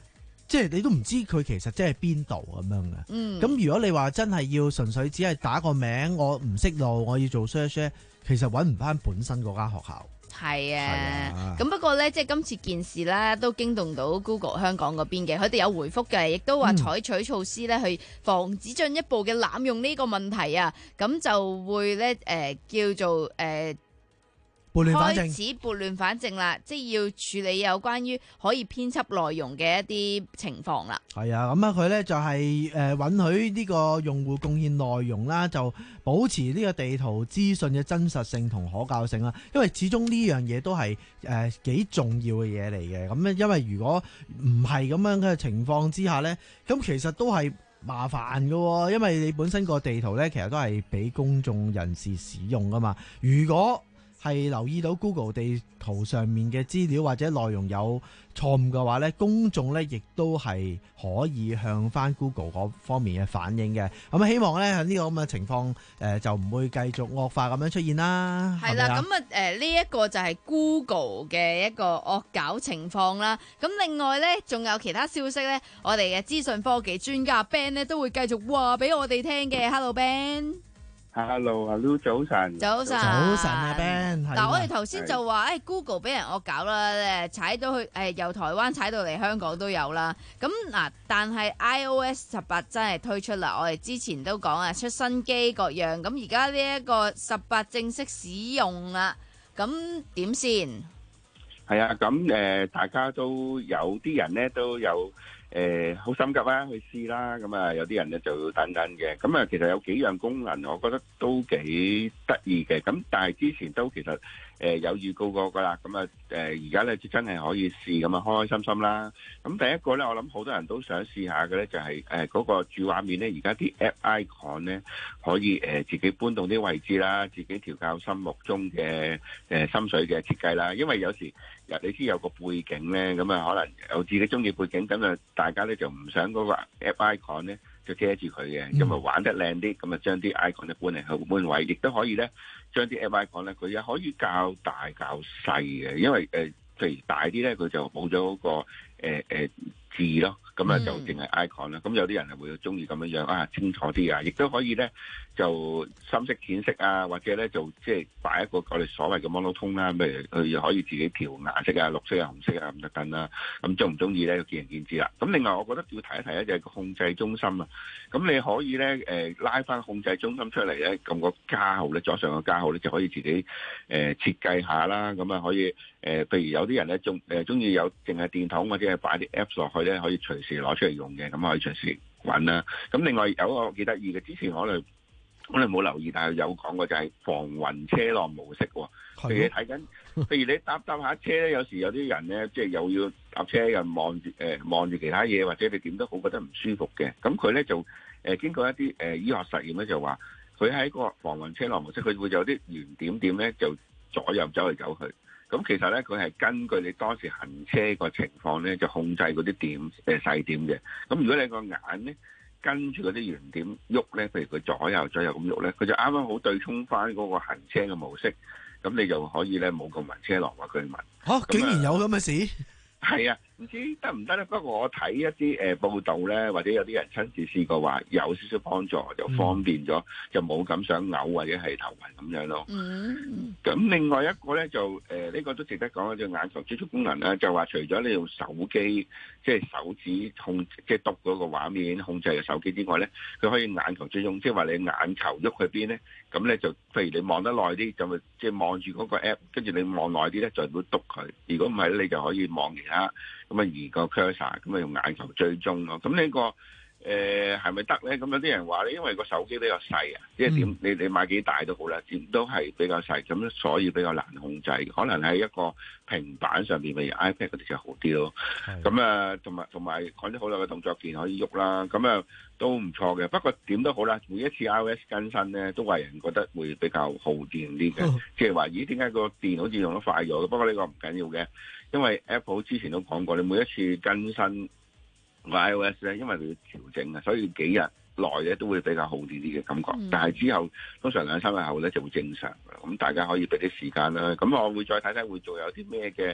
即係你都唔知佢其實即係邊度咁樣嘅。 嗯， 咁如果你話真係要純粹只係打個名，我唔識路，我要做 search 咧，其實揾唔翻本身嗰間學校。 係啊，咁係啊不過咧，即係今次件事咧，都驚動到 Google 香港嗰邊嘅，佢哋有回覆嘅，亦都話採取措施咧，去防止進一步嘅濫用呢個問題啊，咁就會咧誒、呃、叫做誒。呃撥亂反正， 開始撥亂反正啦，即係要處理有關於可以編輯內容嘅一啲情況啦。 係啊，咁啊佢咧就係誒允許呢個用戶貢獻內容啦，就保持呢個地圖資訊嘅真實性同可靠性啦。因為始終呢樣嘢都係誒幾重要嘅嘢嚟嘅。咁咧，因為如果唔係咁樣嘅情況之下咧，咁其實都係麻煩㗎，因為你本身個地圖咧，其實都係俾公眾人士使用噶嘛。如果係留意到 Google 地圖上面嘅資料或者內容有錯誤嘅話咧，公眾咧亦都係可以向翻 Google 嗰方面嘅反映嘅。咁希望咧喺呢個咁嘅情況誒就唔會繼續惡化咁樣出現啦。 係啦，咁啊誒呢一個就係 Google 嘅一個惡搞情況啦。咁另外咧仲有其他消息咧，我哋嘅資訊科技專家 Ben 咧都會繼續話俾我哋聽嘅。Hello Ben。 Hello，Hello，早晨， 早晨， 早晨啊 Ben。 嗱，我哋頭先就話，誒 Google 俾人惡搞啦，誒踩到去，誒由台灣踩到嚟香港都有啦。咁嗱，但係 iOS 十八真係推出啦，我哋之前都講啊，出新機各樣，咁而家呢一個十八正式使用啦，咁點先？ 係啊，咁誒，大家都有啲人咧都有。誒好、呃、心急啦，去試啦，咁啊有啲人咧就等等嘅，咁啊其實有幾樣功能，我覺得都幾得意嘅，咁但係之前都其實誒、呃、有預告過噶啦，咁啊誒而家咧就真係可以試，咁啊開開心心啦。咁第一個咧，我諗好多人都想試下嘅咧，就係誒嗰個主畫面咧，而家啲 app icon 咧可以誒、呃、自己搬動啲位置啦，自己調校心目中嘅誒、呃、心水嘅設計啦，因為有時。你知有個背景咧，咁啊可能有自己中意背景，咁啊大家咧就唔想嗰個 app icon 咧就遮住佢嘅，咁啊、嗯、玩得靚啲，咁啊將啲 icon 咧搬嚟去搬位，亦都可以咧將啲 app icon 咧佢又可以較大較細嘅，因為誒、呃、譬如大啲咧佢就冇咗嗰個誒、呃呃、字咯，咁啊就淨係 icon 啦，咁、嗯、有啲人係會中意咁樣樣啊清楚啲啊，亦都可以咧就深色淺色啊，或者咧就即係擺一個我哋所謂嘅 monotone 啦，譬如佢可以自己調顏色啊、綠色啊、紅色啊咁等等啦，咁中唔中意咧就見仁見智啦。咁另外我覺得要提一提咧就係個控制中心啊，咁你可以咧誒、呃、拉翻控制中心出嚟咧，撳個加號咧，左上個加號咧就可以自己誒、呃、設計下啦，咁啊可以誒、呃，譬如有啲人咧中誒中意有淨係電筒或者係擺啲 apps 落去咧，可以隨時攞出嚟用嘅，咁可以隨時揾啦。咁另外有一個幾得意嘅，之前我哋。我哋冇留意，但係有講過就係防暈車浪模式喎。譬如你睇緊，譬如你搭搭下車咧，有時有啲人咧，即係又要搭車又望住誒望住其他嘢，或者你點都好覺得唔舒服嘅。咁佢咧就誒、呃、經過一啲誒、呃、醫學實驗咧，就話佢喺個防暈車浪模式，佢會有啲圓點點咧，就左右走嚟走去。咁其實咧，佢係根據你當時行車個情況咧，就控制嗰啲點誒、呃、細點嘅。咁如果你個眼咧，跟住嗰啲圓點喐咧，譬如佢左右左右咁喐咧，佢就啱啱好對沖翻嗰個行車嘅模式，咁你就可以咧冇咁暈車浪話佢暈。 嚇、啊！竟然有咁嘅事？ 係啊，唔知得唔得咧？不過我睇一啲誒、呃、報道咧，或者有啲人親自試過話有少少幫助，就方便咗，嗯、就冇咁想嘔或者係頭暈咁樣咯。嗯。咁另外一個咧就誒呢、呃這個都值得講嘅，就眼球追蹤功能啦，就話除咗你用手機即係手指控即係篤嗰個畫面控制嘅手機之外咧，佢可以眼球追蹤，即係話你眼球喐去邊咧，咁咧就譬如你望得耐啲，就咪即係望住嗰個 app， 跟住你望耐啲咧就會篤佢。如果唔係咧，你就可以望其他。咁啊移個 cursor，咁啊用眼球追蹤咯。咁呢、這個誒係咪得咧？咁有啲人話咧，因為個手機比較細啊，即係點你你買幾大都好啦，點都係比較細，咁所以比較難控制。可能喺一個平板上邊，譬如 iPad 嗰啲就好啲咯。咁啊，同埋同埋講咗好耐嘅動作鍵可以喐啦，咁啊都唔錯嘅。不過點都好啦，每一次 iOS 更新咧，都為人覺得會比較耗電啲嘅，即係話咦點解個電好似用得快咗？不過呢個唔緊要嘅。因為 Apple 之前都講過，你每一次更新個 iOS 咧，因為佢要調整啊，所以幾日內咧都會比較耗電啲嘅感覺。嗯、但係之後通常兩三日後咧就會正常嘅，咁大家可以俾啲時間啦。咁我會再睇睇會做有啲咩嘅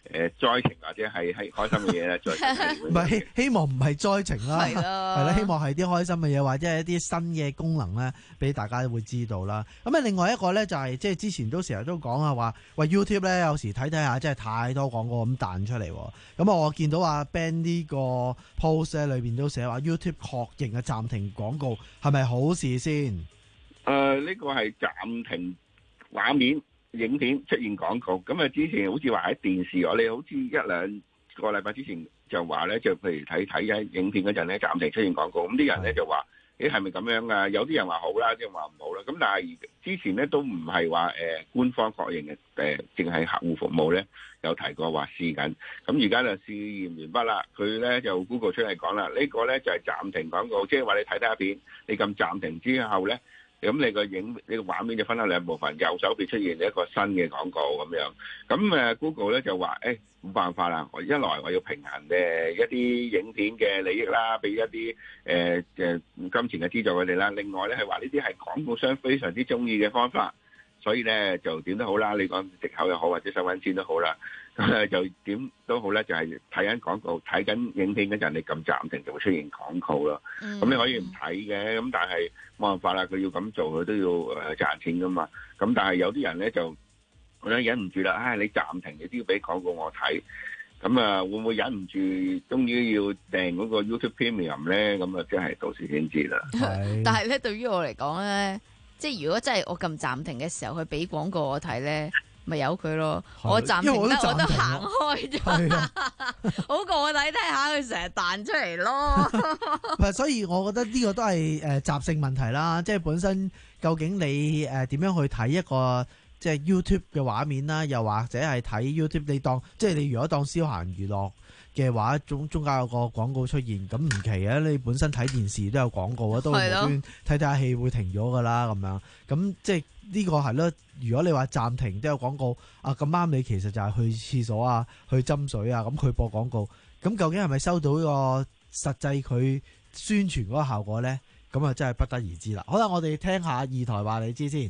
誒災情或者係係開心嘅嘢咧，再唔係希希望唔係災情啦， 係咯係啦，希望係啲開心嘅嘢，或者係一啲新嘅功能咧，俾大家會知道啦。咁啊，另外一個咧就係即係之前都成日都講啊，話喂 YouTube 咧有時睇睇下，真係太多廣告咁彈出嚟。咁啊，我見到阿 Ben 呢個 post 咧裏邊都寫話 YouTube 確認嘅暫停廣告係咪好事先？ 誒、呃，呢、這個係暫停畫面。影片出現廣告，咁啊之前好似話喺電視，我哋好似一兩個禮拜之前就話咧，就譬如睇睇緊影片嗰陣咧，暫停出現廣告，咁啲人咧就話，誒係咪咁樣啊？有啲人話好啦，有啲人話唔好啦。咁但係之前咧都唔係話誒官方確認嘅，誒淨係客戶服務咧有提過話試緊。咁而家就試驗完畢啦，佢咧就 Google 出嚟講啦，呢個咧就係暫停廣告，即係話你睇睇一片，你撳暫停之後咧。咁你個影你個畫面就分開兩部分，右手邊出現一個新嘅廣告咁樣。咁誒 Google 咧就話誒冇辦法啦，我一來我要平衡嘅一啲影片嘅利益啦，俾一啲誒誒金錢嘅資助佢哋啦。另外咧係話呢啲係廣告商非常之中意嘅方法，所以咧就點都好啦，你講藉口又好或者想揾錢都好啦。咁就點都好咧，就係睇緊廣告、睇緊影片嗰陣，你撳暫停就會出現廣告咯。咁、嗯、你可以唔睇嘅，咁但係冇辦法啦，佢要咁做，佢都要誒賺錢噶嘛。咁但係有啲人咧就我忍忍唔住啦，唉、哎，你暫停你都要俾廣告我睇，咁啊會唔會忍唔住，終於要訂嗰個 YouTube Premium 咧？咁啊，即係到時先知啦。 但係咧，對於我嚟講咧，即係如果真係我撳暫停嘅時候，佢俾廣告我睇咧。咪由佢咯，我暫停得我都行開咗，好過我睇睇下佢成日彈出嚟咯。 所以我覺得呢個都係誒習性問題啦，即係本身究竟你誒點樣去睇一個即係 YouTube 嘅畫面啦，又或者係睇 YouTube 你當即係你如果當消閒娛樂嘅話，中中間有個廣告出現，咁唔奇啊！你本身睇電視都有廣告啊，都無端睇睇下戲會停咗噶啦，咁樣咁即係呢個係咯。如果你話暫停都有廣告啊，咁啱你其實就係去廁所啊，去斟水啊，咁佢播廣告，咁究竟係咪收到呢個實際佢宣傳嗰個效果咧？咁啊真係不得而知啦。好啦，我哋聽下二台話你知先。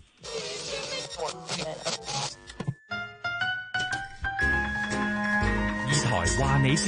二台話你知。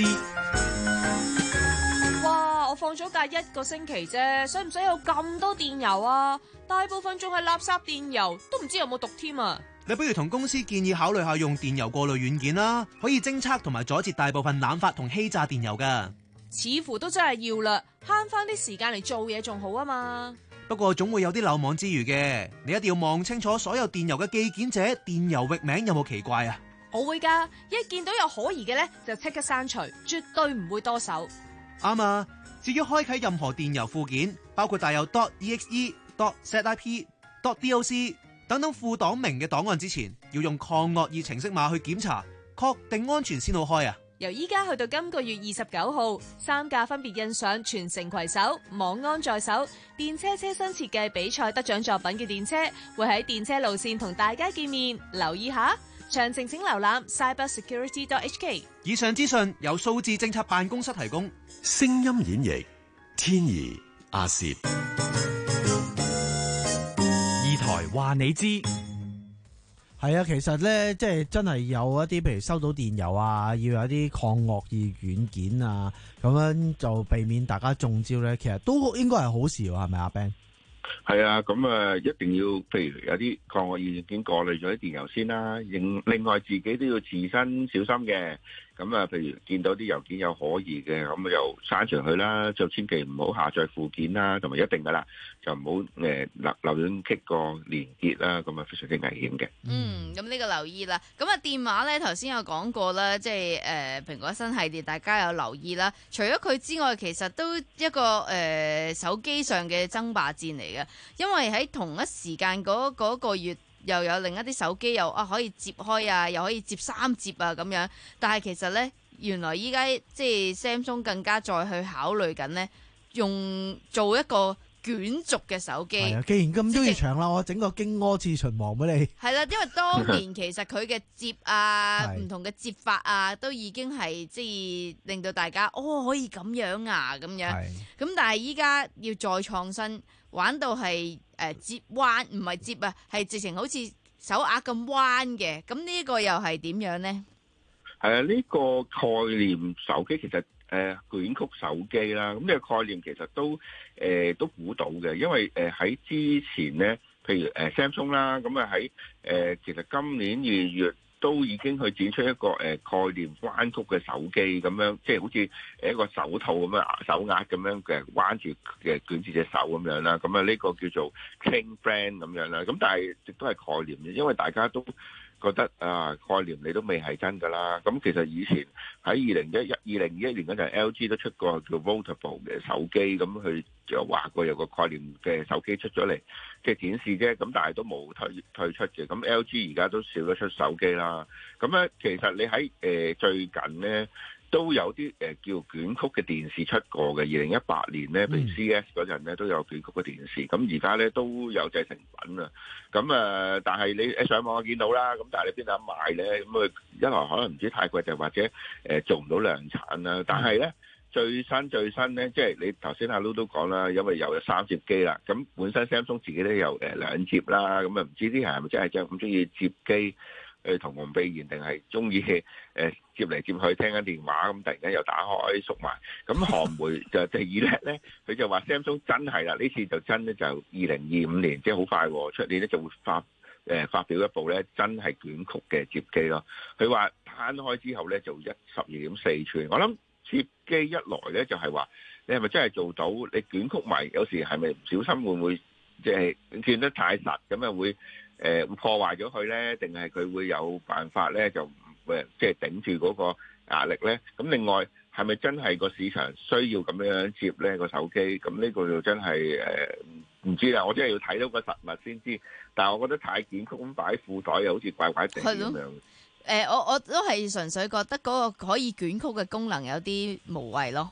哇！我放咗假一個星期啫，使唔使有咁多電郵啊？大部分仲係垃圾電郵，都唔知有冇毒添啊！ 你不如同公司建議考慮下用電郵過濾軟件啦，可以偵測同埋阻截大部分濫發同欺詐電郵噶。 似乎都真係要啦，慳翻啲時間嚟做嘢仲好啊嘛。 不過總會有啲漏網之魚嘅，你一定要望清楚所有電郵嘅寄件者電郵域名有冇奇怪啊！ 我會噶，一見到有可疑嘅咧，就即刻刪除，絕對唔會多手。 啱啊！至於開啟任何電郵附件，包括帶有 .exe、.zip、.doc 等等副檔名嘅檔案之前，要用抗惡意程式碼去檢查，確定安全先好開啊！ 由依家去到今個月二十九號，三架分別印上全城攜手、網安在手、電車車身設計比賽得獎作品嘅電車，會喺電車路線同大家見面，留意下。詳情請瀏覽 cyber security dot h k。 以上資訊由數字政策辦公室提供。 聲音演繹天怡阿涉。 二台話你知。 係啊，其實咧，即係真係有一啲，譬如收到電郵啊，要有一啲抗惡意軟件啊，咁樣就避免大家中招咧。其實都應該係好事喎，係咪啊 Ben？ 係啊，咁啊，一定要譬如有啲抗惡意軟件過濾咗啲電郵先啦。另另外自己都要自身小心嘅。咁啊，譬如見到啲郵件有可疑嘅，咁就刪除佢啦，就千祈唔好下載附件啦，同埋一定噶啦，就唔好誒留留亂 click 個連結啦，咁啊非常之危險嘅。 嗯，咁呢個留意啦。咁啊電話咧頭先有講過啦，即係誒蘋果新系列，大家有留意啦。除咗佢之外，其實都一個誒、呃、手機上嘅爭霸戰嚟嘅，因為喺同一時間嗰嗰、嗰個月。又有另一啲手機又啊可以接開啊，又可以接三接啊咁樣，但係其實呢，原來依家即係 Samsung 更加再去考慮緊呢，用做一個捲軸嘅手機。係啊， 既然咁中意長啦，我整個經柯次循環俾你。係啦，因為當年其實佢嘅接啊，唔同嘅接法啊，都已經係即係令到大家哦可以咁樣啊咁樣。咁但係依家要再創新，玩到係。誒、呃、接彎唔係接啊，係直情好似手鐲咁彎嘅，咁呢個又係點樣呢？ 係啊，呢個概念手機其實誒、呃、捲曲手機啦，咁呢個概念其實都誒、呃、都估到嘅，因為誒喺、呃、之前咧，譬如誒、呃、Samsung 啦，咁啊喺誒其實今年二月都已經去展出一個誒、呃、概念彎曲嘅手機咁樣，即係好似誒一個手套咁樣手握咁樣嘅彎住嘅捲住隻手咁樣啦，咁啊呢個叫做 Cling Brand 咁樣啦，咁但係亦都係概念嘅，因為大家都覺得啊概念你都未係真㗎啦，咁其實以前喺二零一一二零二一年嗰陣 L G 都出過叫 Foldable 嘅手機，咁佢就話過有個概念嘅手機出咗嚟，即係展示啫，咁但係都冇推推出嘅，咁 L G 而家都少咗出手機啦，咁咧其實你喺誒、呃、最近咧都有啲誒、呃、叫捲曲嘅電視出過嘅，二零一八年咧，譬如 C S 嗰陣咧都有捲曲嘅電視，咁而家咧都有製成品啊，咁啊、呃，但係你誒上網見到啦，咁但係你邊度買咧？咁啊一來可能唔知太貴，就或者誒、呃、做唔到量產啦，但係咧。最新最新咧，即係你頭先阿 Lulu 都講啦，因為又有三摺機啦，咁本身 Samsung 自己都有誒兩摺啦，咁啊唔知啲人係咪真係真咁中意摺機誒同紅鼻炎，定係中意誒摺嚟摺去聽緊電話，咁突然間又打開縮埋，咁韓媒就就以叻咧，佢就話 Samsung 真係啦，呢次就真咧就二零二五年，即係好快喎，出年咧就會發誒發表一部咧真係捲曲嘅摺機咯。佢話攤開之後咧就一十二點四寸，我諗。摺機一來咧就係話，你係咪真係做到？你捲曲埋，有時係咪唔小心會唔會即係捲得太實，咁啊會誒、呃、破壞咗佢咧？定係佢會有辦法咧就誒即係頂住嗰個壓力咧？咁另外係咪真係個市場需要咁樣摺咧個手機？咁呢個就真係誒唔知啦，我真係要睇到個實物先知。但係我覺得太捲曲咁擺喺褲袋又好似怪怪地咁樣。 誒、呃，我我都係純粹覺得嗰個可以捲曲嘅功能有啲無謂咯。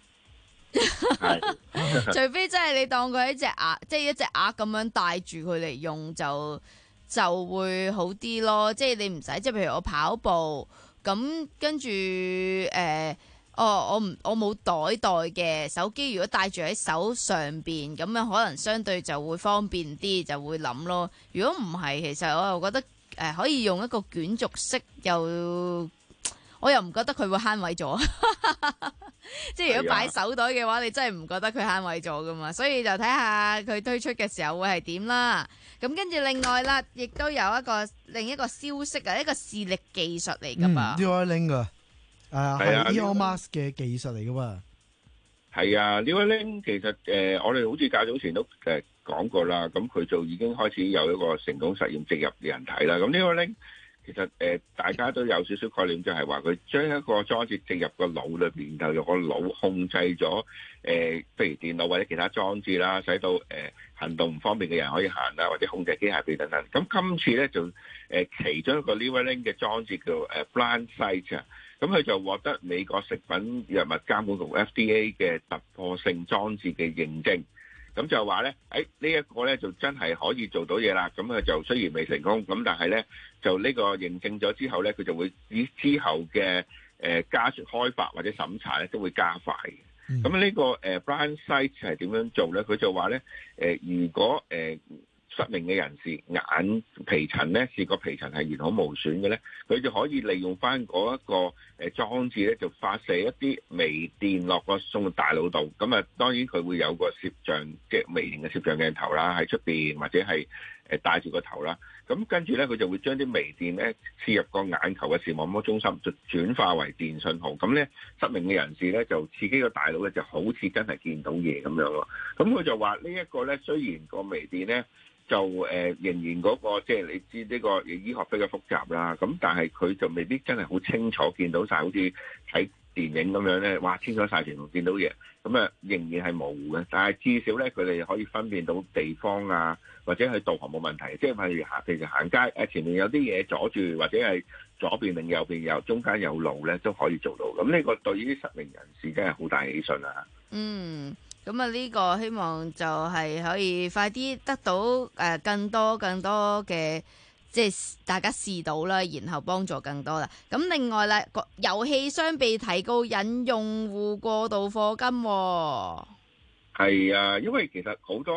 除非真係你當佢一隻鴨，即係一隻鴨咁樣帶住佢嚟用就就會好啲咯。即係你唔使，即係譬如我跑步咁，跟住誒，哦，我唔我冇袋袋嘅手機，如果帶住喺手上邊，咁樣可能相對就會方便啲，就會諗咯。如果唔係，其實我又覺得。誒、呃、可以用一個捲軸式，又我又唔覺得佢會慳位咗，即係如果擺手袋嘅話，你真係唔覺得佢慳位咗噶嘛？所以就睇下佢推出嘅時候會係點啦。咁跟住另外啦，亦都有一個另一個消息啊，一個視力技術嚟噶嘛。 Neuralink 啊，誒係 Elon Musk 嘅技術嚟噶嘛。係啊 Neuralink 其實誒、呃，我哋好似較早前都誒講過啦，咁佢就已經開始有一個成功實驗植入人體啦。咁呢個咧，其實誒、呃、大家都有少少概念，就係話佢將一個裝置植入個腦裏邊，就用個腦控制咗誒，譬、呃、如電腦或者其他裝置啦，使到誒、呃、行動唔方便嘅人可以行啦，或者控制機械臂等等。咁今次咧就誒、呃、其中一個 Neuralink 嘅裝置叫誒 Blind Sight 啊。咁佢就獲得美國食品藥物監管局 F D A 嘅突破性裝置嘅認證，咁就話咧，誒呢一個咧就真係可以做到嘢啦。咁佢就雖然未成功，咁但係咧就呢個認證咗之後咧，佢就會以之後嘅誒加速開發或者審查咧都會加快嘅。咁、嗯、呢個誒 Blind Sight 係點樣做咧？佢就話咧，誒如果誒失明嘅人士眼皮層咧，視覺皮層係完好無損嘅咧，佢就可以利用翻嗰一個誒裝置咧，就發射一啲微電落個送到大腦度。咁啊，當然佢會有個攝像即係微型嘅攝像鏡頭啦，喺出邊或者係誒戴住個頭啦。咁跟住咧，佢就會將啲微電咧刺入個眼球嘅視網膜中心，就轉化為電信號。咁咧失明嘅人士咧就刺激個大腦咧，就好似真係見到嘢咁樣咯。咁佢就話呢一個咧，雖然個微電咧，就誒、呃、仍然嗰、那個即係你知呢個醫學比較複雜啦，咁但係佢就未必真係好清楚見到晒，好似睇電影咁樣咧，哇清楚晒全部見到嘢，咁啊仍然係模糊嘅。但係至少咧，佢哋可以分辨到地方啊，或者係導航冇問題。即係譬如行譬如行街，誒前面有啲嘢阻住，或者係左邊定右邊有中間有路咧，都可以做到。咁呢個對於啲失明人士真係好大喜訊啊！嗯。咁啊，呢個希望就係可以快啲得到誒更多更多嘅，即係大家試到啦，然後幫助更多啦。咁另外咧，個遊戲商被提告引用戶過度課金喎。係啊，因為其實好多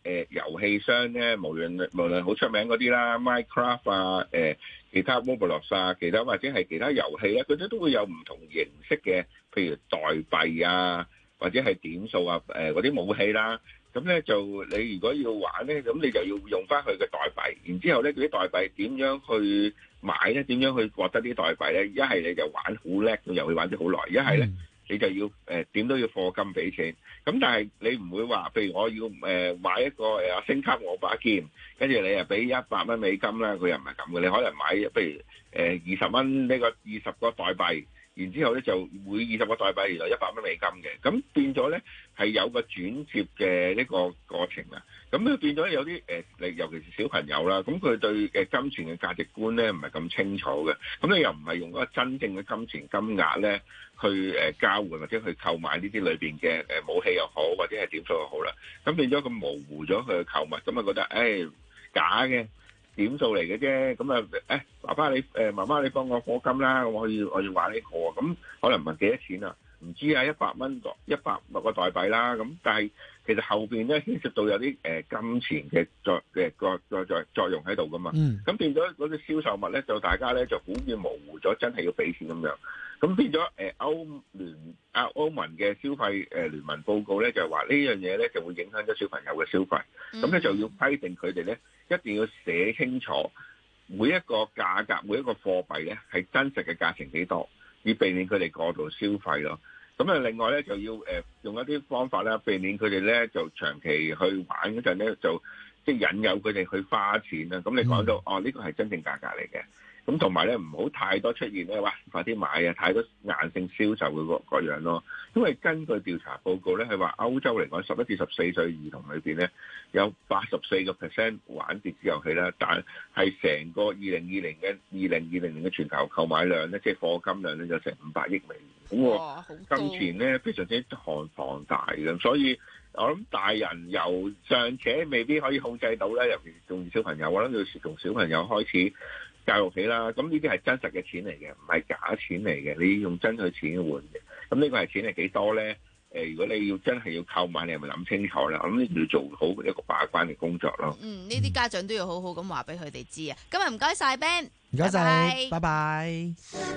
誒遊戲商咧，無論無論好出名嗰啲啦 ，Minecraft 啊，誒、呃、其他 Roblox 啊，其他或者係其他遊戲咧，佢哋都會有唔同形式嘅，譬如代幣啊，或者係點數啊，誒嗰啲武器啦。咁咧就你如果要玩咧，咁你就要用翻佢嘅代幣，然之後咧嗰啲代幣點樣去買咧？點樣去獲得啲代幣咧？一係你就玩好叻個遊戲玩咗好耐，一係咧你就要誒點、呃、都要課金俾錢。咁但係你唔會話，譬如我要誒、呃、買一個誒、呃、升級我把劍，跟住你又俾一百蚊美金啦，佢又唔係咁嘅。你可能買譬如誒二十蚊呢個二十個代幣。然之後咧就每二十個代幣原來一百蚊美金嘅，咁變咗咧係有個轉接嘅呢個過程啊，咁咧變咗有啲誒，你、呃、尤其是小朋友啦，咁佢對誒金錢嘅價值觀咧唔係咁清楚嘅，咁你又唔係用嗰個真正嘅金錢金額咧去誒交換或者去購買呢啲裏邊嘅誒武器又好或者係點數又好啦，咁變咗佢模糊咗佢嘅購物，咁啊覺得誒、哎、假嘅。點數嚟嘅啫，咁啊，誒，爸爸你誒，媽媽你幫我課金啦，我要我要玩呢個，咁可能問幾多錢啊？唔知啊，一百蚊個一百個代幣啦，咁但係其實後邊咧牽涉到有啲誒金錢嘅作嘅個個作作用喺度噶嘛，咁、嗯、變咗嗰啲銷售物咧就大家咧就好似模糊咗，真係要俾錢咁樣，咁變咗誒歐聯啊歐盟嘅消費誒聯盟報告咧就話呢樣嘢咧就會影響咗小朋友嘅消費，咁咧、嗯、就要規定佢哋咧。一定要寫清楚每一個價格、每一個貨幣咧係真實嘅價錢幾多，以避免佢哋過度消費咯。咁啊，另外咧就要誒、呃、用一啲方法啦，避免佢哋咧就長期去玩嗰陣咧就即係引誘佢哋去花錢啦。咁你講到、嗯、哦，呢、呢個係真正價格嚟嘅。咁同埋咧唔好太多出現咧，哇！快啲買啊！太多硬性銷售嘅個個樣咯。因為根據調查報告咧，係話歐洲嚟講，十一至十四歲兒童裏邊咧，有八十四個 percent 玩電子遊戲啦。但係成個二零二零嘅二零二零年嘅全球購買量咧，即係課金量咧，就成五百億美元。咁個金錢咧非常之龐龐大嘅，所以我諗大人由尚且未必可以控制到咧，尤其是仲小朋友，我諗要從小朋友開始。教育起啦，咁呢啲係真實嘅錢嚟嘅，唔係假錢嚟嘅。你要用真佢錢換嘅，咁呢個係錢係幾多咧？誒、呃，如果你要真係要購買，你係咪諗清楚啦？咁你要做好一個把關嘅工作咯。 嗯，呢啲家長都要好好咁話俾佢哋知啊。今日唔該晒 Ben， 唔該晒，拜拜。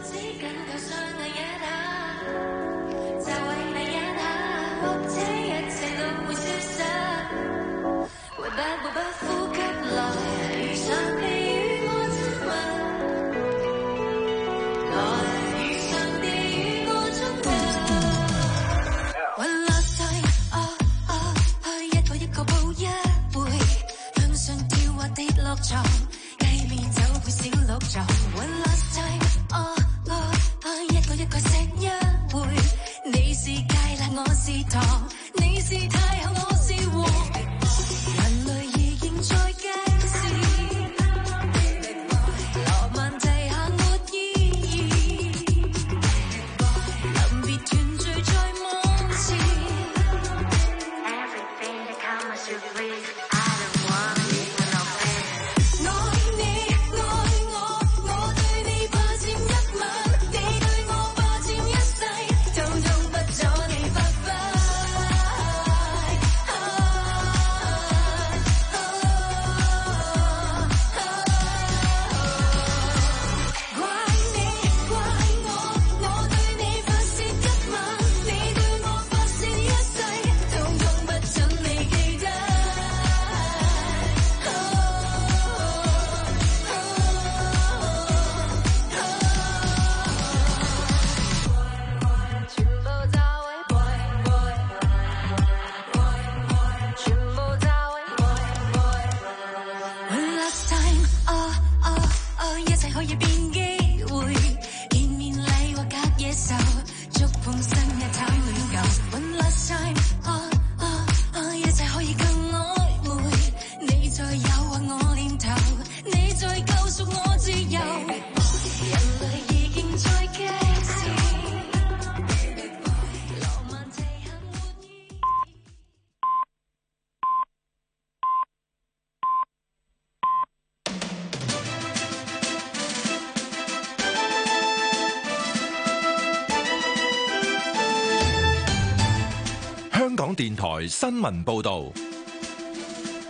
床雞面走會小鹿撞 One last time 哦哦哦一個一個錫一回你是芥辣我是糖你是太后我是王人類已經在街市羅曼蒂下沒意義臨別團聚在夢前 Everything that comes to please I don't want 香港電台新聞報道，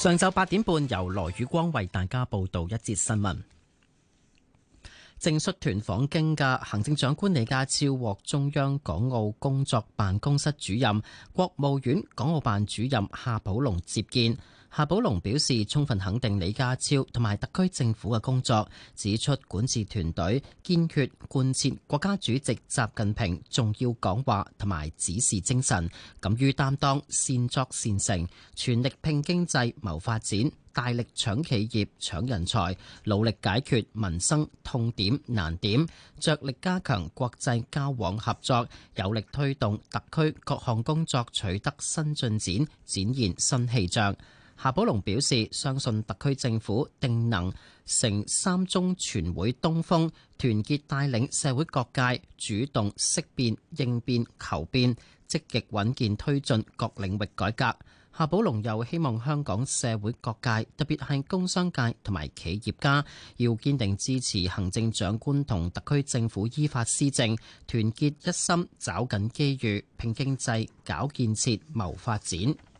上晝八點半，由羅宇光為大家報道一節新聞。正率團訪京嘅行政長官李家超獲中央港澳工作辦公室主任、國務院港澳辦主任夏寶龍接見。夏寶龍表示充分肯定李家超同埋特區政府嘅工作，指出管治團隊堅決貫徹國家主席習近平重要講話同埋指示精神，敢於擔當，善作善成，全力拼經濟謀發展，大力搶企業搶人才，努力解決民生痛點難點，着力加強國際交往合作，有力推動特區各項工作取得新進展，展現新氣象。夏寶龍表示，相信特區政府定能乘三中全會東風，團結帶領社會各界，主動識變應變求變，積極穩健推進各領域改革。夏寶龍又希望香港社會各界，特別係工商界同埋企業家，要堅定支持行政長官同特區政府依法施政，團結一心，抓緊機遇，拼經濟、搞建設、謀發展。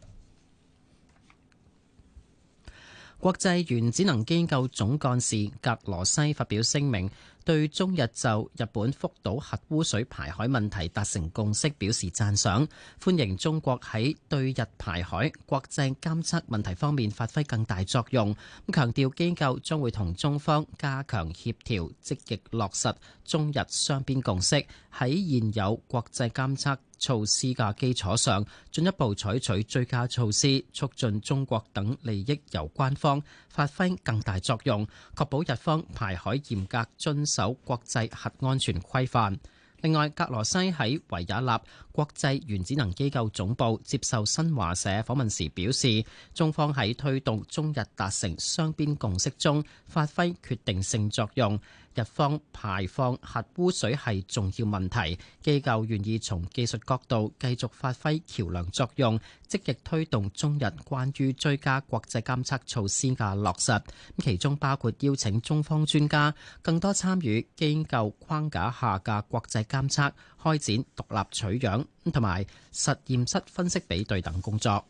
國際原子能機構總幹事格羅西發表聲明，對中日就日本福島核污水排海問題達成共識表示讚賞，歡迎中國喺對日排海國際監測問題方面發揮更大作用。咁強調機構將會同中方加強協調，積極落實中日雙邊共識，喺現有國際監測措施嘅基礎上，進一步採取追加措施，促進中國等利益攸關方發揮更大作用，確保日方排海嚴格遵守國際核安全規範。另外，格羅西喺維也納國際原子能機構總部接受新華社訪問時表示，中方喺推動中日達成雙邊共識中發揮決定性作用。日方排放核污水係重要問題，機構願意從技術角度繼續發揮橋樑作用，積極推動中日關於追加國際監測措施嘅落實，其中包括邀請中方專家更多參與機構框架下嘅國際監測，開展獨立取樣同埋實驗室分析比對等工作。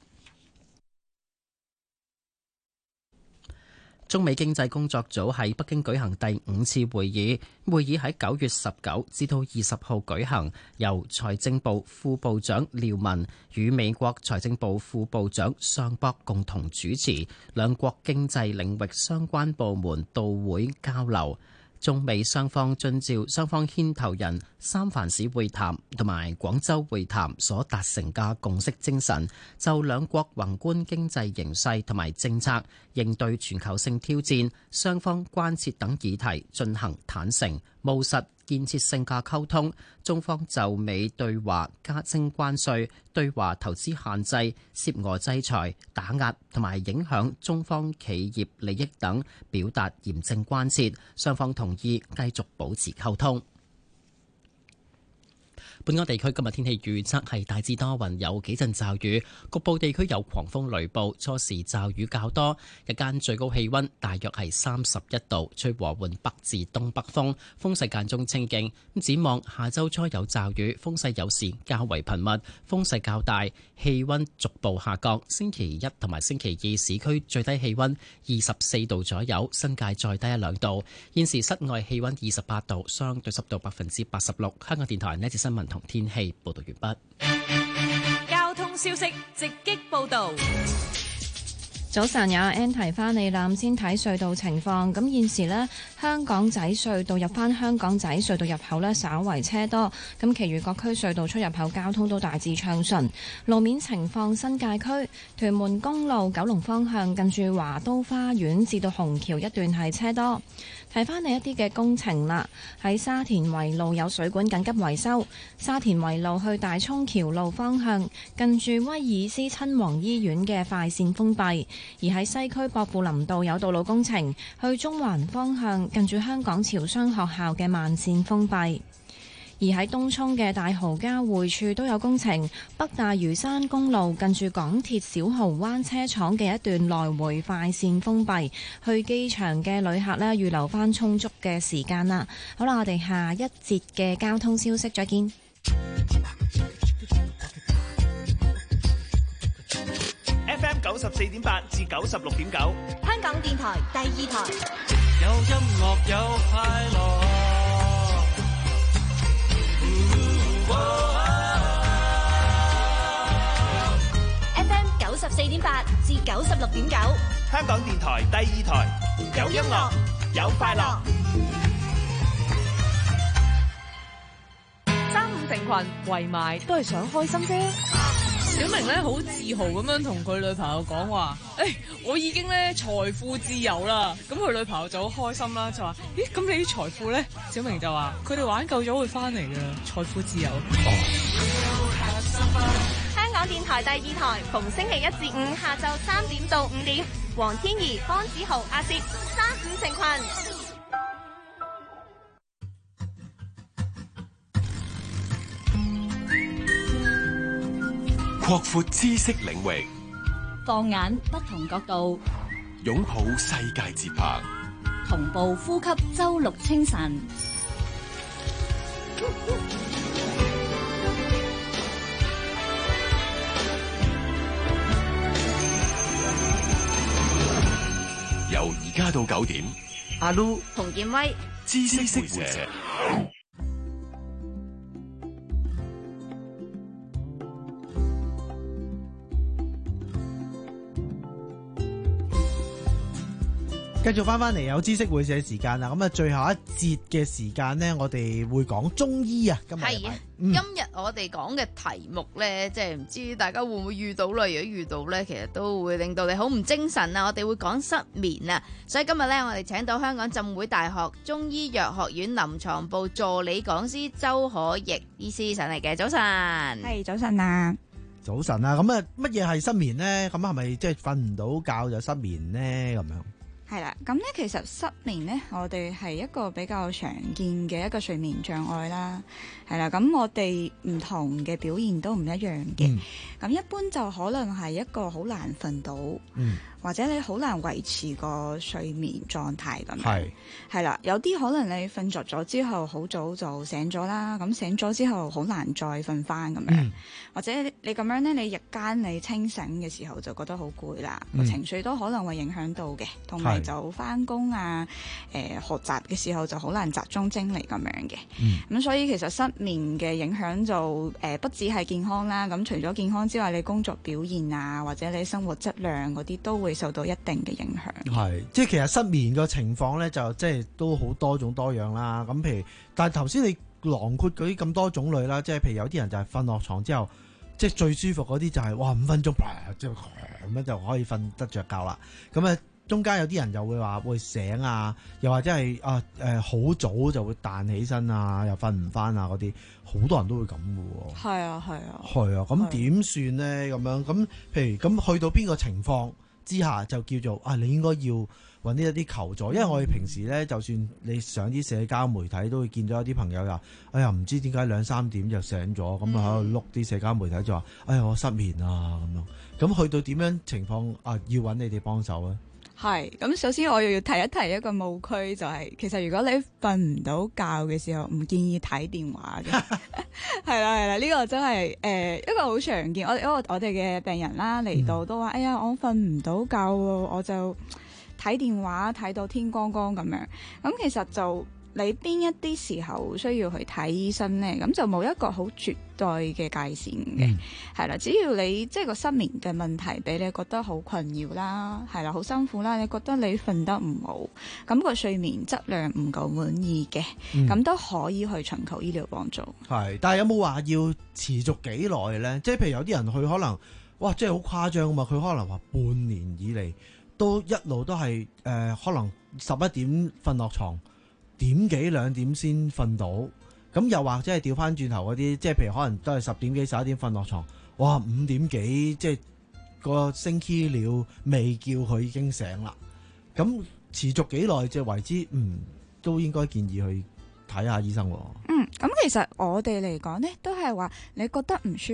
中美經濟工作組喺北京舉行第五次會議，會議喺九月十九至到二十號舉行，由財政部副部長廖文與美國財政部副部長尚博共同主持，兩國經濟領域相關部門到會交流。中美雙方遵照雙方牽頭人三藩市會談同埋廣州會談所達成嘅共識精神，就兩國宏觀經濟形勢同埋政策應對全球性挑戰、雙方關切等議題進行坦誠、務實、建設性嘅溝通。中方就美對華加徵關稅、對華投資限制、涉俄制裁、打壓同埋影響中方企業利益等表達嚴正關切，雙方同意繼續保持溝通。本港地區今日天氣預測係大致多雲，有幾陣驟雨，局部地區有狂風雷暴，初時驟雨較多。日間最高氣溫大約係三十一度，吹和緩北至東北風，風勢間中清勁。咁展望下周初有驟雨，風勢有時較為頻密，風勢較大，氣溫逐步下降。星期一同埋星期二市區最低氣溫二十四度左右，新界再低一兩度。現時室外氣溫二十八度，相對濕度百分之八十六。香港電台呢節新聞同天氣報道完畢。 交通消息直擊報道。 早晨，有阿 Ann 提翻你啦，先睇隧道情況。咁現時呢，香港仔隧道入翻香港仔隧道入口呢，稍為車多。咁，其餘各區隧道出入口交通都大致暢順。路面情況，新界區屯門公路九龍方向近住華都花園至到紅橋一段係車多。提翻你一啲嘅工程啦，喺沙田圍路有水管緊急維修，沙田圍路去大涌橋路方向近住威爾斯親王醫院嘅快線封閉，而喺西區薄扶林道有道路工程，去中環方向近住香港潮商學校嘅慢線封閉。而喺東涌嘅大蠔交匯處都有工程，北大嶼山公路近住港鐵小蠔灣車廠嘅一段來回快線封閉，去機場嘅旅客呢，預留翻充足嘅時間啦。好啦，我哋下一節嘅交通消息再見。 F M 九九十四點八至九十六點九， 香港電台第二台。 有音樂有快樂。 F M 九十四點八至九十六點九， 香港電台第二台，有音樂有快樂。 三五成群圍埋都係想開心啫。小明咧好自豪咁樣同佢女朋友講話，誒、哎，我已經咧財富自由啦。咁佢女朋友就好開心啦，就話，咦，咁你啲財富咧？小明就話，佢哋玩夠咗會翻嚟㗎，財富自由。哦、 香港電台第二台，逢星期一至五下晝三點到五點，黃天怡、方子豪、阿攝，三五成群。 擴闊知識領域， 放眼不同角度， 擁抱世界節拍， 同步呼吸周六清晨。 由而家到九點， 阿 Lu 洪建威， 知識會社。 繼續翻翻嚟有知識會社時間啦，咁啊最後一節嘅時間呢，我哋會講中醫啊。今日係啊，嗯、今日我哋講嘅題目呢，即係唔知大家會唔會遇到啦？如果遇到呢，其實都會令到你好唔精神啊。我哋會講失眠啊，所以今日呢，我哋請到香港浸會大學中醫藥學院臨床部助理講師周可逸醫師上嚟嘅。早晨， 係早晨啊， 早晨啊。咁啊，乜嘢係失眠呢？咁係咪即係瞓唔到覺就失眠呢？咁樣？ 係啦，咁咧其實失眠咧，我哋係一個比較常見嘅一個睡眠障礙啦。係啦，咁我哋唔同嘅表現都唔一樣嘅。咁、嗯、一般就可能係一個好難瞓到，嗯、或者你好難維持個睡眠狀態咁樣。係係啦，有啲可能你瞓着咗之後好早就醒咗啦，咁醒咗之後好難再瞓翻咁樣。嗯、或者你咁樣咧，你日間你清醒嘅時候就覺得好攰啦，個、嗯、情緒都可能會影響到嘅，同埋就翻工啊，誒、呃、學習嘅時候就好難集中精力咁樣嘅。咁、嗯、所以其實失眠嘅影響就誒、呃、不止係健康啦，咁除咗健康之外，你工作表現啊，或者你生活質量嗰啲都會受到一定嘅影響。係， 即係其實失眠個情況咧，就即係都好多種多樣啦。咁譬如，但係頭先你囊括嗰啲咁多種類啦，即係譬如有啲人就係瞓落床之後，即係最舒服嗰啲就係、是、哇五分鐘，即係咁樣就可以瞓得着覺啦。咁啊。中間有啲人又會話會醒啊，又或者係啊誒好早就會彈起身啊，又瞓唔翻啊嗰啲，好多人都會咁嘅喎。係啊係啊。係啊，咁點算咧？咁樣咁，譬如咁去到邊個情況之下就叫做啊，你應該要揾呢一啲求助，因為我哋平時咧，就算你上啲社交媒體都會見到有啲朋友又，哎呀唔知點解兩三點就醒咗，咁啊喺度碌啲社交媒體就話，哎呀我失眠啊咁樣，咁去到點樣情況啊要揾你哋幫手咧？係，咁首先我又要提一提一個誤區，就係、是、其實如果你瞓唔到覺嘅時候，唔建議睇電話嘅。係啦係啦，呢、這個真係誒、呃、一個好常見。我因為我哋嘅病人啦嚟到都話，嗯、哎呀我瞓唔到覺，我就睇電話睇到天光光咁樣。咁其實就你邊一啲時候需要去睇醫生咧？咁就冇一個好絕對嘅界線嘅，係啦、嗯。只要你即係個失眠嘅問題俾你覺得好困擾啦，係啦，好辛苦啦，你覺得你瞓得唔好，咁個睡眠質量唔夠滿意嘅，咁、嗯、都可以去尋求醫療幫助。係，但係有冇話要持續幾耐咧？即係譬如有啲人佢可能，哇，即係好誇張啊嘛！佢可能話半年以嚟都一路都係誒、呃，可能十一點瞓落床。點幾兩點先瞓到，咁又或者係調翻轉頭嗰啲，即係譬如可能都係十點幾十一點瞓落床，哇五點幾即係個升 key 了未叫佢已經醒啦，咁持續幾耐就為之，嗯都應該建議去睇下醫生喎。嗯，咁其實我哋嚟講呢，都係話你覺得唔舒服，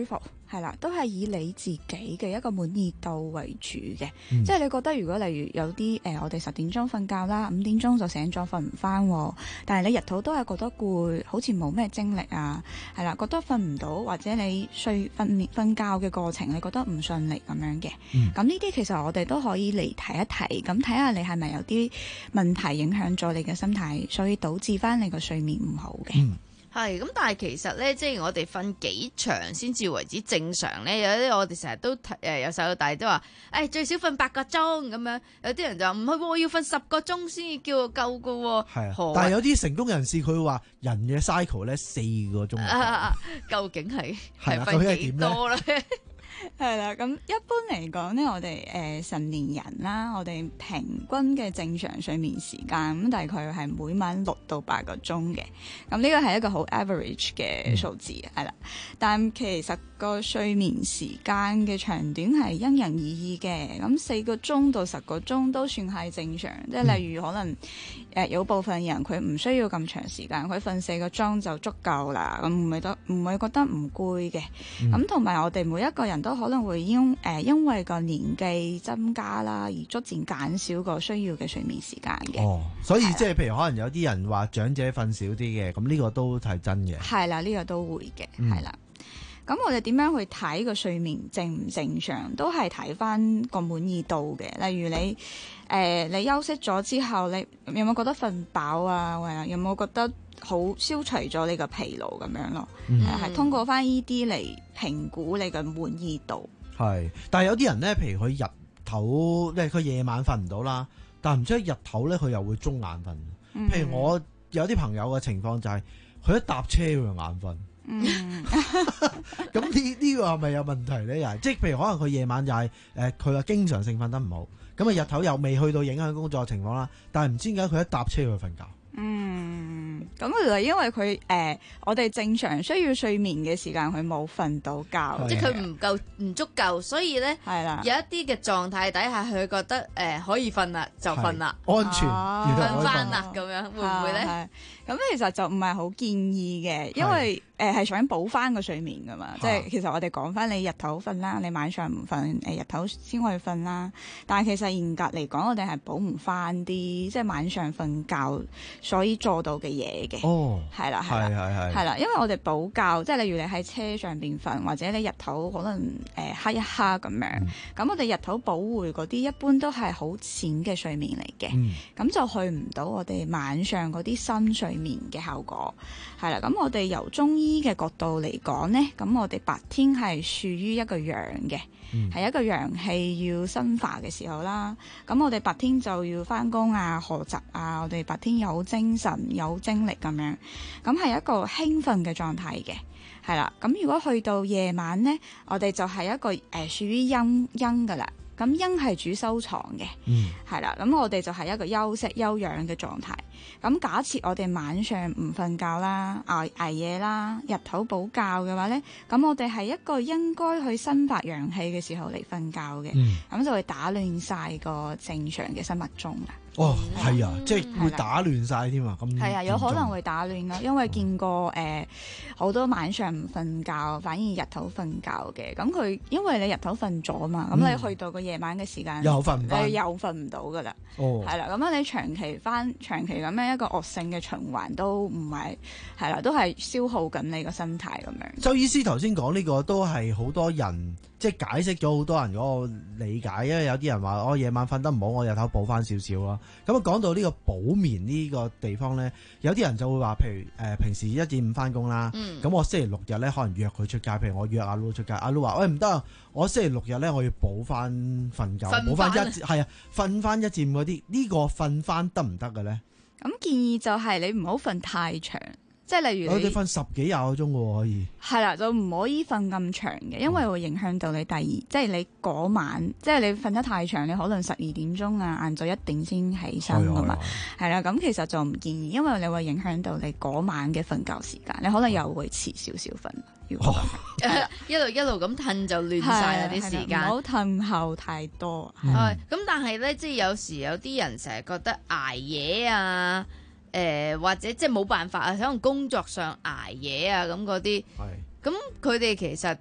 係啦，都係以你自己嘅一個滿意度為主嘅， 嗯即係你覺得如果例如有啲誒、呃，我哋十點鐘瞓覺啦，五點鐘就醒咗瞓唔翻，但係你日頭都係覺得攰，好似冇咩精力啊，係啦，覺得瞓唔到，或者你睡瞓瞓覺嘅過程你覺得唔順利咁樣嘅，咁呢啲其實我哋都可以嚟睇一睇，咁睇下你係咪有啲問題影響咗你嘅心態，所以導致翻你個睡眠唔好嘅。 嗯係咁，但係其實咧，即係我哋瞓幾長先至為之正常咧？有啲我哋成日都誒由細到大都話，誒、哎、最少瞓八個鐘咁樣。有啲人就話唔係喎，我要瞓十個鐘先至叫夠噶喎。 係啊， 何但係有啲成功人士佢會話人嘅 cycle 咧四個鐘。 啊，究竟係係係啊究竟係瞓幾點呢多咧？ 係啦，咁一般嚟講呢，我哋誒、呃、成年人啦，我哋平均嘅正常睡眠時間咁大概係每晚六到八個鐘嘅，咁呢個係一個好 average 嘅數字，係啦、嗯。但其實個睡眠時間嘅長短係因人而異嘅，咁四個鐘到十個鐘都算係正常，即係例如可能誒、呃、有部分人佢唔需要咁長時間，佢瞓四個鐘就足夠啦，咁唔係得唔會覺得唔攰嘅，咁同埋我哋每一個人都可能會因誒、呃、因為個年紀增加啦，而逐漸減少個需要嘅睡眠時間嘅。 哦，所以即係譬如可能有啲人話長者瞓少啲嘅，咁呢個都係真嘅。 係啦，呢、呢個都會嘅，係啦、嗯。咁我哋點樣去睇個睡眠正唔正常？都係睇翻個滿意度嘅。例如你誒、呃、你休息咗之後，你有冇覺得瞓飽啊？或者有冇覺得好消除咗你個疲勞咁樣咯？係、嗯、通過翻呢啲嚟評估你嘅滿意度。 係，但係有啲人咧，譬如佢日頭咧，佢夜晚瞓唔到啦，但係唔知日頭咧，佢又會中眼瞓。 嗯、 譬如我有啲朋友嘅情況就係、是，佢一搭車會眼瞓。 嗯， 咁呢呢個係咪有問題咧？又係，即係譬如可能佢夜晚就係、是、誒，佢、呃、話經常性瞓得唔好，咁啊日頭又未去到影響工作嘅情況啦，但係唔知點解佢一搭車會瞓覺。 嗯，咁其實因為佢誒、呃，我哋正常需要睡眠嘅時間，佢冇瞓到覺， 即係佢唔夠唔足夠，所以咧係啦， 有一啲嘅狀態底下，佢覺得誒、呃、可以瞓啦，就瞓啦， 安全瞓翻啦，咁樣會唔會咧？ 咁其實就唔係好建議嘅，因為誒係、呃、想補翻個睡眠噶嘛，即係其實我哋講翻你日頭瞓啦，你晚上唔瞓，誒日頭先可以瞓啦。但係其實嚴格嚟講，我哋係補唔翻啲即係晚上瞓覺所以做到嘅嘢嘅。 哦， 係啦，係啦，係啦，因為我哋補覺，即係例如你喺車上邊瞓，或者你日頭可能誒黑一黑咁樣，咁、嗯、我哋日頭補回嗰啲一般都係好淺嘅睡眠嚟嘅，咁、嗯、就去唔到我哋晚上嗰啲深睡眠嘅效果。係啦，咁我哋由中醫嘅角度嚟講呢，咁我哋白天係屬於一個陽嘅，係、嗯、一個陽氣要生化嘅時候啦。咁我哋白天就要返工啊、學習啊，我哋白天有精神、有精力咁樣，咁係一個興奮嘅狀態嘅。係啦，咁如果去到夜晚呢，我哋就係一個誒、呃、屬於陰陰噶啦。咁陰係主收藏嘅，係啦、嗯，咁我哋就係一個休息休養嘅狀態。咁假設我哋晚上唔瞓覺啦，捱捱夜啦，日頭補覺嘅話咧，咁我哋係一個應該去生發陽氣嘅時候嚟瞓覺嘅，咁、嗯、就會打亂晒個正常嘅生物鐘啦。 哦，係啊，即係會打亂晒添啊！咁係啊，有可能會打亂咯，因為見過誒好、呃、多晚上唔瞓覺，反而日頭瞓覺嘅。咁佢因為你日頭瞓咗嘛，咁、嗯、你去到個夜晚嘅時間又瞓唔翻， 你又瞓唔到噶啦。 哦， 係啦，咁樣你長期翻長期咁樣一個惡性嘅循環都唔係係啦，都係消耗緊你個身體咁樣。 周醫師頭先講呢個都係好多人即係解釋咗好多人嗰個理解，因為有啲人話我夜晚瞓得唔好，我日頭補翻少少咯。咁啊，講到呢個補眠呢個地方咧，有啲人就會話，譬如誒、呃、平時一至五翻工啦，咁、嗯、我星期六日咧可能約佢出街，譬如我約阿 Lu 出街，阿 Lu 話喂唔得，我星期六日咧我要補翻瞓覺，補翻一係啊，瞓翻一至五嗰啲，呢個瞓翻得唔得嘅咧？ 咁建議就係你唔好瞓太長。即係例如你， 你瞓十幾廿個鐘喎，可以係啦，就唔可以瞓咁長嘅，因為會影響到你第二，嗯、即係你嗰晚，即係你瞓得太長，你可能十二點鐘啊，晏晝一點先起身㗎嘛，係啦，咁其實就唔建議，因為你會影響到你嗰晚嘅瞓覺時間，你可能又會遲少少瞓。如果一路一路咁褪就亂晒啦啲時間， 唔好褪後太多。 係咁、嗯，但係咧，即係有時有啲人成日覺得捱夜啊。誒、呃、或者即係冇辦法啊，可能工作上捱夜啊咁嗰啲，咁佢哋其實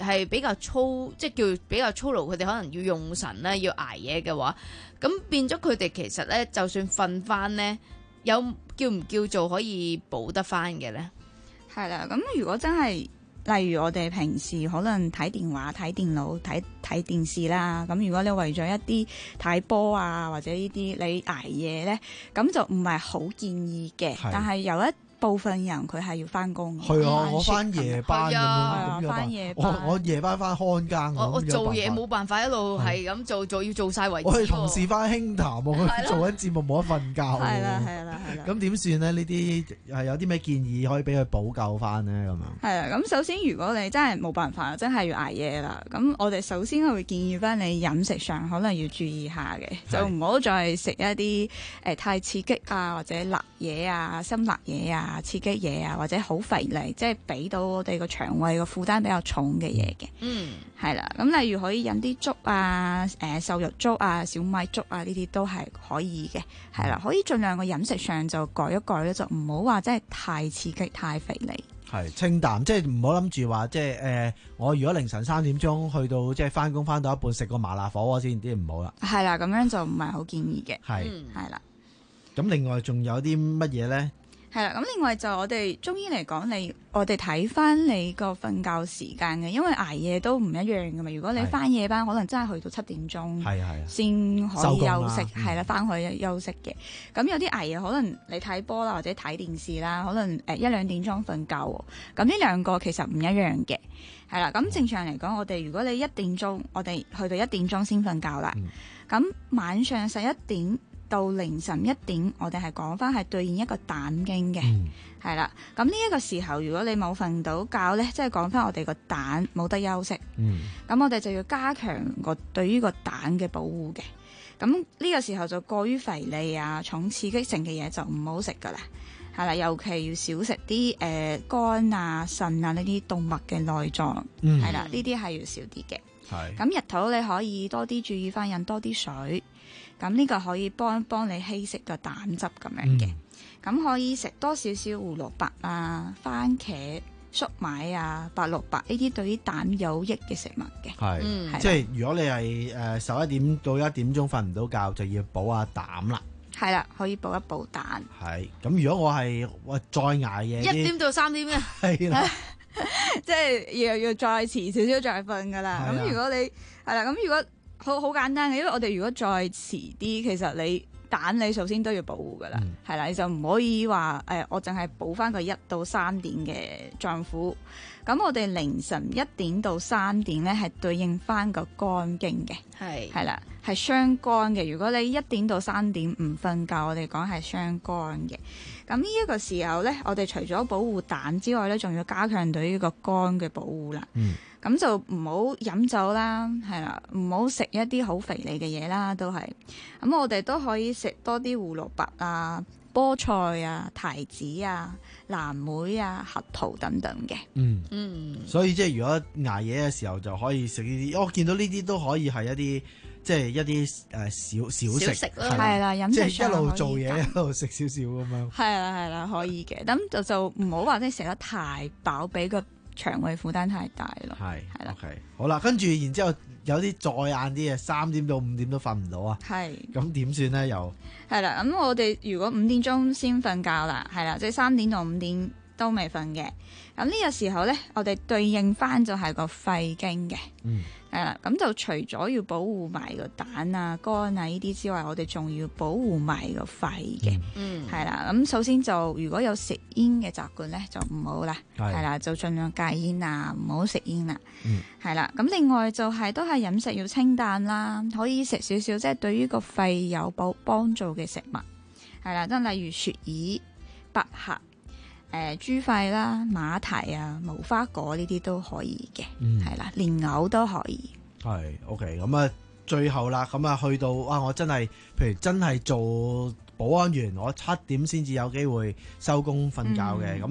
係比較粗，即係叫比較粗勞，佢哋可能要用神咧，要捱夜嘅話，咁變咗佢哋其實咧，就算瞓翻咧，有叫唔叫做可以補得翻嘅咧？ 係啦，咁如果真係例如我哋平時可能睇電話、睇電腦、睇睇電視啦，咁如果你為咗一啲睇波啊或者呢啲你捱夜咧，咁就唔係好建議嘅。但係有一部分人佢係要翻工， 係啊，我翻夜班咁樣， 翻夜班， 我我夜班翻看更， 我我做嘢冇辦法一路係咁做，做要做晒為止。 我哋同事翻輕談，我做緊節目冇得瞓覺。 係啦係啦係啦。 咁點算咧？呢啲係有啲咩建議可以俾佢補救翻咧？咁樣係啊。咁首先如果你真係冇辦法，真係要捱夜啦，咁我哋首先會建議翻你飲食上可能要注意下嘅，就唔好再食一啲誒太刺激啊或者辣嘢啊、辛辣嘢啊。刺激嘢啊，或者好肥膩，即係俾到我哋個腸胃個負擔比較重嘅嘢嘅。嗯，係啦。咁例如可以飲啲粥啊，誒、呃、瘦肉粥啊、小米粥啊，呢啲都係可以嘅。係啦，可以盡量個飲食上就改一改咧，就唔好話真係太刺激、太肥膩。 係清淡，即係唔好諗住話即係誒、呃，我如果凌晨三點鐘去到即係翻工翻到一半食個麻辣火鍋先，啲唔好啦。係啦，咁樣就唔係好建議嘅。 係係啦。 咁另外仲有啲乜嘢咧？ 係啦，咁另外就我哋中醫嚟講，你我哋睇翻你個瞓覺時間嘅，因為捱夜都唔一樣噶嘛。如果你翻夜班，可能真係去到七點鐘，係啊係啊，先可以休息，係啦，翻去休息嘅。咁有啲捱夜，可能你睇波啦，或者睇電視啦，可能誒一兩點鐘瞓覺喎。咁呢兩個其實唔一樣嘅，係啦。咁正常嚟講，我哋如果你一點鐘，我哋去到一點鐘先瞓覺啦。咁、嗯、晚上十一點到凌晨一點，我哋係講翻係對應一個膽經嘅，係啦、嗯。咁呢一個時候，如果你冇瞓到覺呢，即係講翻我哋個膽冇得休息，咁、嗯、我哋就要加強個對於個膽嘅保護嘅。咁呢個時候就過於肥膩啊、重刺激性嘅嘢就唔好食噶啦，係啦。尤其要少食啲誒肝啊、腎啊呢啲動物嘅內臟，係、嗯、啦，呢啲係要少啲嘅。係咁日頭你可以多啲注意翻飲多啲水。咁呢個可以幫幫你稀釋個膽汁咁樣嘅，咁、嗯、可以食多少少胡蘿蔔啊、番茄、粟米啊、白蘿蔔呢啲對於膽有益嘅食物嘅。係、嗯， 即係如果你係誒十一點到一點鐘瞓唔到覺，就要補下膽啦。 係啦，可以補一補膽。係， 咁如果我係我再捱夜， 一點到三點嘅， 係啦， 即係又要再遲少少再瞓噶啦。咁如果你係啦，咁如果好好簡單嘅，因為我哋如果再遲啲，其實你膽你首先都要保護噶啦，係、嗯、啦，你就唔可以話誒、呃，我淨係補翻個一到三點嘅臟腑。咁我哋凌晨一點到三點咧，係對應翻個肝經嘅，係係啦，係傷肝嘅。如果你一點到三點唔瞓覺，我哋講係傷肝嘅。咁呢一個時候咧，我哋除咗保護膽之外咧，仲要加強對於個肝嘅保護啦。嗯。咁就唔好飲酒啦，係啦，唔好食一啲好肥膩嘅嘢啦，都係。咁我哋都可以食多啲胡蘿蔔啊、菠菜啊、提子啊、藍莓啊、核桃等等嘅。嗯嗯。 所以即係如果捱夜嘅時候就可以食呢啲，我見到呢啲都可以係一啲即係一啲誒小小食， 係啦，飲食上即係一路做嘢一路食少少咁樣。係啦係啦，可以嘅。咁就就唔好話即係食得太飽，俾個腸胃負擔太大咯，係係啦。 Okay. 好啦，跟住然之後有啲再晏啲嘅，三點到五點都瞓唔到啊。係，咁點算咧？又係啦，咁我哋如果五點鐘先瞓覺啦，係啦，即係三點到五點都未瞓嘅。咁呢個時候咧，我哋對應翻就係個肺經嘅。嗯。係啦，咁就除咗要保護埋個膽啊、肝啊呢啲之外，我哋仲要保護埋個肺嘅。嗯，係啦。咁首先就如果有食煙嘅習慣咧，就唔好啦。係啦，就盡量戒煙啊，唔好食煙啦。嗯，係啦。咁另外就係、是、都係飲食要清淡啦，可以食少少即係對於個肺有幫幫助嘅食物。係啦，即係例如雪耳、百合。誒、呃、豬肺啦、馬蹄啊、無花果呢啲都可以嘅，係、嗯、啦，蓮藕都可以。 係 OK，咁啊，最後啦，咁啊去到啊，我真係，譬如真係做保安員，我七點先至有機會收工瞓覺嘅，咁、嗯、啊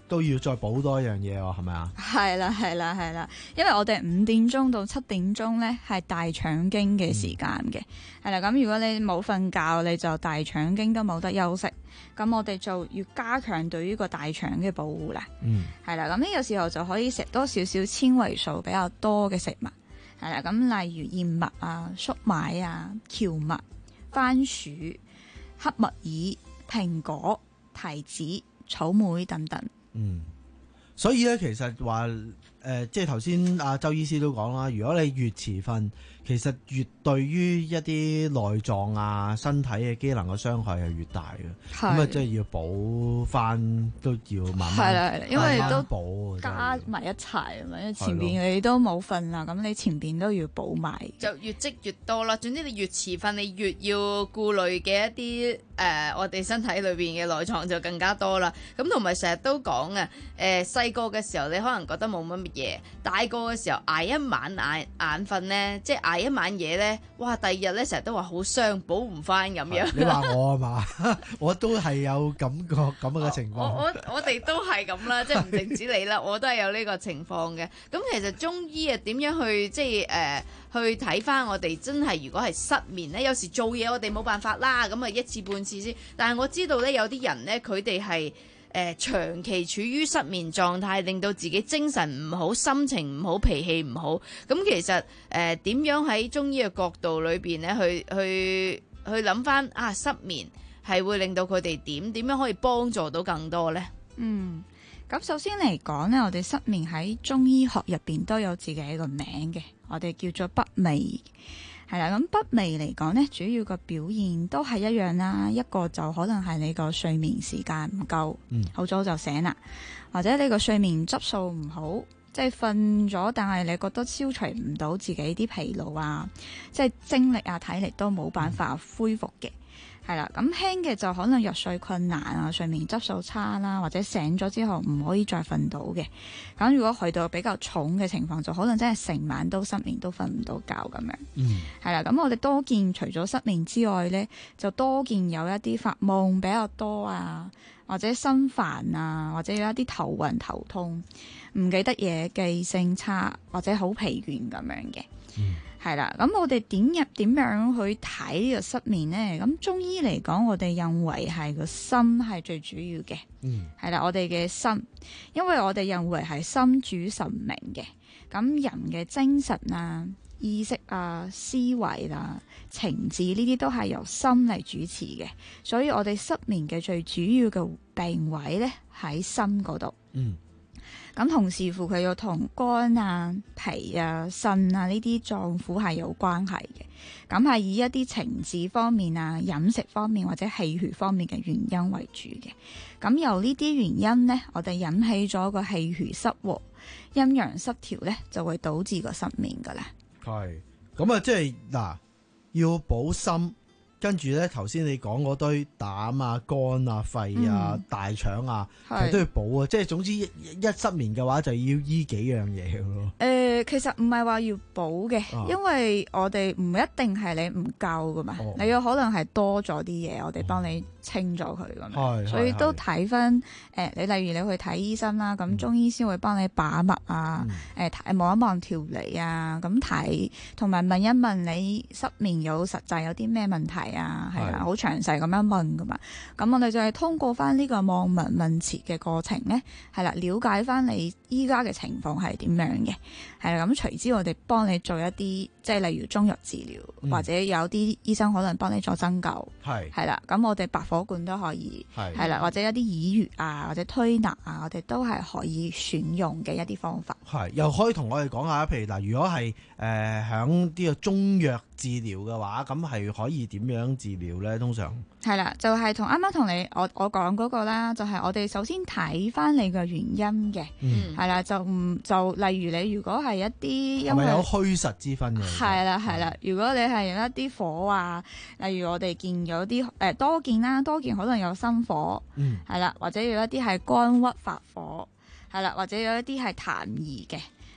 都要再補多一樣嘢喎，係咪啊？ 係啦，係啦，係啦，因為我哋五點鐘到七點鐘咧係大腸經嘅時間嘅，係啦、嗯。咁如果你冇瞓覺，你就大腸經都冇得休息。咁我哋就要加強對於個大腸嘅保護啦。嗯，係啦。咁呢個時候就可以食多少少纖維素比較多嘅食物，係啦。咁例如燕麥啊、粟米啊、蕎麥、番薯、黑木耳、蘋果、提子、草莓等等。嗯， 所以咧，其實話誒、呃，即係頭先阿周醫師都講啦，如果你越遲瞓，其實越對於一啲內臟啊、身體嘅機能嘅傷害係越大嘅。咁啊，即係要補翻，都要慢慢。係啦，係啦，因為都補加埋一齊啊嘛，因為前邊你都冇瞓啦，咁你前邊都要補埋， 就越積越多啦。總之你越遲瞓，你越要顧慮嘅一啲誒、呃，我哋身體裏邊嘅內臟就更加多啦。咁同埋成日都講啊，誒細個嘅時候你可能覺得冇乜乜嘢，大個嘅時候捱一晚眼眼瞓咧，即係捱一晚嘢咧，哇！第二日咧成日都話好傷，補唔翻咁樣。 你話我啊嘛？我都係有感覺咁嘅情況。 我我我哋都係咁啦，即係唔淨止你啦，我都係有呢個情況嘅。咁其實中醫啊點樣去即係誒、呃、去睇翻我哋真係如果係失眠咧，有時做嘢我哋冇辦法啦，咁啊一次半次先。但係我知道咧有啲人咧佢哋係誒長期處於失眠狀態，令到自己精神唔好、心情唔好、脾氣唔好。咁其實誒點樣喺中醫嘅角度裏邊咧，去去去諗翻啊失眠係會令到佢哋點點樣可以幫助到更多呢？ 嗯，咁首先嚟講呢，我哋失眠喺中醫學入邊都有自己一個名嘅，我哋叫做北寐。係啦，咁北寐嚟講呢，主要個表現都係一樣啦。一個就可能係你個睡眠時間唔夠，好、嗯、早就醒啦，或者你個睡眠質素唔好，即係瞓咗，但係你覺得消除唔到自己啲疲勞啊，即係精力啊、體力都冇辦法恢復嘅。係啦，咁輕嘅就可能入睡困難啊，睡眠質素差啦，或者醒咗之後唔可以再瞓到嘅。咁如果去到比較重嘅情況，就可能真係成晚都失眠，都瞓唔到覺咁樣。嗯，係啦，咁我哋多見除咗失眠之外呢，就多見有一啲發夢比較多啊，或者心煩啊，或者有一啲頭暈頭痛、唔記得嘢、記性差或者好疲倦咁樣嘅。嗯。係啦，咁我哋點入點樣去睇呢個失眠呢？咁中醫嚟講，我哋認為係個心係最主要嘅。嗯，係啦，我哋嘅心，因為我哋認為係心主神明嘅。咁人嘅精神啊、意識啊、思維啊、情志呢啲都係由心嚟主持嘅。所以我哋失眠嘅最主要嘅病位呢，喺心嗰度。嗯。咁同時乎佢又同肝啊、脾啊、腎啊呢啲臟腑係有關係嘅，咁係以一啲情志方面啊、飲食方面或者氣血方面嘅原因為主嘅。咁由呢啲原因呢，我哋引起咗個氣血失和、陰陽失調呢，就會導致個失眠噶啦。係， 咁啊，即係嗱，要補心。跟住咧，頭先你講嗰堆膽啊、肝啊、肺啊、嗯、大腸啊，其實都要補啊。即係總之一，一失眠嘅話，就要醫幾樣嘢咯。誒、 呃，其實唔係話要補嘅，啊、因為我哋唔一定係你唔夠噶嘛，哦、你有可能係多咗啲嘢，我哋幫你清咗佢咁樣。哦、所以都睇翻誒，你例如你去睇醫生啦，咁、嗯、中醫先會幫你把脈啊，誒、嗯，望、呃、一望條脷啊，咁睇，同埋問一問你失眠有實際有啲咩問題。啊，係啊，好詳細咁樣問噶嘛，咁我哋就係通過翻呢個望聞問切嘅過程咧，係啦，了解翻你依家嘅情況係點樣嘅，係啦，咁隨之我哋幫你做一啲，即係例如中藥治療，嗯、或者有啲醫生可能幫你做針灸，係係啦，咁我哋拔火罐都可以，係係啦，或者一啲耳穴啊，或者推拿啊，我哋都係可以選用嘅一啲方法。係，又可以同我哋講下，譬如嗱，如果係誒響呢個中藥治療嘅話，咁係可以點樣治療咧？通常係啦，就係同啱啱同你我我講嗰個啦，就係、是、我哋首先睇翻你嘅原因嘅，係啦、嗯，就唔就例如你如果係一啲因為有虛實之分嘅，係啦係啦，如果你係有一啲火啊，例如我哋見有啲誒多見啦，多見可能有心火，嗯，係啦，或者有一啲係肝鬱發火，係啦，或者有一啲係痰瘀嘅。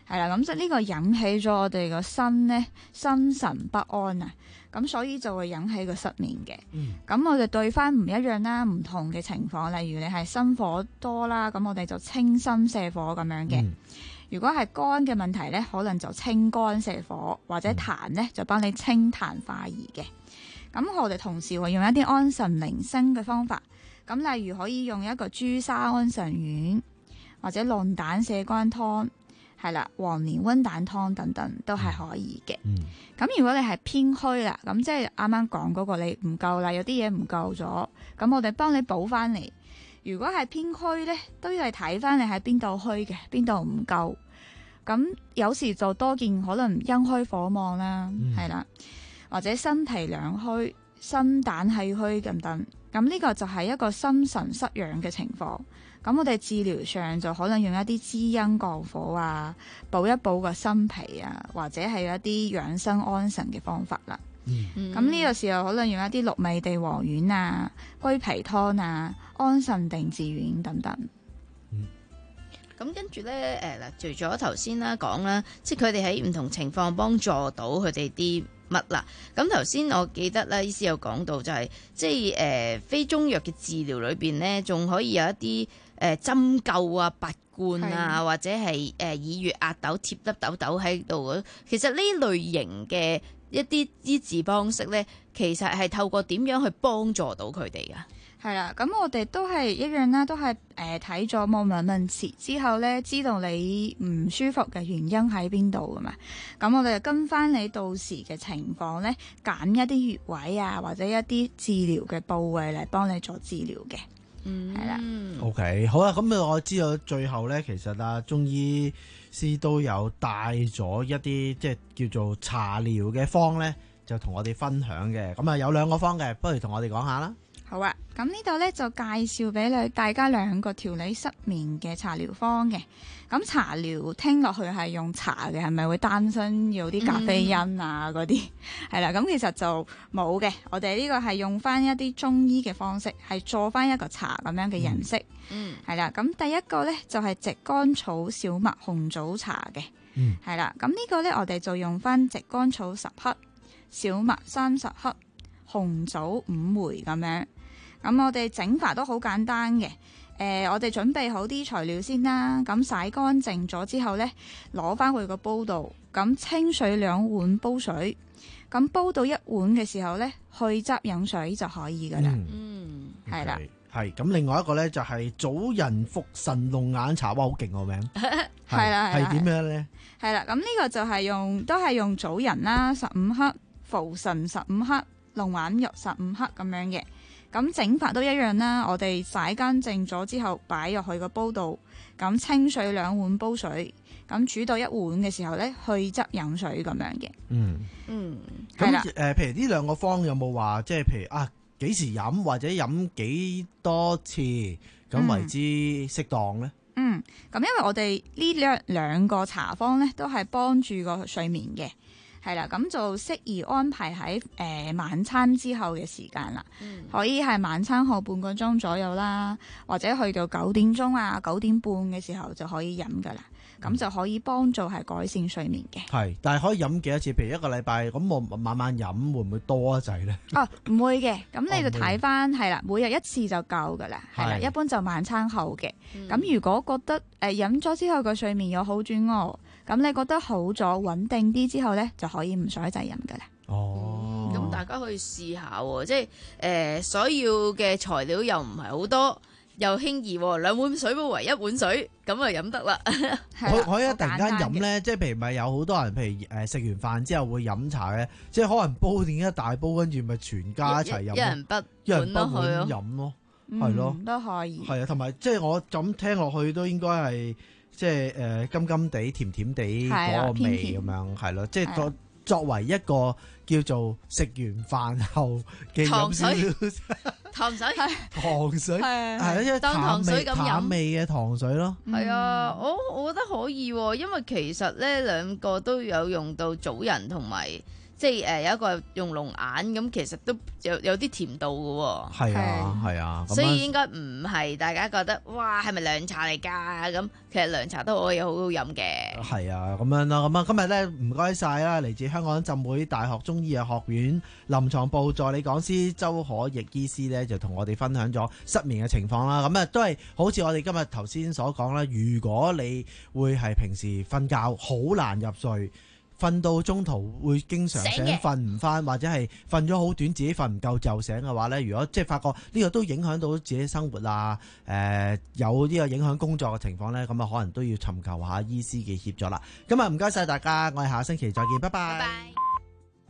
係啦，咁即係呢個引起咗我哋個身呢，心神不安啊，咁所以就會引起個失眠嘅。咁、嗯、我哋對翻唔一樣啦，唔同嘅情況，例如你係心火多啦，咁我哋就清心瀉火咁樣嘅。嗯、如果係肝嘅問題呢，可能就清肝瀉火，或者痰呢，就幫你清痰化瘀嘅。咁我哋同時會用一啲安神寧心嘅方法，咁例如可以用一個朱砂安神丸，或者龍膽瀉肝湯。係啦，黃連溫膽湯等等都係可以嘅。咁、嗯、如果你係偏虛啦，咁即係啱啱講嗰個你唔夠啦，有啲嘢唔夠咗，咁我哋幫你補翻嚟。如果係偏虛呢，都要係睇翻你喺邊度虛嘅，邊度唔夠。咁有時就多見可能陰虛火旺啦，係啦、嗯，或者身脾兩虛、心膽氣虛咁等。咁呢個就係一個心神失養嘅情況。咁我哋治療上就可能用一啲滋陰降火啊，補一補個心脾啊，或者係有一啲養生安神嘅方法啦。咁呢、嗯、個時候可能用一啲六味地黃丸啊、歸脾湯啊、安神定志丸等等。 咁、嗯、跟住咧，誒、呃、嗱，除咗頭先啦講啦，即係佢哋喺唔同情況幫助到佢哋啲乜啦。咁頭先我記得啦，醫師有講到就係、是，即係誒、呃、非中藥嘅治療裏邊咧，仲可以有一啲誒針灸啊、拔罐啊，或者係誒以穴壓豆、貼粒豆豆喺度。其實呢類型嘅一啲醫治方式咧，其實係透過點樣去幫助到佢哋噶？ 係啦，咁我哋都係一樣啦，都係誒睇咗望聞問切之後咧，知道你唔舒服嘅原因喺邊度噶嘛。咁我哋就跟翻你到時嘅情況咧，揀一啲穴位啊，或者一啲治療嘅部位嚟幫你做治療嘅。嗯，係啦。 OK， 好啦，咁我知道最後咧，其實啊，中醫師都有帶咗一啲即係叫做茶療嘅方咧，就同我哋分享嘅。咁啊，有兩個方嘅，不如同我哋講下啦。 好啊，咁呢度咧就介紹俾你大家兩個調理失眠嘅茶療方嘅。咁茶療聽落去係用茶嘅，係咪會擔心有啲咖啡因啊嗰啲？係啦、嗯，咁其實就冇嘅。我哋呢個係用翻一啲中醫嘅方式，係做翻一個茶咁樣嘅形式。嗯，係啦。咁第一個咧就係矽甘草小麥紅棗茶嘅。嗯，係啦。咁呢個咧我哋就用翻矽甘草十克、小麥三十克、紅棗五枚咁樣。咁我哋整法都好簡單嘅，誒、呃，我哋準備好啲材料先啦，咁洗乾淨咗之後呢，攞翻去個煲度，咁清水兩碗煲水，咁煲到一碗嘅時候呢，去汁飲水就可以噶啦。嗯，係啦， 係咁，另外一個呢，就係棗仁復神龍眼茶，哇，好勁個名， 係啦， 係點樣呢？ 係啦，咁呢個就係用都係用棗仁啦，十五克，茯神十五克，龍眼肉十五克咁樣嘅。咁整法都一樣啦，我哋洗乾淨咗之後擺入去個煲度，咁清水兩碗煲水，咁煮到一碗嘅時候呢，去汁飲水咁樣嘅。嗯嗯，係啦。誒、呃，譬如呢兩個方有冇話，即係譬如啊幾時飲或者飲幾多次咁為之適當呢？ 嗯，咁因為我哋呢兩兩個茶方呢，都係幫助個睡眠嘅。係啦，咁就適宜安排喺誒、呃、晚餐之後嘅時間啦，嗯、可以係晚餐後半個鐘左右啦，或者去到九點鐘啊、九點半嘅時候就可以飲噶啦，咁、嗯、就可以幫助係改善睡眠嘅。係， 但係可以飲幾多次？譬如一個禮拜，咁我晚晚飲會唔會多一滯咧？ 哦，唔會嘅，咁你就睇翻係啦，每日一次就夠噶啦，係啦，一般就晚餐後嘅。咁、嗯、如果覺得誒飲咗之後個睡眠有好轉喎。咁你覺得好咗穩定啲之後呢，就可以唔使再飲噶啦。 哦，咁、嗯、大家可以試下喎，即係誒、呃、所要嘅材料又唔係好多，又輕易，兩碗水煲為一碗水，咁啊飲得啦。 可可以突然間飲呢？即係譬如咪有好多人，譬如誒食完飯之後會飲茶嘅，即係可能煲定一大煲，跟住咪全家一齊飲， 一人不一人不碗飲咯，係咯， 都可以。 係啊，同埋即係我咁聽落去都應該係。即係誒甘甘地、甜甜地嗰個味咁樣，係咯。即係作作為一個叫做食完飯後嘅飲水， 糖水， 糖水係一當糖水咁飲淡味嘅糖水咯。 係啊，我我覺得可以，因為其實咧兩個都有用到棗仁同埋即係誒有一個用龍眼咁，其實都有有啲甜度嘅喎。 係啊，係啊， 所以應該唔係大家覺得哇係咪涼茶嚟㗎？咁其實涼茶都可以好好飲嘅。 係啊，咁樣啦，咁啊今日咧唔該晒啦，嚟自香港浸會大學中醫藥學院臨床部助理講師周可逸醫師咧，就同我哋分享咗失眠嘅情況啦。咁啊都係好似我哋今日頭先所講啦，如果你會係平時瞓覺好難入睡，瞓到中途會經常醒瞓唔翻，或者係瞓咗好短自己瞓唔夠就醒嘅話呢，如果即係發覺呢個都影響到自己生活啊，誒、呃、有呢個影響工作嘅情況呢，咁啊可能都要尋求下醫師嘅協助啦。咁啊唔該晒大家，我哋下星期再見，拜拜。拜拜。